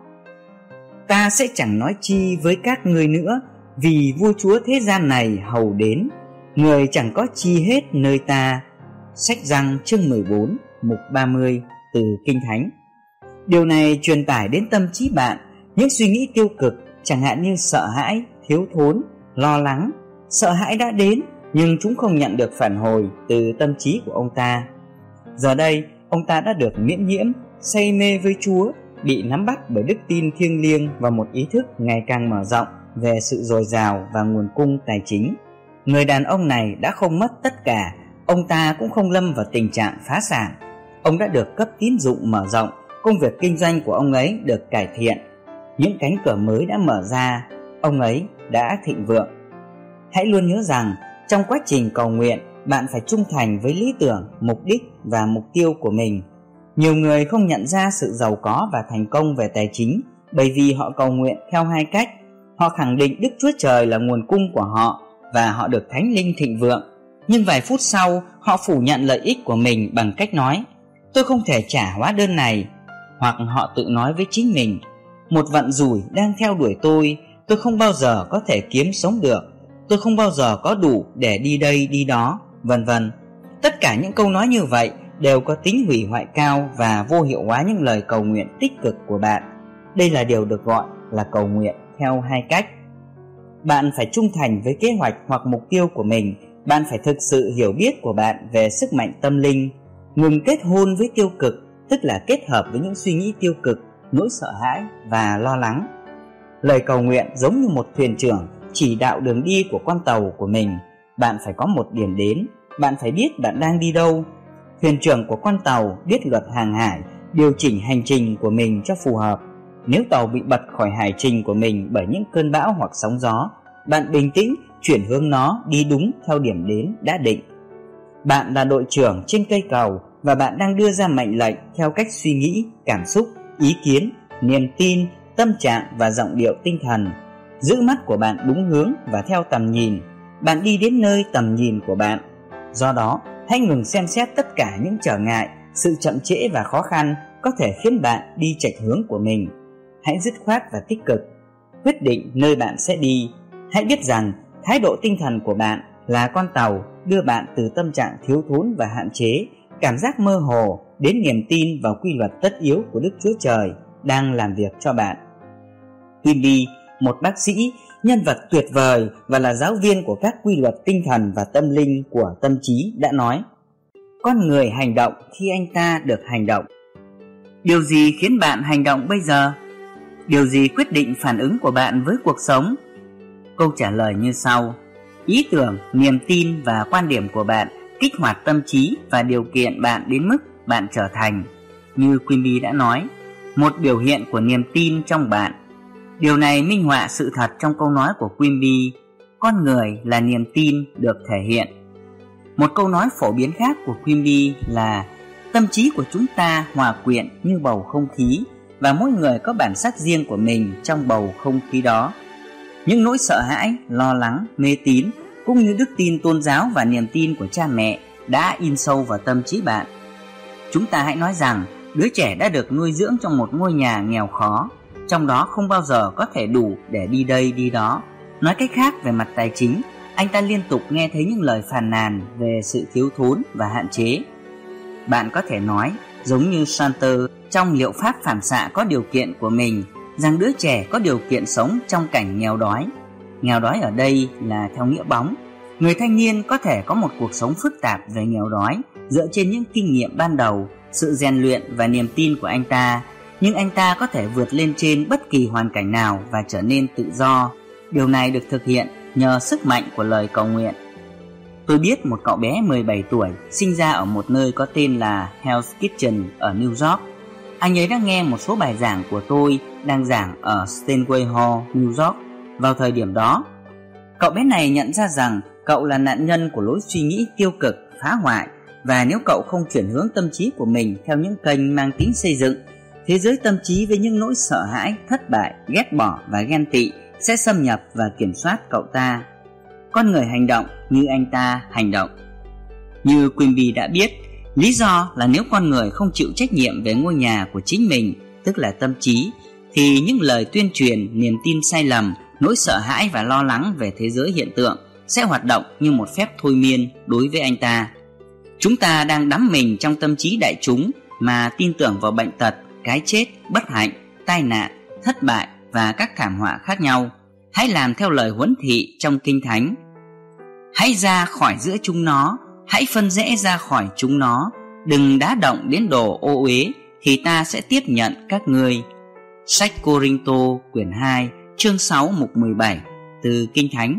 Ta sẽ chẳng nói chi với các ngươi nữa, vì vua chúa thế gian này hầu đến, người chẳng có chi hết nơi ta. Sách Giăng chương mười bốn, mục ba mươi từ Kinh Thánh. Điều này truyền tải đến tâm trí bạn những suy nghĩ tiêu cực, chẳng hạn như sợ hãi, thiếu thốn, lo lắng. Sợ hãi đã đến nhưng chúng không nhận được phản hồi từ tâm trí của ông ta. Giờ đây, ông ta đã được miễn nhiễm, say mê với Chúa, bị nắm bắt bởi đức tin thiêng liêng và một ý thức ngày càng mở rộng về sự dồi dào và nguồn cung tài chính. Người đàn ông này đã không mất tất cả, ông ta cũng không lâm vào tình trạng phá sản. Ông đã được cấp tín dụng mở rộng, công việc kinh doanh của ông ấy được cải thiện. Những cánh cửa mới đã mở ra, ông ấy đã thịnh vượng. Hãy luôn nhớ rằng, trong quá trình cầu nguyện, bạn phải trung thành với lý tưởng, mục đích và mục tiêu của mình. Nhiều người không nhận ra sự giàu có và thành công về tài chính bởi vì họ cầu nguyện theo hai cách. Họ khẳng định Đức Chúa Trời là nguồn cung của họ và họ được Thánh Linh thịnh vượng. Nhưng vài phút sau, họ phủ nhận lợi ích của mình bằng cách nói: tôi không thể trả hóa đơn này. Hoặc họ tự nói với chính mình: một vận rủi đang theo đuổi tôi, tôi không bao giờ có thể kiếm sống được, tôi không bao giờ có đủ để đi đây đi đó, vân vân. Tất cả những câu nói như vậy đều có tính hủy hoại cao và vô hiệu hóa những lời cầu nguyện tích cực của bạn. Đây là điều được gọi là cầu nguyện theo hai cách. Bạn phải trung thành với kế hoạch hoặc mục tiêu của mình. Bạn phải thực sự hiểu biết của bạn về sức mạnh tâm linh. Ngừng kết hôn với tiêu cực, tức là kết hợp với những suy nghĩ tiêu cực, nỗi sợ hãi và lo lắng. Lời cầu nguyện giống như một thuyền trưởng chỉ đạo đường đi của con tàu của mình. Bạn phải có một điểm đến, bạn phải biết bạn đang đi đâu. Thuyền trưởng của con tàu biết luật hàng hải, điều chỉnh hành trình của mình cho phù hợp. Nếu tàu bị bật khỏi hải trình của mình bởi những cơn bão hoặc sóng gió, bạn bình tĩnh chuyển hướng nó đi đúng theo điểm đến đã định. Bạn là đội trưởng trên cây cầu và bạn đang đưa ra mệnh lệnh theo cách suy nghĩ, cảm xúc, ý kiến, niềm tin, tâm trạng và giọng điệu tinh thần. Giữ mắt của bạn đúng hướng và theo tầm nhìn. Bạn đi đến nơi tầm nhìn của bạn. Do đó, hãy ngừng xem xét tất cả những trở ngại, sự chậm trễ và khó khăn có thể khiến bạn đi chệch hướng của mình. Hãy dứt khoát và tích cực quyết định nơi bạn sẽ đi. Hãy biết rằng thái độ tinh thần của bạn là con tàu đưa bạn từ tâm trạng thiếu thốn và hạn chế, cảm giác mơ hồ đến niềm tin vào quy luật tất yếu của Đức Chúa Trời đang làm việc cho bạn. Quimby, một bác sĩ, nhân vật tuyệt vời và là giáo viên của các quy luật tinh thần và tâm linh của tâm trí, đã nói: con người hành động khi anh ta được hành động. Điều gì khiến bạn hành động bây giờ? Điều gì quyết định phản ứng của bạn với cuộc sống? Câu trả lời như sau: ý tưởng, niềm tin và quan điểm của bạn kích hoạt tâm trí và điều kiện bạn đến mức bạn trở thành, như Quimby đã nói, một biểu hiện của niềm tin trong bạn. Điều này minh họa sự thật trong câu nói của Quimby: con người là niềm tin được thể hiện. Một câu nói phổ biến khác của Quimby là: tâm trí của chúng ta hòa quyện như bầu không khí, và mỗi người có bản sắc riêng của mình trong bầu không khí đó. Những nỗi sợ hãi, lo lắng, mê tín cũng như đức tin tôn giáo và niềm tin của cha mẹ đã in sâu vào tâm trí bạn. Chúng ta hãy nói rằng đứa trẻ đã được nuôi dưỡng trong một ngôi nhà nghèo khó, trong đó không bao giờ có thể đủ để đi đây đi đó. Nói cách khác, về mặt tài chính, anh ta liên tục nghe thấy những lời phàn nàn về sự thiếu thốn và hạn chế. Bạn có thể nói, giống như Santer trong liệu pháp phản xạ có điều kiện của mình, rằng đứa trẻ có điều kiện sống trong cảnh nghèo đói. Nghèo đói ở đây là theo nghĩa bóng. Người thanh niên có thể có một cuộc sống phức tạp về nghèo đói dựa trên những kinh nghiệm ban đầu, sự rèn luyện và niềm tin của anh ta, nhưng anh ta có thể vượt lên trên bất kỳ hoàn cảnh nào và trở nên tự do. Điều này được thực hiện nhờ sức mạnh của lời cầu nguyện. Tôi biết một cậu bé mười bảy tuổi sinh ra ở một nơi có tên là Hell's Kitchen ở New York. Anh ấy đã nghe một số bài giảng của tôi đang giảng ở Steinway Hall, New York vào thời điểm đó. Cậu bé này nhận ra rằng cậu là nạn nhân của lối suy nghĩ tiêu cực, phá hoại, và nếu cậu không chuyển hướng tâm trí của mình theo những kênh mang tính xây dựng, thế giới tâm trí với những nỗi sợ hãi, thất bại, ghét bỏ và ghen tị sẽ xâm nhập và kiểm soát cậu ta. Con người hành động như anh ta hành động. Như Quimby đã biết, lý do là nếu con người không chịu trách nhiệm về ngôi nhà của chính mình, tức là tâm trí, thì những lời tuyên truyền, niềm tin sai lầm, nỗi sợ hãi và lo lắng về thế giới hiện tượng sẽ hoạt động như một phép thôi miên đối với anh ta. Chúng ta đang đắm mình trong tâm trí đại chúng mà tin tưởng vào bệnh tật, cái chết, bất hạnh, tai nạn, thất bại và các thảm họa khác nhau. Hãy làm theo lời huấn thị trong Kinh Thánh: hãy ra khỏi giữa chúng nó, hãy phân rẽ ra khỏi chúng nó, đừng đá động đến đồ ô uế, thì ta sẽ tiếp nhận các ngươi. Sách Cô-rinh-tô quyển hai chương sáu mục mười bảy từ Kinh Thánh.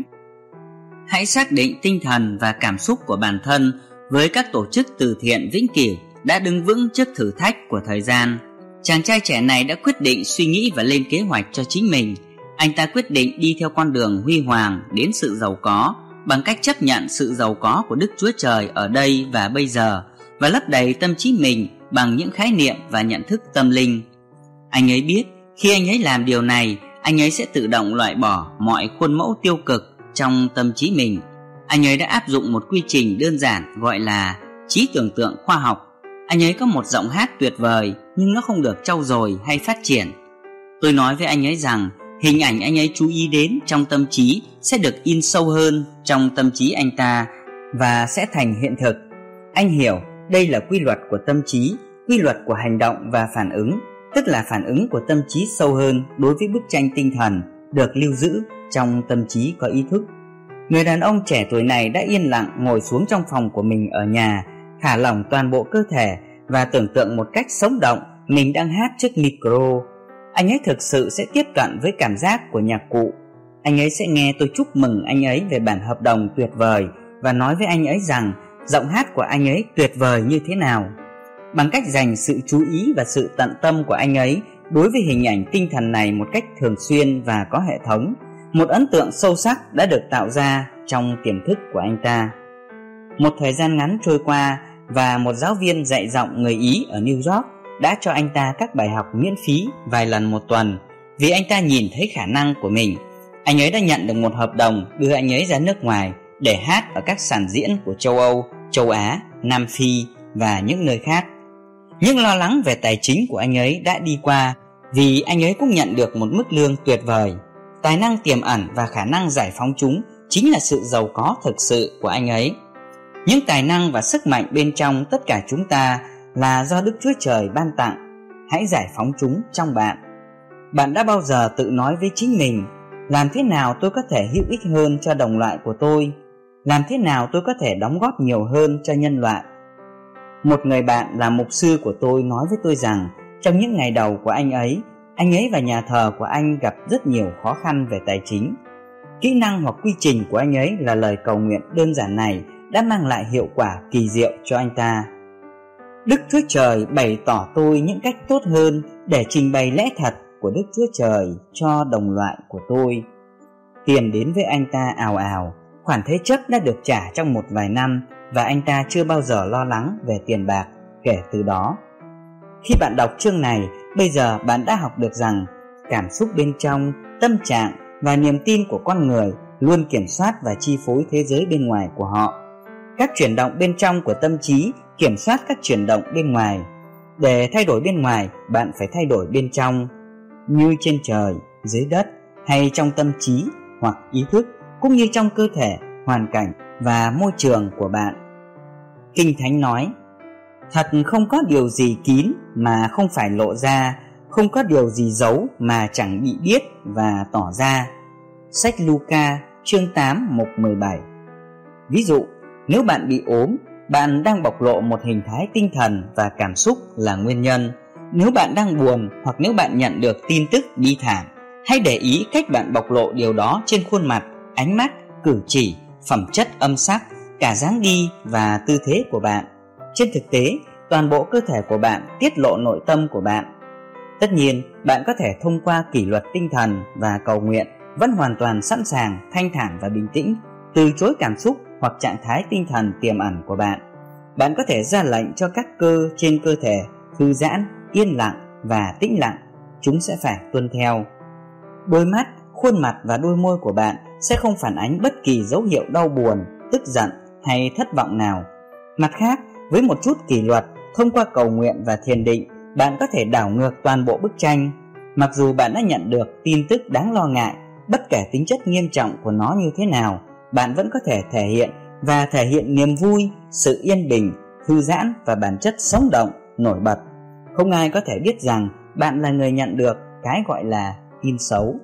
Hãy xác định tinh thần và cảm xúc của bản thân với các tổ chức từ thiện vĩnh cửu đã đứng vững trước thử thách của thời gian. Chàng trai trẻ này đã quyết định suy nghĩ và lên kế hoạch cho chính mình. Anh ta quyết định đi theo con đường huy hoàng đến sự giàu có bằng cách chấp nhận sự giàu có của Đức Chúa Trời ở đây và bây giờ, và lấp đầy tâm trí mình bằng những khái niệm và nhận thức tâm linh. Anh ấy biết Khi anh ấy làm điều này, anh ấy sẽ tự động loại bỏ mọi khuôn mẫu tiêu cực trong tâm trí mình. Anh ấy đã áp dụng một quy trình đơn giản gọi là trí tưởng tượng khoa học. Anh ấy có một giọng hát tuyệt vời, nhưng nó không được trau dồi hay phát triển. Tôi nói với anh ấy rằng hình ảnh anh ấy chú ý đến trong tâm trí sẽ được in sâu hơn trong tâm trí anh ta và sẽ thành hiện thực. Anh hiểu đây là quy luật của tâm trí, quy luật của hành động và phản ứng, tức là phản ứng của tâm trí sâu hơn đối với bức tranh tinh thần được lưu giữ trong tâm trí có ý thức. Người đàn ông trẻ tuổi này đã yên lặng ngồi xuống trong phòng của mình ở nhà, thả lỏng toàn bộ cơ thể và tưởng tượng một cách sống động mình đang hát trước micro. Anh ấy thực sự sẽ tiếp cận với cảm giác của nhạc cụ. Anh ấy sẽ nghe tôi chúc mừng anh ấy về bản hợp đồng tuyệt vời và nói với anh ấy rằng giọng hát của anh ấy tuyệt vời như thế nào. Bằng cách dành sự chú ý và sự tận tâm của anh ấy đối với hình ảnh tinh thần này một cách thường xuyên và có hệ thống, một ấn tượng sâu sắc đã được tạo ra trong tiềm thức của anh ta. Một thời gian ngắn trôi qua và một giáo viên dạy giọng người Ý ở New York đã cho anh ta các bài học miễn phí vài lần một tuần vì anh ta nhìn thấy khả năng của mình. Anh ấy đã nhận được một hợp đồng đưa anh ấy ra nước ngoài để hát ở các sàn diễn của châu Âu, châu Á, Nam Phi và những nơi khác. Những lo lắng về tài chính của anh ấy đã đi qua vì anh ấy cũng nhận được một mức lương tuyệt vời. Tài năng tiềm ẩn và khả năng giải phóng chúng chính là sự giàu có thực sự của anh ấy. Những tài năng và sức mạnh bên trong tất cả chúng ta là do Đức Chúa Trời ban tặng. Hãy giải phóng chúng trong bạn. Bạn đã bao giờ tự nói với chính mình, làm thế nào tôi có thể hữu ích hơn cho đồng loại của tôi? Làm thế nào tôi có thể đóng góp nhiều hơn cho nhân loại? Một người bạn là mục sư của tôi nói với tôi rằng trong những ngày đầu của anh ấy, anh ấy và nhà thờ của anh gặp rất nhiều khó khăn về tài chính. Kỹ năng hoặc quy trình của anh ấy là lời cầu nguyện đơn giản này đã mang lại hiệu quả kỳ diệu cho anh ta. Đức Chúa Trời bày tỏ tôi những cách tốt hơn để trình bày lẽ thật của Đức Chúa Trời cho đồng loại của tôi. Tiền đến với anh ta ào ào, khoản thế chấp đã được trả trong một vài năm và anh ta chưa bao giờ lo lắng về tiền bạc kể từ đó. Khi bạn đọc chương này, bây giờ bạn đã học được rằng cảm xúc bên trong, tâm trạng và niềm tin của con người luôn kiểm soát và chi phối thế giới bên ngoài của họ. Các chuyển động bên trong của tâm trí kiểm soát các chuyển động bên ngoài. Để thay đổi bên ngoài, bạn phải thay đổi bên trong, như trên trời, dưới đất hay trong tâm trí hoặc ý thức, cũng như trong cơ thể, hoàn cảnh và môi trường của bạn. Kinh Thánh nói, thật không có điều gì kín mà không phải lộ ra, không có điều gì giấu mà chẳng bị biết và tỏ ra. Sách Luca chương tám mục mười bảy. Ví dụ, nếu bạn bị ốm, bạn đang bộc lộ một hình thái tinh thần và cảm xúc là nguyên nhân. Nếu bạn đang buồn hoặc nếu bạn nhận được tin tức bi thảm, hãy để ý cách bạn bộc lộ điều đó trên khuôn mặt, ánh mắt, cử chỉ, phẩm chất âm sắc, cả dáng đi và tư thế của bạn. Trên thực tế, toàn bộ cơ thể của bạn tiết lộ nội tâm của bạn. Tất nhiên, bạn có thể thông qua kỷ luật tinh thần và cầu nguyện vẫn hoàn toàn sẵn sàng, thanh thản và bình tĩnh, từ chối cảm xúc hoặc trạng thái tinh thần tiềm ẩn của bạn. Bạn có thể ra lệnh cho các cơ trên cơ thể thư giãn, yên lặng và tĩnh lặng. Chúng sẽ phải tuân theo. Đôi mắt, khuôn mặt và đôi môi của bạn sẽ không phản ánh bất kỳ dấu hiệu đau buồn, tức giận hay thất vọng nào. Mặt khác, với một chút kỷ luật, thông qua cầu nguyện và thiền định, bạn có thể đảo ngược toàn bộ bức tranh. Mặc dù bạn đã nhận được tin tức đáng lo ngại, bất kể tính chất nghiêm trọng của nó như thế nào, bạn vẫn có thể thể hiện và thể hiện niềm vui, sự yên bình, thư giãn và bản chất sống động, nổi bật. Không ai có thể biết rằng bạn là người nhận được cái gọi là tin xấu.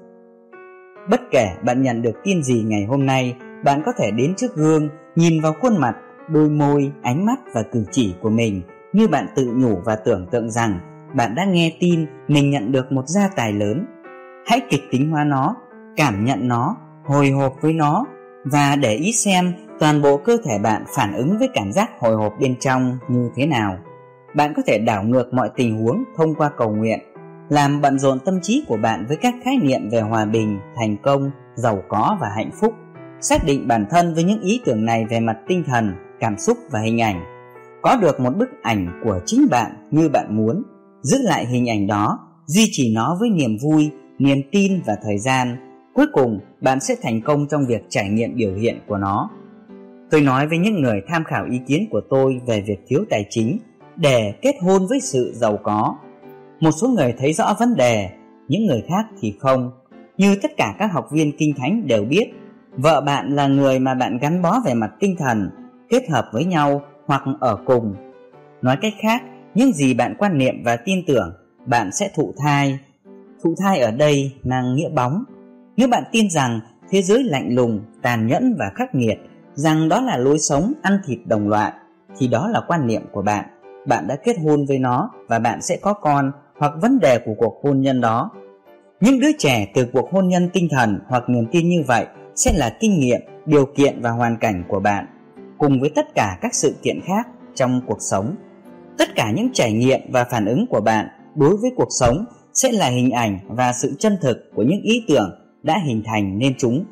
Bất kể bạn nhận được tin gì ngày hôm nay, bạn có thể đến trước gương, nhìn vào khuôn mặt, đôi môi, ánh mắt và cử chỉ của mình, như bạn tự nhủ và tưởng tượng rằng bạn đã nghe tin mình nhận được một gia tài lớn. Hãy kịch tính hóa nó, cảm nhận nó, hồi hộp với nó và để ý xem toàn bộ cơ thể bạn phản ứng với cảm giác hồi hộp bên trong như thế nào. Bạn có thể đảo ngược mọi tình huống thông qua cầu nguyện, làm bận rộn tâm trí của bạn với các khái niệm về hòa bình, thành công, giàu có và hạnh phúc. Xác định bản thân với những ý tưởng này về mặt tinh thần, cảm xúc và hình ảnh. Có được một bức ảnh của chính bạn như bạn muốn. Giữ lại hình ảnh đó, duy trì nó với niềm vui, niềm tin và thời gian. Cuối cùng, bạn sẽ thành công trong việc trải nghiệm biểu hiện của nó. Tôi nói với những người tham khảo ý kiến của tôi về việc thiếu tài chính để kết hôn với sự giàu có. Một số người thấy rõ vấn đề, những người khác thì không. Như tất cả các học viên Kinh Thánh đều biết, vợ bạn là người mà bạn gắn bó về mặt tinh thần, kết hợp với nhau hoặc ở cùng. Nói cách khác, những gì bạn quan niệm và tin tưởng, bạn sẽ thụ thai. Thụ thai ở đây mang nghĩa bóng. Nếu bạn tin rằng thế giới lạnh lùng, tàn nhẫn và khắc nghiệt, rằng đó là lối sống ăn thịt đồng loại, thì đó là quan niệm của bạn. Bạn đã kết hôn với nó và bạn sẽ có con hoặc vấn đề của cuộc hôn nhân đó. Những đứa trẻ từ cuộc hôn nhân tinh thần hoặc niềm tin như vậy sẽ là kinh nghiệm, điều kiện và hoàn cảnh của bạn, cùng với tất cả các sự kiện khác trong cuộc sống. Tất cả những trải nghiệm và phản ứng của bạn đối với cuộc sống sẽ là hình ảnh và sự chân thực của những ý tưởng đã hình thành nên chúng.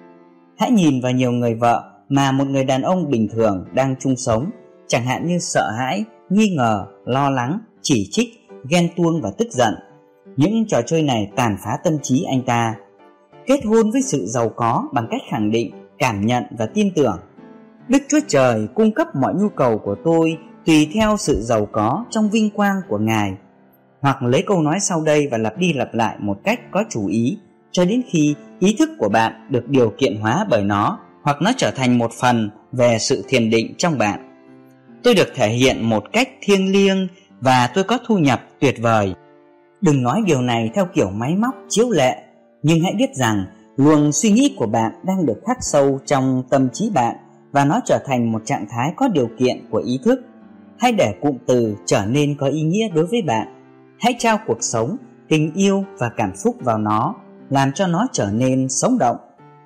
Hãy nhìn vào nhiều người vợ mà một người đàn ông bình thường đang chung sống, chẳng hạn như sợ hãi, nghi ngờ, lo lắng, chỉ trích, ghen tuông và tức giận. Những trò chơi này tàn phá tâm trí anh ta. Kết hôn với sự giàu có bằng cách khẳng định, cảm nhận và tin tưởng: Đức Chúa Trời cung cấp mọi nhu cầu của tôi tùy theo sự giàu có trong vinh quang của Ngài. Hoặc lấy câu nói sau đây và lặp đi lặp lại một cách có chủ ý cho đến khi ý thức của bạn được điều kiện hóa bởi nó, hoặc nó trở thành một phần về sự thiền định trong bạn. Tôi được thể hiện một cách thiêng liêng và tôi có thu nhập tuyệt vời. Đừng nói điều này theo kiểu máy móc chiếu lệ, nhưng hãy biết rằng luồng suy nghĩ của bạn đang được khắc sâu trong tâm trí bạn và nó trở thành một trạng thái có điều kiện của ý thức. Hãy để cụm từ trở nên có ý nghĩa đối với bạn. Hãy trao cuộc sống, tình yêu và cảm xúc vào nó, làm cho nó trở nên sống động.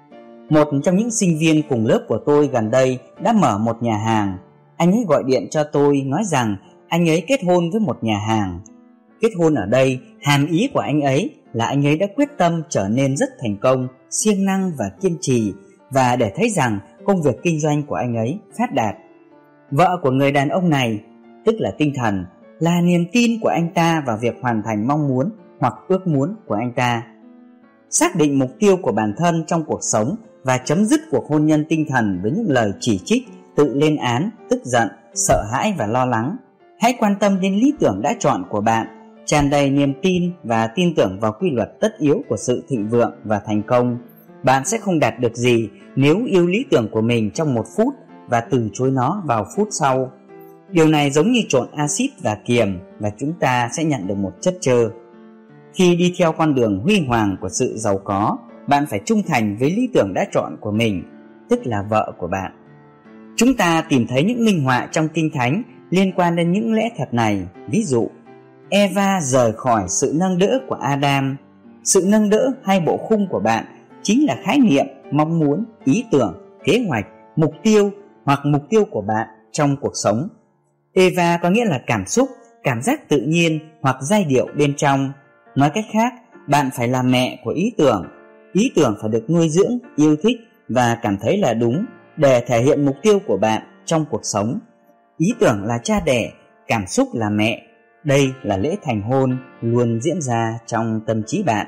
Một trong những sinh viên cùng lớp của tôi gần đây đã mở một nhà hàng. Anh ấy gọi điện cho tôi nói rằng anh ấy kết hôn với một nhà hàng. Kết hôn ở đây, hàm ý của anh ấy là anh ấy đã quyết tâm trở nên rất thành công, siêng năng và kiên trì, và để thấy rằng công việc kinh doanh của anh ấy phát đạt. Vợ của người đàn ông này, tức là tinh thần, là niềm tin của anh ta vào việc hoàn thành mong muốn hoặc ước muốn của anh ta. Xác định mục tiêu của bản thân trong cuộc sống và chấm dứt cuộc hôn nhân tinh thần với những lời chỉ trích, tự lên án, tức giận, sợ hãi và lo lắng. Hãy quan tâm đến lý tưởng đã chọn của bạn, tràn đầy niềm tin và tin tưởng vào quy luật tất yếu của sự thịnh vượng và thành công. Bạn sẽ không đạt được gì nếu yêu lý tưởng của mình trong một phút và từ chối nó vào phút sau. Điều này giống như trộn axit và kiềm, và chúng ta sẽ nhận được một chất xơ. Khi đi theo con đường huy hoàng của sự giàu có, bạn phải trung thành với lý tưởng đã chọn của mình, tức là vợ của bạn. Chúng ta tìm thấy những minh họa trong Kinh Thánh liên quan đến những lẽ thật này. Ví dụ, Eva rời khỏi sự nâng đỡ của Adam. Sự nâng đỡ hay bộ khung của bạn chính là khái niệm, mong muốn, ý tưởng, kế hoạch, mục tiêu hoặc mục tiêu của bạn trong cuộc sống. Eva có nghĩa là cảm xúc, cảm giác tự nhiên hoặc giai điệu bên trong. Nói cách khác, bạn phải là mẹ của ý tưởng. Ý tưởng phải được nuôi dưỡng, yêu thích và cảm thấy là đúng để thể hiện mục tiêu của bạn trong cuộc sống. Ý tưởng là cha đẻ, cảm xúc là mẹ. Đây là lễ thành hôn luôn diễn ra trong tâm trí bạn.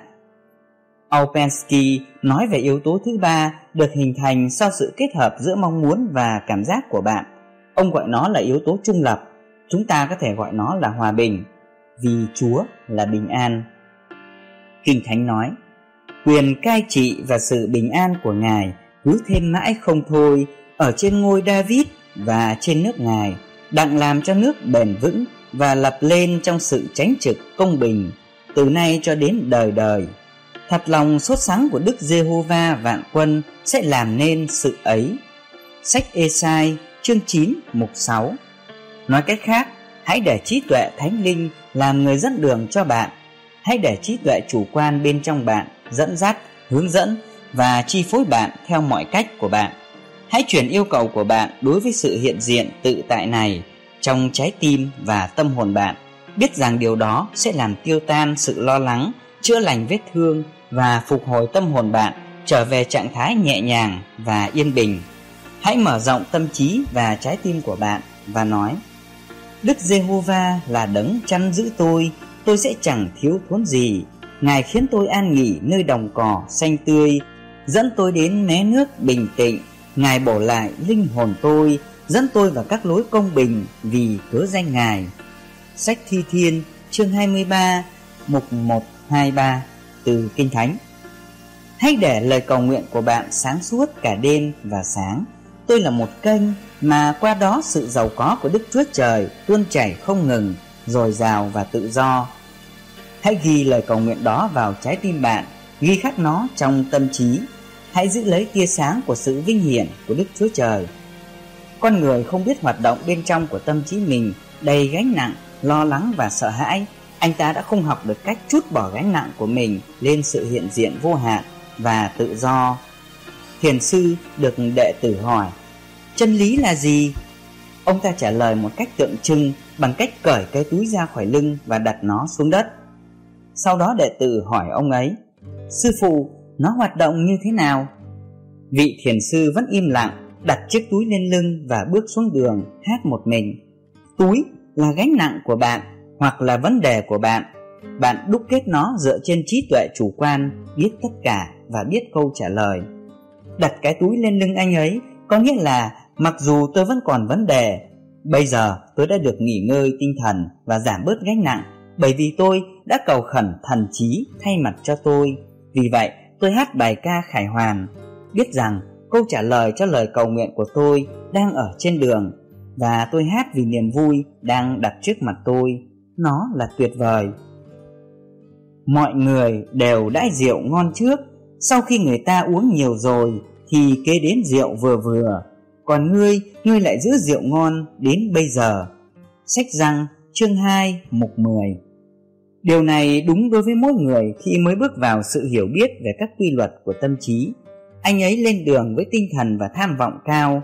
Ouspensky nói về yếu tố thứ ba được hình thành sau sự kết hợp giữa mong muốn và cảm giác của bạn. Ông gọi nó là yếu tố trung lập. Chúng ta có thể gọi nó là hòa bình, vì Chúa là bình an. Kinh Thánh nói: quyền cai trị và sự bình an của Ngài cứ thêm mãi không thôi ở trên ngôi David và trên nước Ngài, đặng làm cho nước bền vững và lập lên trong sự chánh trực công bình từ nay cho đến đời đời. Thật lòng sốt sắng của Đức Giê-hô-va vạn quân sẽ làm nên sự ấy. Sách Ê-sai chương chín mục sáu. Nói cách khác, hãy để trí tuệ thánh linh làm người dẫn đường cho bạn. Hãy để trí tuệ chủ quan bên trong bạn dẫn dắt, hướng dẫn và chi phối bạn theo mọi cách của bạn. Hãy chuyển yêu cầu của bạn đối với sự hiện diện tự tại này trong trái tim và tâm hồn bạn, biết rằng điều đó sẽ làm tiêu tan sự lo lắng, chữa lành vết thương và phục hồi tâm hồn bạn trở về trạng thái nhẹ nhàng và yên bình. Hãy mở rộng tâm trí và trái tim của bạn và nói: Đức Giê-hô-va là đấng chăn giữ tôi, tôi sẽ chẳng thiếu thốn gì. Ngài khiến tôi an nghỉ nơi đồng cỏ xanh tươi, dẫn tôi đến mé nước bình tĩnh. Ngài bổ lại linh hồn tôi, dẫn tôi vào các lối công bình vì cớ danh Ngài. Sách Thi Thiên chương hai mươi ba, mục một hai ba từ Kinh Thánh. Hãy để lời cầu nguyện của bạn sáng suốt cả đêm và sáng. Tôi là một kênh mà qua đó sự giàu có của Đức Chúa Trời tuôn chảy không ngừng, dồi dào và tự do. Hãy ghi lời cầu nguyện đó vào trái tim bạn, ghi khắc nó trong tâm trí. Hãy giữ lấy tia sáng của sự vinh hiển của Đức Chúa Trời. Con người không biết hoạt động bên trong của tâm trí mình đầy gánh nặng, lo lắng và sợ hãi. Anh ta đã không học được cách trút bỏ gánh nặng của mình lên sự hiện diện vô hạn và tự do. Thiền sư được đệ tử hỏi: chân lý là gì? Ông ta trả lời một cách tượng trưng bằng cách cởi cái túi ra khỏi lưng và đặt nó xuống đất. Sau đó đệ tử hỏi ông ấy: sư phụ, nó hoạt động như thế nào? Vị thiền sư vẫn im lặng, đặt chiếc túi lên lưng và bước xuống đường hát một mình. Túi là gánh nặng của bạn hoặc là vấn đề của bạn. Bạn đúc kết nó dựa trên trí tuệ chủ quan, biết tất cả và biết câu trả lời. Đặt cái túi lên lưng anh ấy có nghĩa là mặc dù tôi vẫn còn vấn đề, bây giờ tôi đã được nghỉ ngơi tinh thần và giảm bớt gánh nặng, bởi vì tôi đã cầu khẩn thần trí thay mặt cho tôi. Vì vậy tôi hát bài ca khải hoàn, biết rằng câu trả lời cho lời cầu nguyện của tôi đang ở trên đường, và tôi hát vì niềm vui đang đặt trước mặt tôi. Nó là tuyệt vời. Mọi người đều đãi rượu ngon trước, sau khi người ta uống nhiều rồi thì kế đến rượu vừa vừa. Còn ngươi, ngươi lại giữ rượu ngon đến bây giờ. Sách Răng chương hai mục mười. Điều này đúng đối với mỗi người khi mới bước vào sự hiểu biết về các quy luật của tâm trí. Anh ấy lên đường với tinh thần và tham vọng cao.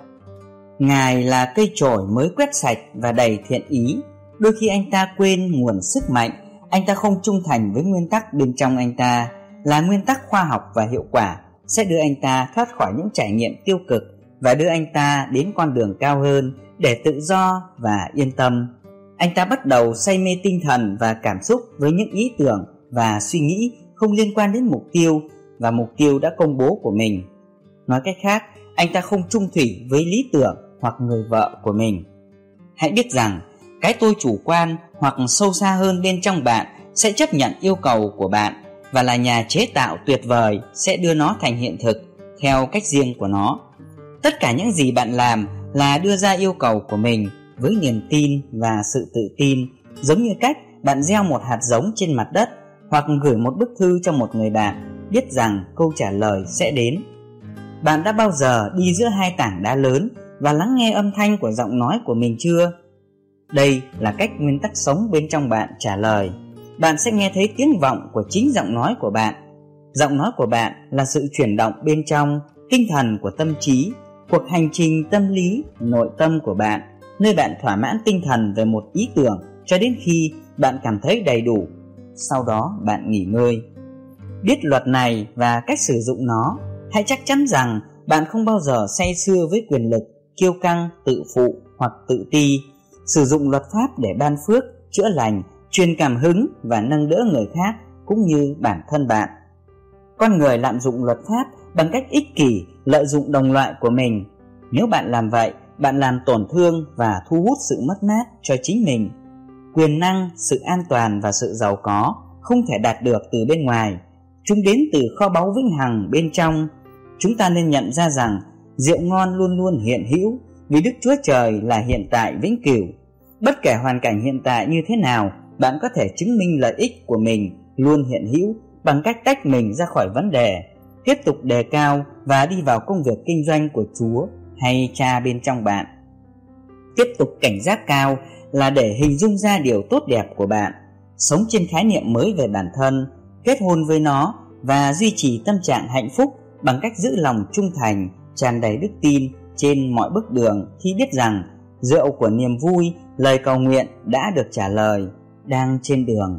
Ngài là cây chổi mới quét sạch và đầy thiện ý. Đôi khi anh ta quên nguồn sức mạnh. Anh ta không trung thành với nguyên tắc bên trong anh ta, là nguyên tắc khoa học và hiệu quả, sẽ đưa anh ta thoát khỏi những trải nghiệm tiêu cực và đưa anh ta đến con đường cao hơn để tự do và yên tâm. Anh ta bắt đầu say mê tinh thần và cảm xúc với những ý tưởng và suy nghĩ không liên quan đến mục tiêu và mục tiêu đã công bố của mình. Nói cách khác, anh ta không chung thủy với lý tưởng hoặc người vợ của mình. Hãy biết rằng cái tôi chủ quan hoặc sâu xa hơn bên trong bạn sẽ chấp nhận yêu cầu của bạn và là nhà chế tạo tuyệt vời sẽ đưa nó thành hiện thực theo cách riêng của nó. Tất cả những gì bạn làm là đưa ra yêu cầu của mình với niềm tin và sự tự tin, giống như cách bạn gieo một hạt giống trên mặt đất hoặc gửi một bức thư cho một người bạn, biết rằng câu trả lời sẽ đến. Bạn đã bao giờ đi giữa hai tảng đá lớn và lắng nghe âm thanh của giọng nói của mình chưa? Đây là cách nguyên tắc sống bên trong bạn trả lời. Bạn sẽ nghe thấy tiếng vọng của chính giọng nói của bạn. Giọng nói của bạn là sự chuyển động bên trong tinh thần của tâm trí, cuộc hành trình tâm lý nội tâm của bạn, nơi bạn thỏa mãn tinh thần về một ý tưởng cho đến khi bạn cảm thấy đầy đủ. Sau đó bạn nghỉ ngơi. Biết luật này và cách sử dụng nó, hãy chắc chắn rằng bạn không bao giờ say sưa với quyền lực, kiêu căng, tự phụ hoặc tự ti. Sử dụng luật pháp để ban phước, chữa lành, truyền cảm hứng và nâng đỡ người khác cũng như bản thân bạn. Con người lạm dụng luật pháp bằng cách ích kỷ, lợi dụng đồng loại của mình. Nếu bạn làm vậy, bạn làm tổn thương và thu hút sự mất mát cho chính mình. Quyền năng, sự an toàn và sự giàu có không thể đạt được từ bên ngoài. Chúng đến từ kho báu vĩnh hằng bên trong. Chúng ta nên nhận ra rằng rượu ngon luôn luôn hiện hữu, vì Đức Chúa Trời là hiện tại vĩnh cửu. Bất kể hoàn cảnh hiện tại như thế nào, bạn có thể chứng minh lợi ích của mình luôn hiện hữu bằng cách tách mình ra khỏi vấn đề, tiếp tục đề cao và đi vào công việc kinh doanh của Chúa hay Cha bên trong bạn. Tiếp tục cảnh giác cao là để hình dung ra điều tốt đẹp của bạn, sống trên khái niệm mới về bản thân, kết hôn với nó và duy trì tâm trạng hạnh phúc bằng cách giữ lòng trung thành, tràn đầy đức tin trên mọi bước đường khi biết rằng rượu của niềm vui, lời cầu nguyện đã được trả lời, đang trên đường.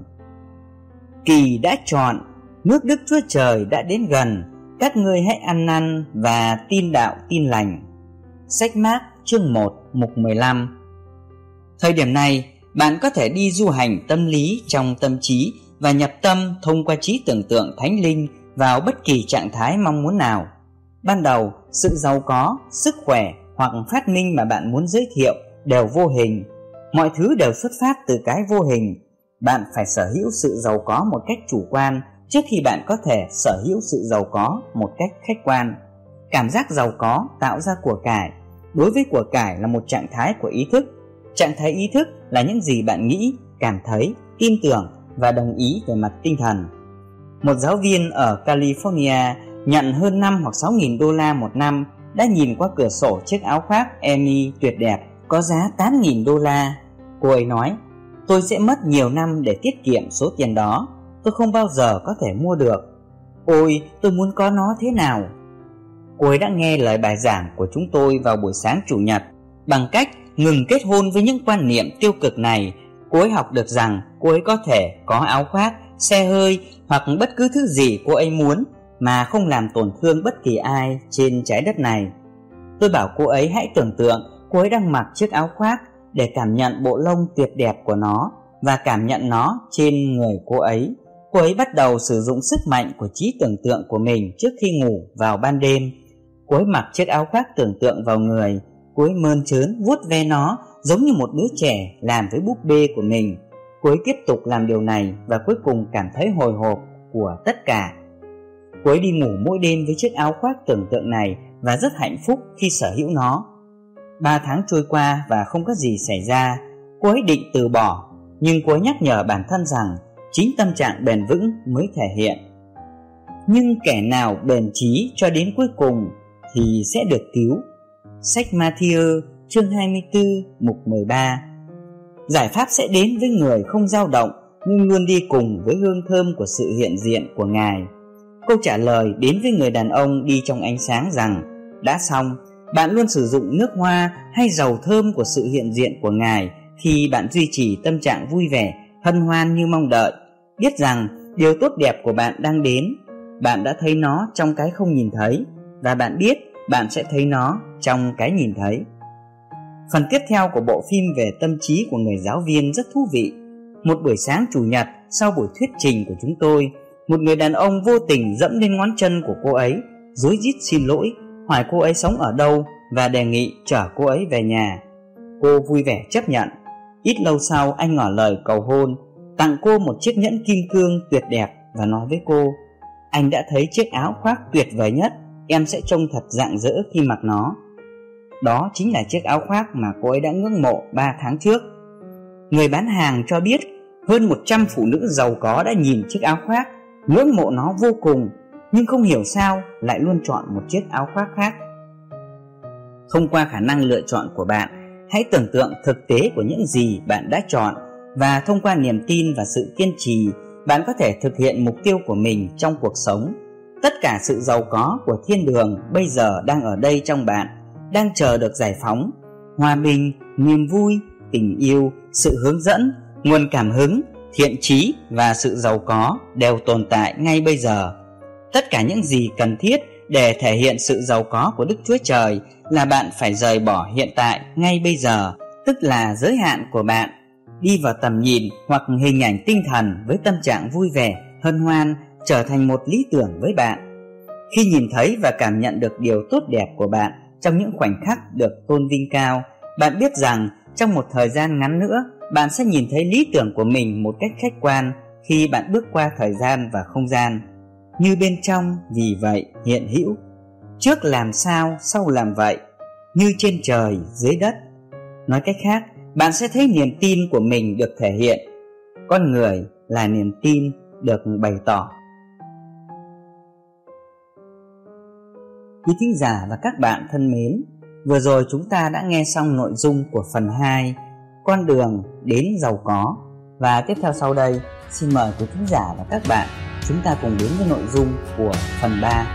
Kỳ đã chọn, nước Đức Chúa Trời đã đến gần, các ngươi hãy ăn năn và tin đạo tin lành. Sách Mác chương một mục mười lăm. Thời điểm này, Bạn có thể đi du hành tâm lý trong tâm trí và nhập tâm thông qua trí tưởng tượng thánh linh vào bất kỳ trạng thái mong muốn nào. Ban đầu, sự giàu có, sức khỏe hoặc phát minh mà bạn muốn giới thiệu đều vô hình. Mọi thứ đều xuất phát từ cái vô hình. Bạn phải sở hữu sự giàu có một cách chủ quan trước khi bạn có thể sở hữu sự giàu có một cách khách quan. Cảm giác giàu có tạo ra của cải. Đối với của cải là một trạng thái của ý thức. Trạng thái ý thức là những gì bạn nghĩ, cảm thấy, tin tưởng và đồng ý về mặt tinh thần. Một giáo viên ở California nhận hơn năm hoặc sáu nghìn đô la một năm đã nhìn qua cửa sổ chiếc áo khoác Amy tuyệt đẹp có giá tám nghìn đô la. Cô ấy nói, tôi sẽ mất nhiều năm để tiết kiệm số tiền đó. Tôi không bao giờ có thể mua được. Ôi, tôi muốn có nó thế nào? Cô ấy đã nghe lời bài giảng của chúng tôi vào buổi sáng Chủ nhật. Bằng cách ngừng kết hôn với những quan niệm tiêu cực này, cô ấy học được rằng cô ấy có thể có áo khoác, xe hơi hoặc bất cứ thứ gì cô ấy muốn mà không làm tổn thương bất kỳ ai trên trái đất này. Tôi bảo cô ấy hãy tưởng tượng cô ấy đang mặc chiếc áo khoác để cảm nhận bộ lông tuyệt đẹp của nó và cảm nhận nó trên người cô ấy. Cô ấy bắt đầu sử dụng sức mạnh của trí tưởng tượng của mình trước khi ngủ vào ban đêm. Cô ấy mặc chiếc áo khoác tưởng tượng vào người. Cô ấy mơn trớn vuốt ve nó giống như một đứa trẻ làm với búp bê của mình. Cô ấy tiếp tục làm điều này và cuối cùng cảm thấy hồi hộp của tất cả. Cô ấy đi ngủ mỗi đêm với chiếc áo khoác tưởng tượng này và rất hạnh phúc khi sở hữu nó. Ba tháng trôi qua và không có gì xảy ra. Cô ấy định từ bỏ, nhưng cô ấy nhắc nhở bản thân rằng chính tâm trạng bền vững mới thể hiện. Nhưng kẻ nào bền chí cho đến cuối cùng thì sẽ được cứu. Sách Matthew chương hai mươi tư mục mười ba. Giải pháp sẽ đến với người không dao động nhưng luôn đi cùng với hương thơm của sự hiện diện của Ngài. Câu trả lời đến với người đàn ông đi trong ánh sáng rằng đã xong. Bạn luôn sử dụng nước hoa hay dầu thơm của sự hiện diện của Ngài khi bạn duy trì tâm trạng vui vẻ, hân hoan như mong đợi. Biết rằng điều tốt đẹp của bạn đang đến. Bạn đã thấy nó trong cái không nhìn thấy, và bạn biết bạn sẽ thấy nó trong cái nhìn thấy. Phần tiếp theo của bộ phim về tâm trí của người giáo viên rất thú vị. Một buổi sáng Chủ nhật sau buổi thuyết trình của chúng tôi, một người đàn ông vô tình dẫm lên ngón chân của cô ấy, rối rít xin lỗi, hỏi cô ấy sống ở đâu và đề nghị chở cô ấy về nhà. Cô vui vẻ chấp nhận. Ít lâu sau, anh ngỏ lời cầu hôn, tặng cô một chiếc nhẫn kim cương tuyệt đẹp và nói với cô, anh đã thấy chiếc áo khoác tuyệt vời nhất, em sẽ trông thật rạng rỡ khi mặc nó. Đó chính là chiếc áo khoác mà cô ấy đã ngưỡng mộ ba tháng trước. Người bán hàng cho biết hơn một trăm phụ nữ giàu có đã nhìn chiếc áo khoác, ngưỡng mộ nó vô cùng, nhưng không hiểu sao lại luôn chọn một chiếc áo khoác khác. Thông qua khả năng lựa chọn của bạn, hãy tưởng tượng thực tế của những gì bạn đã chọn, và thông qua niềm tin và sự kiên trì, bạn có thể thực hiện mục tiêu của mình trong cuộc sống. Tất cả sự giàu có của thiên đường bây giờ đang ở đây trong bạn, đang chờ được giải phóng. Hòa bình, niềm vui, tình yêu, sự hướng dẫn, nguồn cảm hứng, thiện chí và sự giàu có đều tồn tại ngay bây giờ. Tất cả những gì cần thiết để thể hiện sự giàu có của Đức Chúa Trời là bạn phải rời bỏ hiện tại ngay bây giờ, tức là giới hạn của bạn, đi vào tầm nhìn hoặc hình ảnh tinh thần với tâm trạng vui vẻ, hân hoan, trở thành một lý tưởng với bạn. Khi nhìn thấy và cảm nhận được điều tốt đẹp của bạn trong những khoảnh khắc được tôn vinh cao, bạn biết rằng trong một thời gian ngắn nữa, bạn sẽ nhìn thấy lý tưởng của mình một cách khách quan khi bạn bước qua thời gian và không gian. Như bên trong vì vậy hiện hữu, trước làm sao sau làm vậy, như trên trời dưới đất. Nói cách khác, bạn sẽ thấy niềm tin của mình được thể hiện. Con người là niềm tin được bày tỏ. Quý thính giả và các bạn thân mến, vừa rồi chúng ta đã nghe xong nội dung của phần hai, con đường đến giàu có. Và tiếp theo sau đây, xin mời quý thính giả và các bạn chúng ta cùng đến với nội dung của phần ba.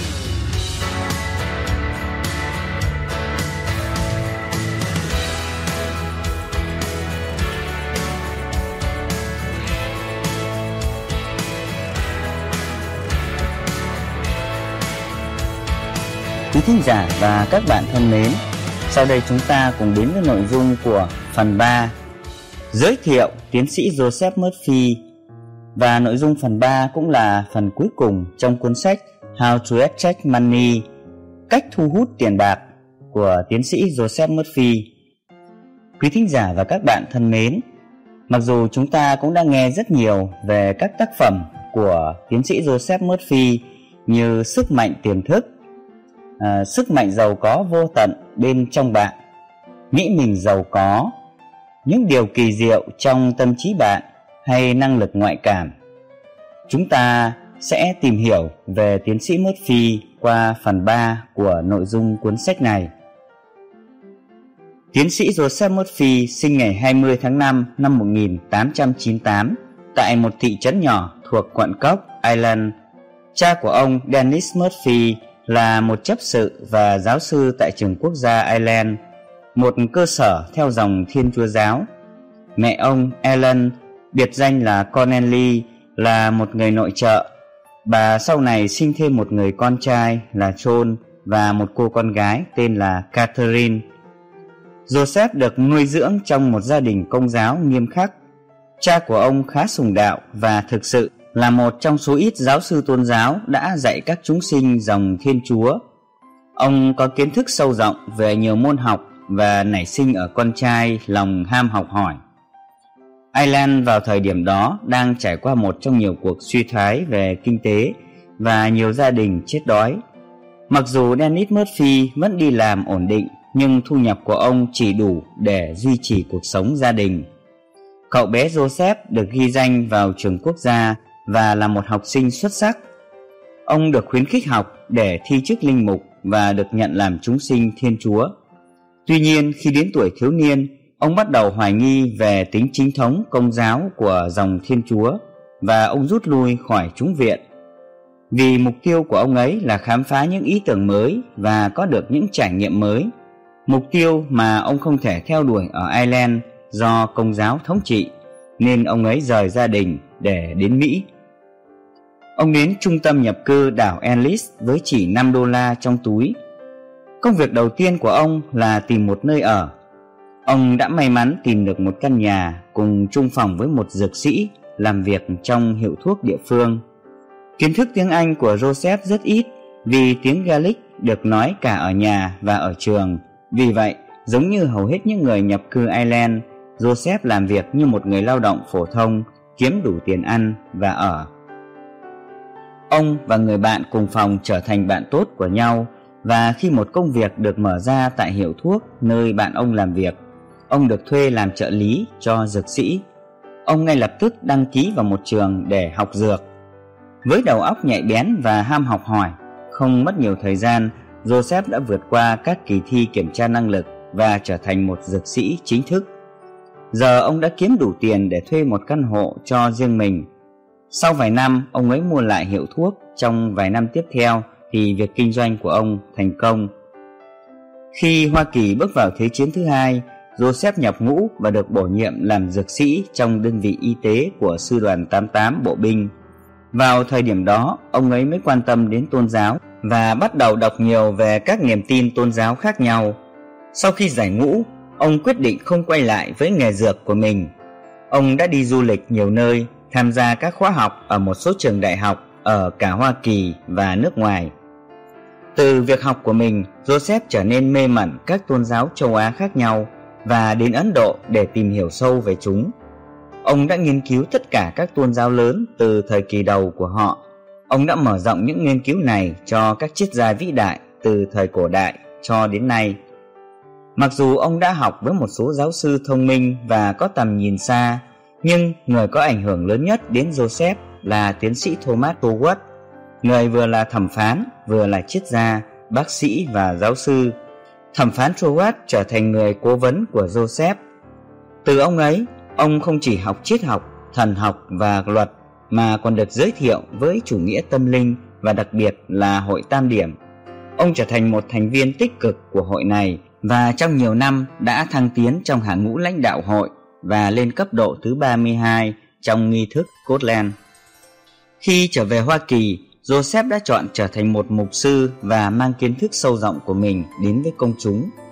Quý thính giả và các bạn thân mến, sau đây chúng ta cùng đến với nội dung của phần ba, Giới thiệu tiến sĩ Joseph Murphy. Và nội dung phần ba cũng là phần cuối cùng trong cuốn sách How to Attract Money, cách thu hút tiền bạc của tiến sĩ Joseph Murphy. Quý thính giả và các bạn thân mến, mặc dù chúng ta cũng đã nghe rất nhiều về các tác phẩm của tiến sĩ Joseph Murphy như Sức mạnh tiềm thức, à, Sức mạnh giàu có vô tận bên trong bạn, Nghĩ mình giàu có, Những điều kỳ diệu trong tâm trí bạn, hay Năng lực ngoại cảm, chúng ta sẽ tìm hiểu về tiến sĩ Murphy qua phần ba của nội dung cuốn sách này. Tiến sĩ Joseph Murphy sinh ngày hai mươi tháng năm năm một nghìn tám trăm chín mươi tám tại một thị trấn nhỏ thuộc quận Cook Island. Cha của ông, Dennis Murphy, là một chấp sự và giáo sư tại trường quốc gia Ireland, một cơ sở theo dòng Thiên Chúa giáo. Mẹ ông, Ellen, biệt danh là Connelly, là một người nội trợ. Bà sau này sinh thêm một người con trai là John và một cô con gái tên là Catherine. Joseph được nuôi dưỡng trong một gia đình công giáo nghiêm khắc. Cha của ông khá sùng đạo và thực sự là một trong số ít giáo sư tôn giáo đã dạy các chúng sinh dòng Thiên Chúa. Ông có kiến thức sâu rộng về nhiều môn học và nảy sinh ở con trai lòng ham học hỏi. Ireland vào thời điểm đó đang trải qua một trong nhiều cuộc suy thoái về kinh tế và nhiều gia đình chết đói. Mặc dù Dennis Murphy vẫn đi làm ổn định, nhưng thu nhập của ông chỉ đủ để duy trì cuộc sống gia đình. Cậu bé Joseph được ghi danh vào trường quốc gia và là một học sinh xuất sắc. Ông được khuyến khích học để thi chức linh mục và được nhận làm chúng sinh Thiên Chúa. Tuy nhiên, khi đến tuổi thiếu niên, ông bắt đầu hoài nghi về tính chính thống công giáo của dòng Thiên Chúa và ông rút lui khỏi chúng viện. Vì mục tiêu của ông ấy là khám phá những ý tưởng mới và có được những trải nghiệm mới, mục tiêu mà ông không thể theo đuổi ở Ireland do công giáo thống trị, nên ông ấy rời gia đình để đến Mỹ. Ông đến trung tâm nhập cư đảo Ellis với chỉ năm đô la trong túi. Công việc đầu tiên của ông là tìm một nơi ở. Ông đã may mắn tìm được một căn nhà cùng chung phòng với một dược sĩ làm việc trong hiệu thuốc địa phương. Kiến thức tiếng Anh của Joseph rất ít vì tiếng Gaelic được nói cả ở nhà và ở trường. Vì vậy, giống như hầu hết những người nhập cư Ireland, Joseph làm việc như một người lao động phổ thông, kiếm đủ tiền ăn và ở. Ông và người bạn cùng phòng trở thành bạn tốt của nhau, và khi một công việc được mở ra tại hiệu thuốc nơi bạn ông làm việc, ông được thuê làm trợ lý cho dược sĩ. Ông ngay lập tức đăng ký vào một trường để học dược. Với đầu óc nhạy bén và ham học hỏi, không mất nhiều thời gian, Joseph đã vượt qua các kỳ thi kiểm tra năng lực và trở thành một dược sĩ chính thức. Giờ ông đã kiếm đủ tiền để thuê một căn hộ cho riêng mình. Sau vài năm, ông ấy mua lại hiệu thuốc. Trong vài năm tiếp theo thì việc kinh doanh của ông thành công. Khi Hoa Kỳ bước vào Thế chiến thứ hai, Joseph nhập ngũ và được bổ nhiệm làm dược sĩ trong đơn vị y tế của sư đoàn tám mươi tám bộ binh. Vào thời điểm đó, ông ấy mới quan tâm đến tôn giáo và bắt đầu đọc nhiều về các niềm tin tôn giáo khác nhau. Sau khi giải ngũ, ông quyết định không quay lại với nghề dược của mình. Ông đã đi du lịch nhiều nơi, tham gia các khóa học ở một số trường đại học ở cả Hoa Kỳ và nước ngoài. Từ việc học của mình, Joseph trở nên mê mẩn các tôn giáo châu Á khác nhau và đến Ấn Độ để tìm hiểu sâu về chúng. Ông đã nghiên cứu tất cả các tôn giáo lớn từ thời kỳ đầu của họ. Ông đã mở rộng những nghiên cứu này cho các triết gia vĩ đại từ thời cổ đại cho đến nay. Mặc dù ông đã học với một số giáo sư thông minh và có tầm nhìn xa, nhưng người có ảnh hưởng lớn nhất đến Joseph là tiến sĩ Thomas Troward, người vừa là thẩm phán, vừa là triết gia, bác sĩ và giáo sư. Thẩm phán Troward trở thành người cố vấn của Joseph. Từ ông ấy, ông không chỉ học triết học, thần học và luật, mà còn được giới thiệu với chủ nghĩa tâm linh và đặc biệt là hội Tam Điểm. Ông trở thành một thành viên tích cực của hội này và trong nhiều năm đã thăng tiến trong hàng ngũ lãnh đạo hội và lên cấp độ thứ ba mươi hai trong nghi thức Scotland. Khi trở về Hoa Kỳ, Joseph đã chọn trở thành một mục sư và mang kiến thức sâu rộng của mình đến với công chúng.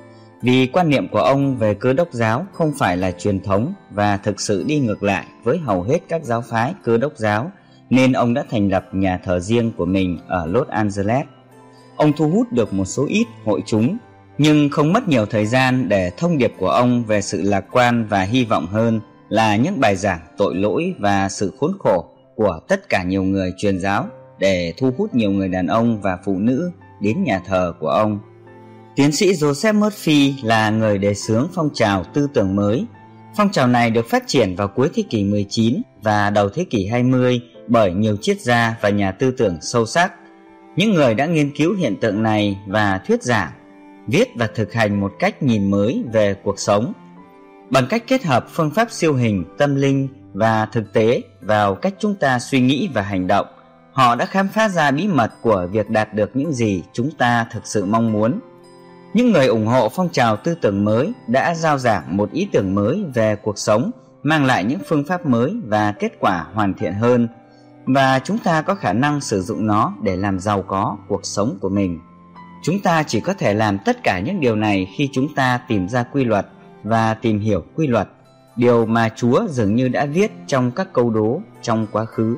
vì quan niệm của ông về Cơ đốc giáo không phải là truyền thống và thực sự đi ngược lại với hầu hết các giáo phái Cơ đốc giáo, nên ông đã thành lập nhà thờ riêng của mình ở Los Angeles. Ông thu hút được một số ít hội chúng, nhưng không mất nhiều thời gian để thông điệp của ông về sự lạc quan và hy vọng hơn là những bài giảng tội lỗi và sự khốn khổ của tất cả nhiều người truyền giáo để thu hút nhiều người đàn ông và phụ nữ đến nhà thờ của ông. Tiến sĩ Joseph Murphy là người đề xướng phong trào tư tưởng mới. Phong trào này được phát triển vào cuối thế kỷ mười chín và đầu thế kỷ hai mươi bởi nhiều triết gia và nhà tư tưởng sâu sắc. Những người đã nghiên cứu hiện tượng này và thuyết giảng, viết và thực hành một cách nhìn mới về cuộc sống. Bằng cách kết hợp phương pháp siêu hình, tâm linh và thực tế vào cách chúng ta suy nghĩ và hành động, họ đã khám phá ra bí mật của việc đạt được những gì chúng ta thực sự mong muốn. Những người ủng hộ phong trào tư tưởng mới đã rao giảng một ý tưởng mới về cuộc sống, mang lại những phương pháp mới và kết quả hoàn thiện hơn, và chúng ta có khả năng sử dụng nó để làm giàu có cuộc sống của mình. Chúng ta chỉ có thể làm tất cả những điều này khi chúng ta tìm ra quy luật và tìm hiểu quy luật, điều mà Chúa dường như đã viết trong các câu đố trong quá khứ.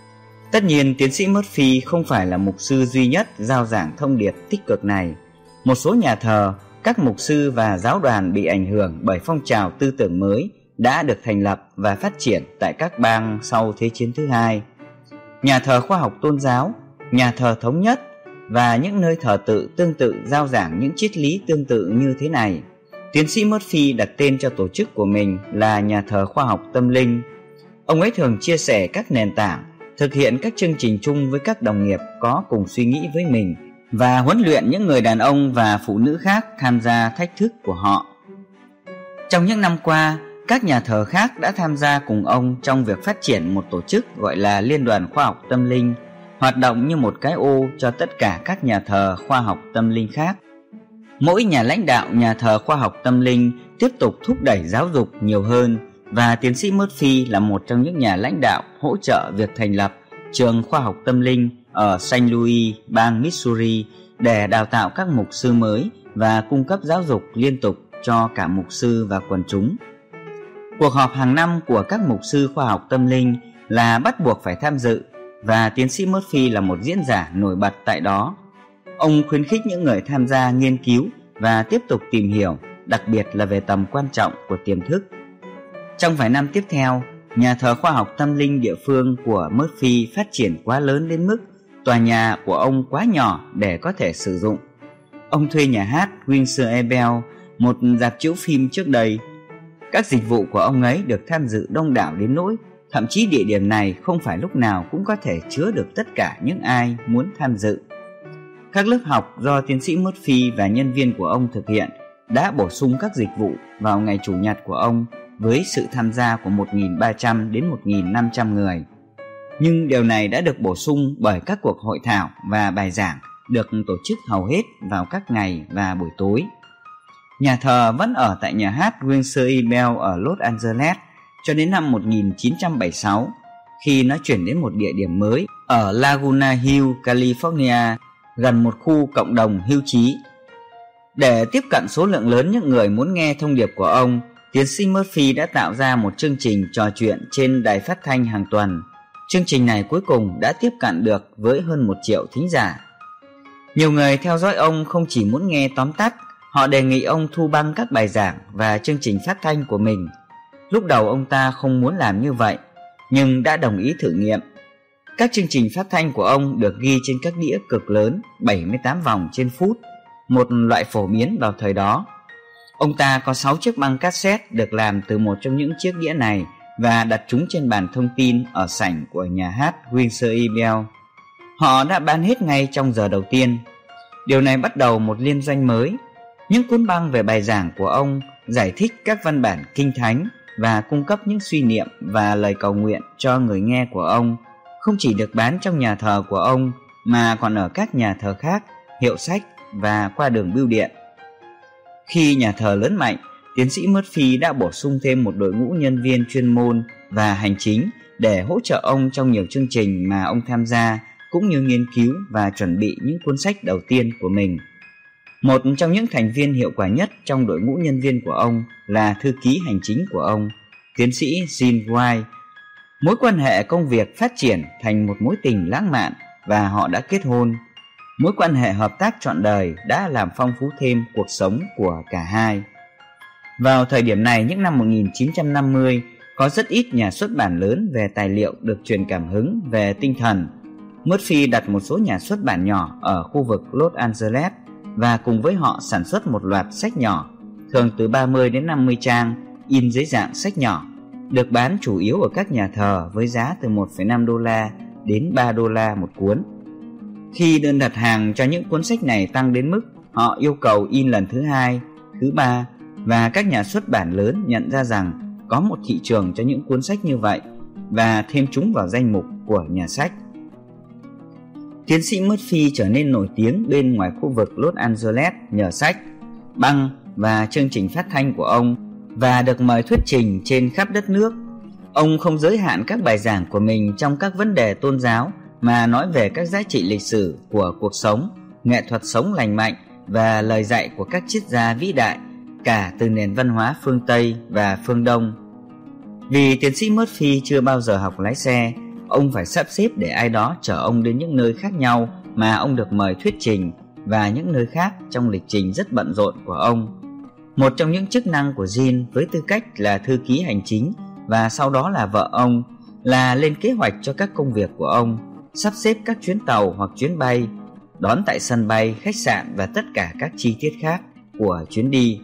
Tất nhiên, tiến sĩ Murphy không phải là mục sư duy nhất rao giảng thông điệp tích cực này. Một số nhà thờ, các mục sư và giáo đoàn bị ảnh hưởng bởi phong trào tư tưởng mới đã được thành lập và phát triển tại các bang sau Thế chiến thứ hai. Nhà thờ khoa học tôn giáo, nhà thờ thống nhất và những nơi thờ tự tương tự rao giảng những triết lý tương tự như thế này. Tiến sĩ Murphy đặt tên cho tổ chức của mình là nhà thờ khoa học tâm linh. Ông ấy thường chia sẻ các nền tảng, thực hiện các chương trình chung với các đồng nghiệp có cùng suy nghĩ với mình và huấn luyện những người đàn ông và phụ nữ khác tham gia thách thức của họ. Trong những năm qua, các nhà thờ khác đã tham gia cùng ông trong việc phát triển một tổ chức gọi là Liên đoàn Khoa học Tâm linh, hoạt động như một cái ô cho tất cả các nhà thờ khoa học tâm linh khác. Mỗi nhà lãnh đạo nhà thờ khoa học tâm linh tiếp tục thúc đẩy giáo dục nhiều hơn, và tiến sĩ Murphy là một trong những nhà lãnh đạo hỗ trợ việc thành lập trường khoa học tâm linh ở Saint Louis, bang Missouri để đào tạo các mục sư mới và cung cấp giáo dục liên tục cho cả mục sư và quần chúng. Cuộc họp hàng năm của các mục sư khoa học tâm linh là bắt buộc phải tham dự, và tiến sĩ Murphy là một diễn giả nổi bật tại đó. Ông khuyến khích những người tham gia nghiên cứu và tiếp tục tìm hiểu, đặc biệt là về tầm quan trọng của tiềm thức. Trong vài năm tiếp theo, nhà thờ khoa học tâm linh địa phương của Murphy phát triển quá lớn đến mức tòa nhà của ông quá nhỏ để có thể sử dụng. Ông thuê nhà hát Windsor Ebel, một rạp chiếu phim trước đây. Các dịch vụ của ông ấy được tham dự đông đảo đến nỗi thậm chí địa điểm này không phải lúc nào cũng có thể chứa được tất cả những ai muốn tham dự. Các lớp học do tiến sĩ Murphy và nhân viên của ông thực hiện đã bổ sung các dịch vụ vào ngày chủ nhật của ông với sự tham gia của một nghìn ba trăm đến một nghìn năm trăm người. Nhưng điều này đã được bổ sung bởi các cuộc hội thảo và bài giảng được tổ chức hầu hết vào các ngày và buổi tối. Nhà thờ vẫn ở tại nhà hát Windsor Ebel ở Los Angeles cho đến năm một nghìn chín trăm bảy mươi sáu, khi nó chuyển đến một địa điểm mới ở Laguna Hill, California, gần một khu cộng đồng hưu trí. Để tiếp cận số lượng lớn những người muốn nghe thông điệp của ông, tiến sĩ Murphy đã tạo ra một chương trình trò chuyện trên đài phát thanh hàng tuần. Chương trình này cuối cùng đã tiếp cận được với hơn một triệu thính giả. Nhiều người theo dõi ông không chỉ muốn nghe tóm tắt, họ đề nghị ông thu băng các bài giảng và chương trình phát thanh của mình. Lúc đầu ông ta không muốn làm như vậy, nhưng đã đồng ý thử nghiệm. Các chương trình phát thanh của ông được ghi trên các đĩa cực lớn bảy mươi tám vòng trên phút, một loại phổ biến vào thời đó. Ông ta có sáu chiếc băng cassette được làm từ một trong những chiếc đĩa này và đặt chúng trên bàn thông tin ở sảnh của nhà hát Windsor Ebel. Họ đã bán hết ngay trong giờ đầu tiên. Điều này bắt đầu một liên doanh mới. Những cuốn băng về bài giảng của ông giải thích các văn bản kinh thánh và cung cấp những suy niệm và lời cầu nguyện cho người nghe của ông, không chỉ được bán trong nhà thờ của ông mà còn ở các nhà thờ khác, hiệu sách và qua đường bưu điện. Khi nhà thờ lớn mạnh, tiến sĩ Murphy đã bổ sung thêm một đội ngũ nhân viên chuyên môn và hành chính để hỗ trợ ông trong nhiều chương trình mà ông tham gia, cũng như nghiên cứu và chuẩn bị những cuốn sách đầu tiên của mình. Một trong những thành viên hiệu quả nhất trong đội ngũ nhân viên của ông là thư ký hành chính của ông, tiến sĩ Gene White. Mối quan hệ công việc phát triển thành một mối tình lãng mạn và họ đã kết hôn. Mối quan hệ hợp tác trọn đời đã làm phong phú thêm cuộc sống của cả hai. Vào thời điểm này, những năm một nghìn chín trăm năm mươi, có rất ít nhà xuất bản lớn về tài liệu được truyền cảm hứng về tinh thần. Murphy đặt một số nhà xuất bản nhỏ ở khu vực Los Angeles và cùng với họ sản xuất một loạt sách nhỏ, thường từ ba mươi đến năm mươi trang, in dưới dạng sách nhỏ, được bán chủ yếu ở các nhà thờ với giá từ một phẩy năm đô la đến ba đô la một cuốn. Khi đơn đặt hàng cho những cuốn sách này tăng đến mức họ yêu cầu in lần thứ hai, thứ ba, và các nhà xuất bản lớn nhận ra rằng có một thị trường cho những cuốn sách như vậy và thêm chúng vào danh mục của nhà sách. Tiến sĩ Murphy trở nên nổi tiếng bên ngoài khu vực Los Angeles nhờ sách, băng và chương trình phát thanh của ông và được mời thuyết trình trên khắp đất nước. Ông không giới hạn các bài giảng của mình trong các vấn đề tôn giáo mà nói về các giá trị lịch sử của cuộc sống, nghệ thuật sống lành mạnh và lời dạy của các triết gia vĩ đại cả từ nền văn hóa phương Tây và phương Đông. Vì tiến sĩ Murphy chưa bao giờ học lái xe, ông phải sắp xếp để ai đó chở ông đến những nơi khác nhau mà ông được mời thuyết trình và những nơi khác trong lịch trình rất bận rộn của ông. Một trong những chức năng của Gene với tư cách là thư ký hành chính và sau đó là vợ ông là lên kế hoạch cho các công việc của ông, sắp xếp các chuyến tàu hoặc chuyến bay, đón tại sân bay, khách sạn và tất cả các chi tiết khác của chuyến đi.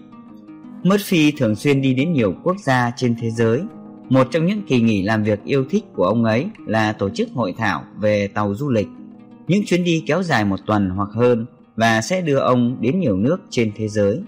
Murphy thường xuyên đi đến nhiều quốc gia trên thế giới. Một trong những kỳ nghỉ làm việc yêu thích của ông ấy là tổ chức hội thảo về tàu du lịch. Những chuyến đi kéo dài một tuần hoặc hơn và sẽ đưa ông đến nhiều nước trên thế giới.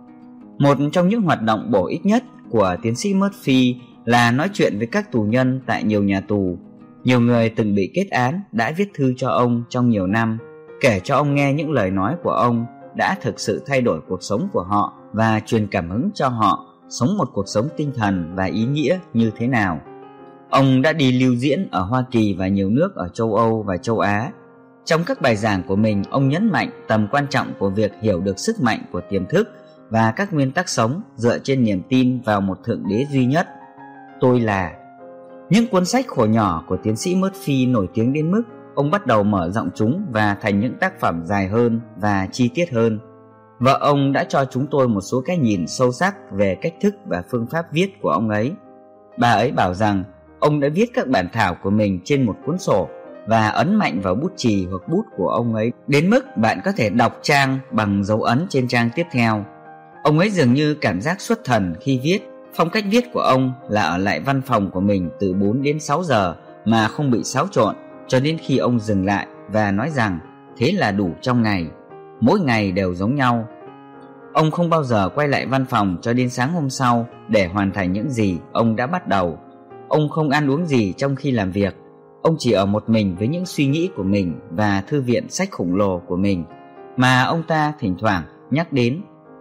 Một trong những hoạt động bổ ích nhất của tiến sĩ Murphy là nói chuyện với các tù nhân tại nhiều nhà tù. Nhiều người từng bị kết án đã viết thư cho ông trong nhiều năm, kể cho ông nghe những lời nói của ông đã thực sự thay đổi cuộc sống của họ và truyền cảm hứng cho họ sống một cuộc sống tinh thần và ý nghĩa như thế nào. Ông đã đi lưu diễn ở Hoa Kỳ và nhiều nước ở châu Âu và châu Á. Trong các bài giảng của mình, ông nhấn mạnh tầm quan trọng của việc hiểu được sức mạnh của tiềm thức và các nguyên tắc sống dựa trên niềm tin vào một thượng đế duy nhất. Tôi là. Những cuốn sách khổ nhỏ của tiến sĩ Murphy nổi tiếng đến mức ông bắt đầu mở rộng chúng và thành những tác phẩm dài hơn và chi tiết hơn. Vợ ông đã cho chúng tôi một số cái nhìn sâu sắc về cách thức và phương pháp viết của ông ấy. Bà ấy bảo rằng ông đã viết các bản thảo của mình trên một cuốn sổ và ấn mạnh vào bút chì hoặc bút của ông ấy đến mức bạn có thể đọc trang bằng dấu ấn trên trang tiếp theo. Ông ấy dường như cảm giác xuất thần khi viết. Phong cách viết của ông là ở lại văn phòng của mình từ bốn đến sáu giờ mà không bị xáo trộn, cho đến khi ông dừng lại và nói rằng thế là đủ trong ngày. Mỗi ngày đều giống nhau. Ông không bao giờ quay lại văn phòng cho đến sáng hôm sau để hoàn thành những gì ông đã bắt đầu. Ông không ăn uống gì trong khi làm việc. Ông chỉ ở một mình với những suy nghĩ của mình và thư viện sách khổng lồ của mình mà ông ta thỉnh thoảng nhắc đến.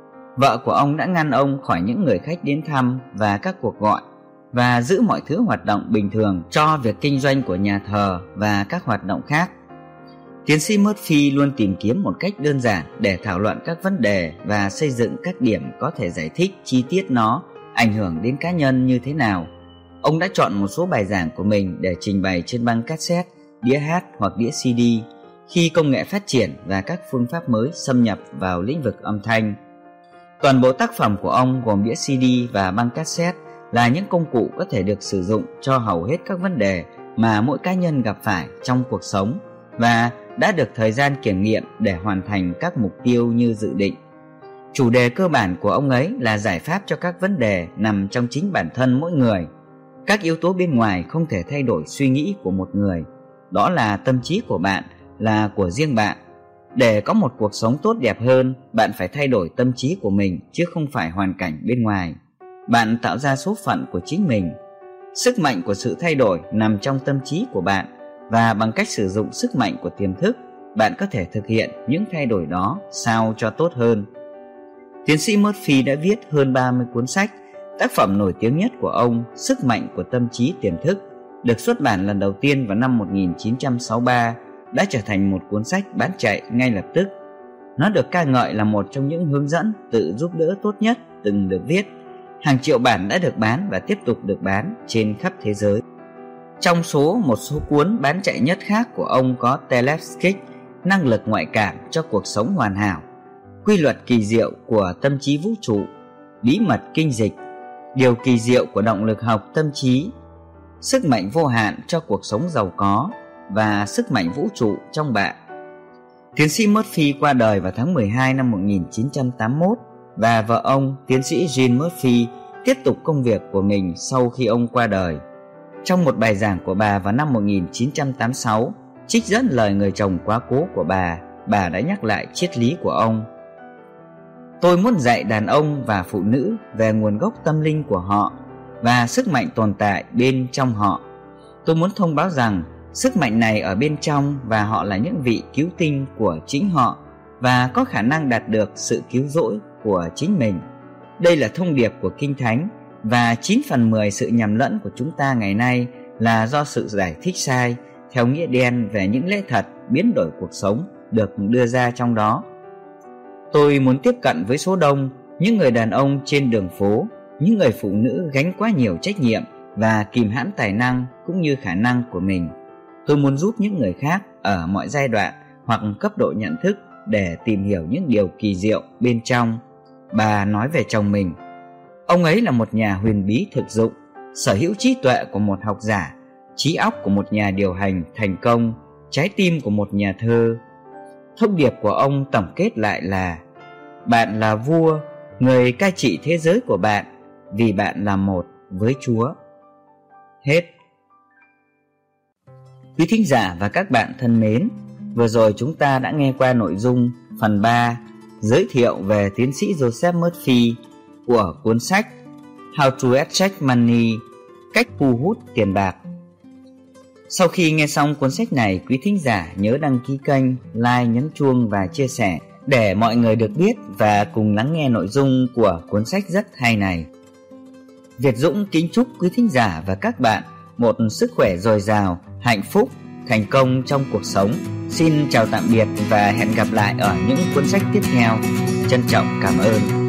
Vợ của ông đã ngăn ông khỏi những người khách đến thăm và các cuộc gọi và giữ mọi thứ hoạt động bình thường cho việc kinh doanh của nhà thờ và các hoạt động khác. Tiến sĩ Murphy luôn tìm kiếm một cách đơn giản để thảo luận các vấn đề và xây dựng các điểm có thể giải thích chi tiết nó ảnh hưởng đến cá nhân như thế nào. Ông đã chọn một số bài giảng của mình để trình bày trên băng cassette, đĩa hát hoặc đĩa xê đê khi công nghệ phát triển và các phương pháp mới xâm nhập vào lĩnh vực âm thanh. Toàn bộ tác phẩm của ông gồm đĩa xê đê và băng cassette là những công cụ có thể được sử dụng cho hầu hết các vấn đề mà mỗi cá nhân gặp phải trong cuộc sống và đã được thời gian kiểm nghiệm để hoàn thành các mục tiêu như dự định. Chủ đề cơ bản của ông ấy là giải pháp cho các vấn đề nằm trong chính bản thân mỗi người. Các yếu tố bên ngoài không thể thay đổi suy nghĩ của một người. Đó là tâm trí của bạn, là của riêng bạn. Để có một cuộc sống tốt đẹp hơn, bạn phải thay đổi tâm trí của mình chứ không phải hoàn cảnh bên ngoài. Bạn tạo ra số phận của chính mình. Sức mạnh của sự thay đổi nằm trong tâm trí của bạn, và bằng cách sử dụng sức mạnh của tiềm thức, bạn có thể thực hiện những thay đổi đó sao cho tốt hơn. Tiến sĩ Murphy đã viết hơn ba mươi cuốn sách. Tác phẩm nổi tiếng nhất của ông, Sức mạnh của tâm trí tiềm thức, được xuất bản lần đầu tiên vào năm một nghìn chín trăm sáu mươi ba, đã trở thành một cuốn sách bán chạy ngay lập tức. Nó được ca ngợi là một trong những hướng dẫn tự giúp đỡ tốt nhất từng được viết. Hàng triệu bản đã được bán và tiếp tục được bán trên khắp thế giới. Trong số một số cuốn bán chạy nhất khác của ông có Telepskich, Năng lực ngoại cảm cho cuộc sống hoàn hảo, Quy luật kỳ diệu của tâm trí vũ trụ, Bí mật kinh dịch, Điều kỳ diệu của động lực học tâm trí, Sức mạnh vô hạn cho cuộc sống giàu có và Sức mạnh vũ trụ trong bạn. Tiến sĩ Murphy qua đời vào tháng mười hai năm một nghìn chín trăm tám mươi mốt và vợ ông, tiến sĩ Jean Murphy, tiếp tục công việc của mình sau khi ông qua đời. Trong một bài giảng của bà vào năm một nghìn chín trăm tám mươi sáu, trích dẫn lời người chồng quá cố của bà, bà đã nhắc lại triết lý của ông. Tôi muốn dạy đàn ông và phụ nữ về nguồn gốc tâm linh của họ và sức mạnh tồn tại bên trong họ. Tôi muốn thông báo rằng sức mạnh này ở bên trong và họ là những vị cứu tinh của chính họ và có khả năng đạt được sự cứu rỗi của chính mình. Đây là thông điệp của Kinh Thánh và chín phần mười sự nhầm lẫn của chúng ta ngày nay là do sự giải thích sai theo nghĩa đen về những lẽ thật biến đổi cuộc sống được đưa ra trong đó. Tôi muốn tiếp cận với số đông những người đàn ông trên đường phố, những người phụ nữ gánh quá nhiều trách nhiệm và kìm hãm tài năng cũng như khả năng của mình. Tôi muốn giúp những người khác ở mọi giai đoạn hoặc cấp độ nhận thức để tìm hiểu những điều kỳ diệu bên trong. Bà nói về chồng mình: ông ấy là một nhà huyền bí thực dụng, sở hữu trí tuệ của một học giả, trí óc của một nhà điều hành thành công, trái tim của một nhà thơ. Thông điệp của ông tổng kết lại là: bạn là vua, người cai trị thế giới của bạn, vì bạn là một với Chúa. Hết. Quý thính giả và các bạn thân mến, vừa rồi chúng ta đã nghe qua nội dung phần ba giới thiệu về tiến sĩ Joseph Murphy của cuốn sách How to Attract Money, cách thu hút tiền bạc. Sau khi nghe xong cuốn sách này, quý thính giả nhớ đăng ký kênh, like, nhấn chuông và chia sẻ để mọi người được biết và cùng lắng nghe nội dung của cuốn sách rất hay này. Việt Dũng kính chúc quý thính giả và các bạn một sức khỏe dồi dào, hạnh phúc, thành công trong cuộc sống. Xin chào tạm biệt và hẹn gặp lại ở những cuốn sách tiếp theo. Trân trọng cảm ơn.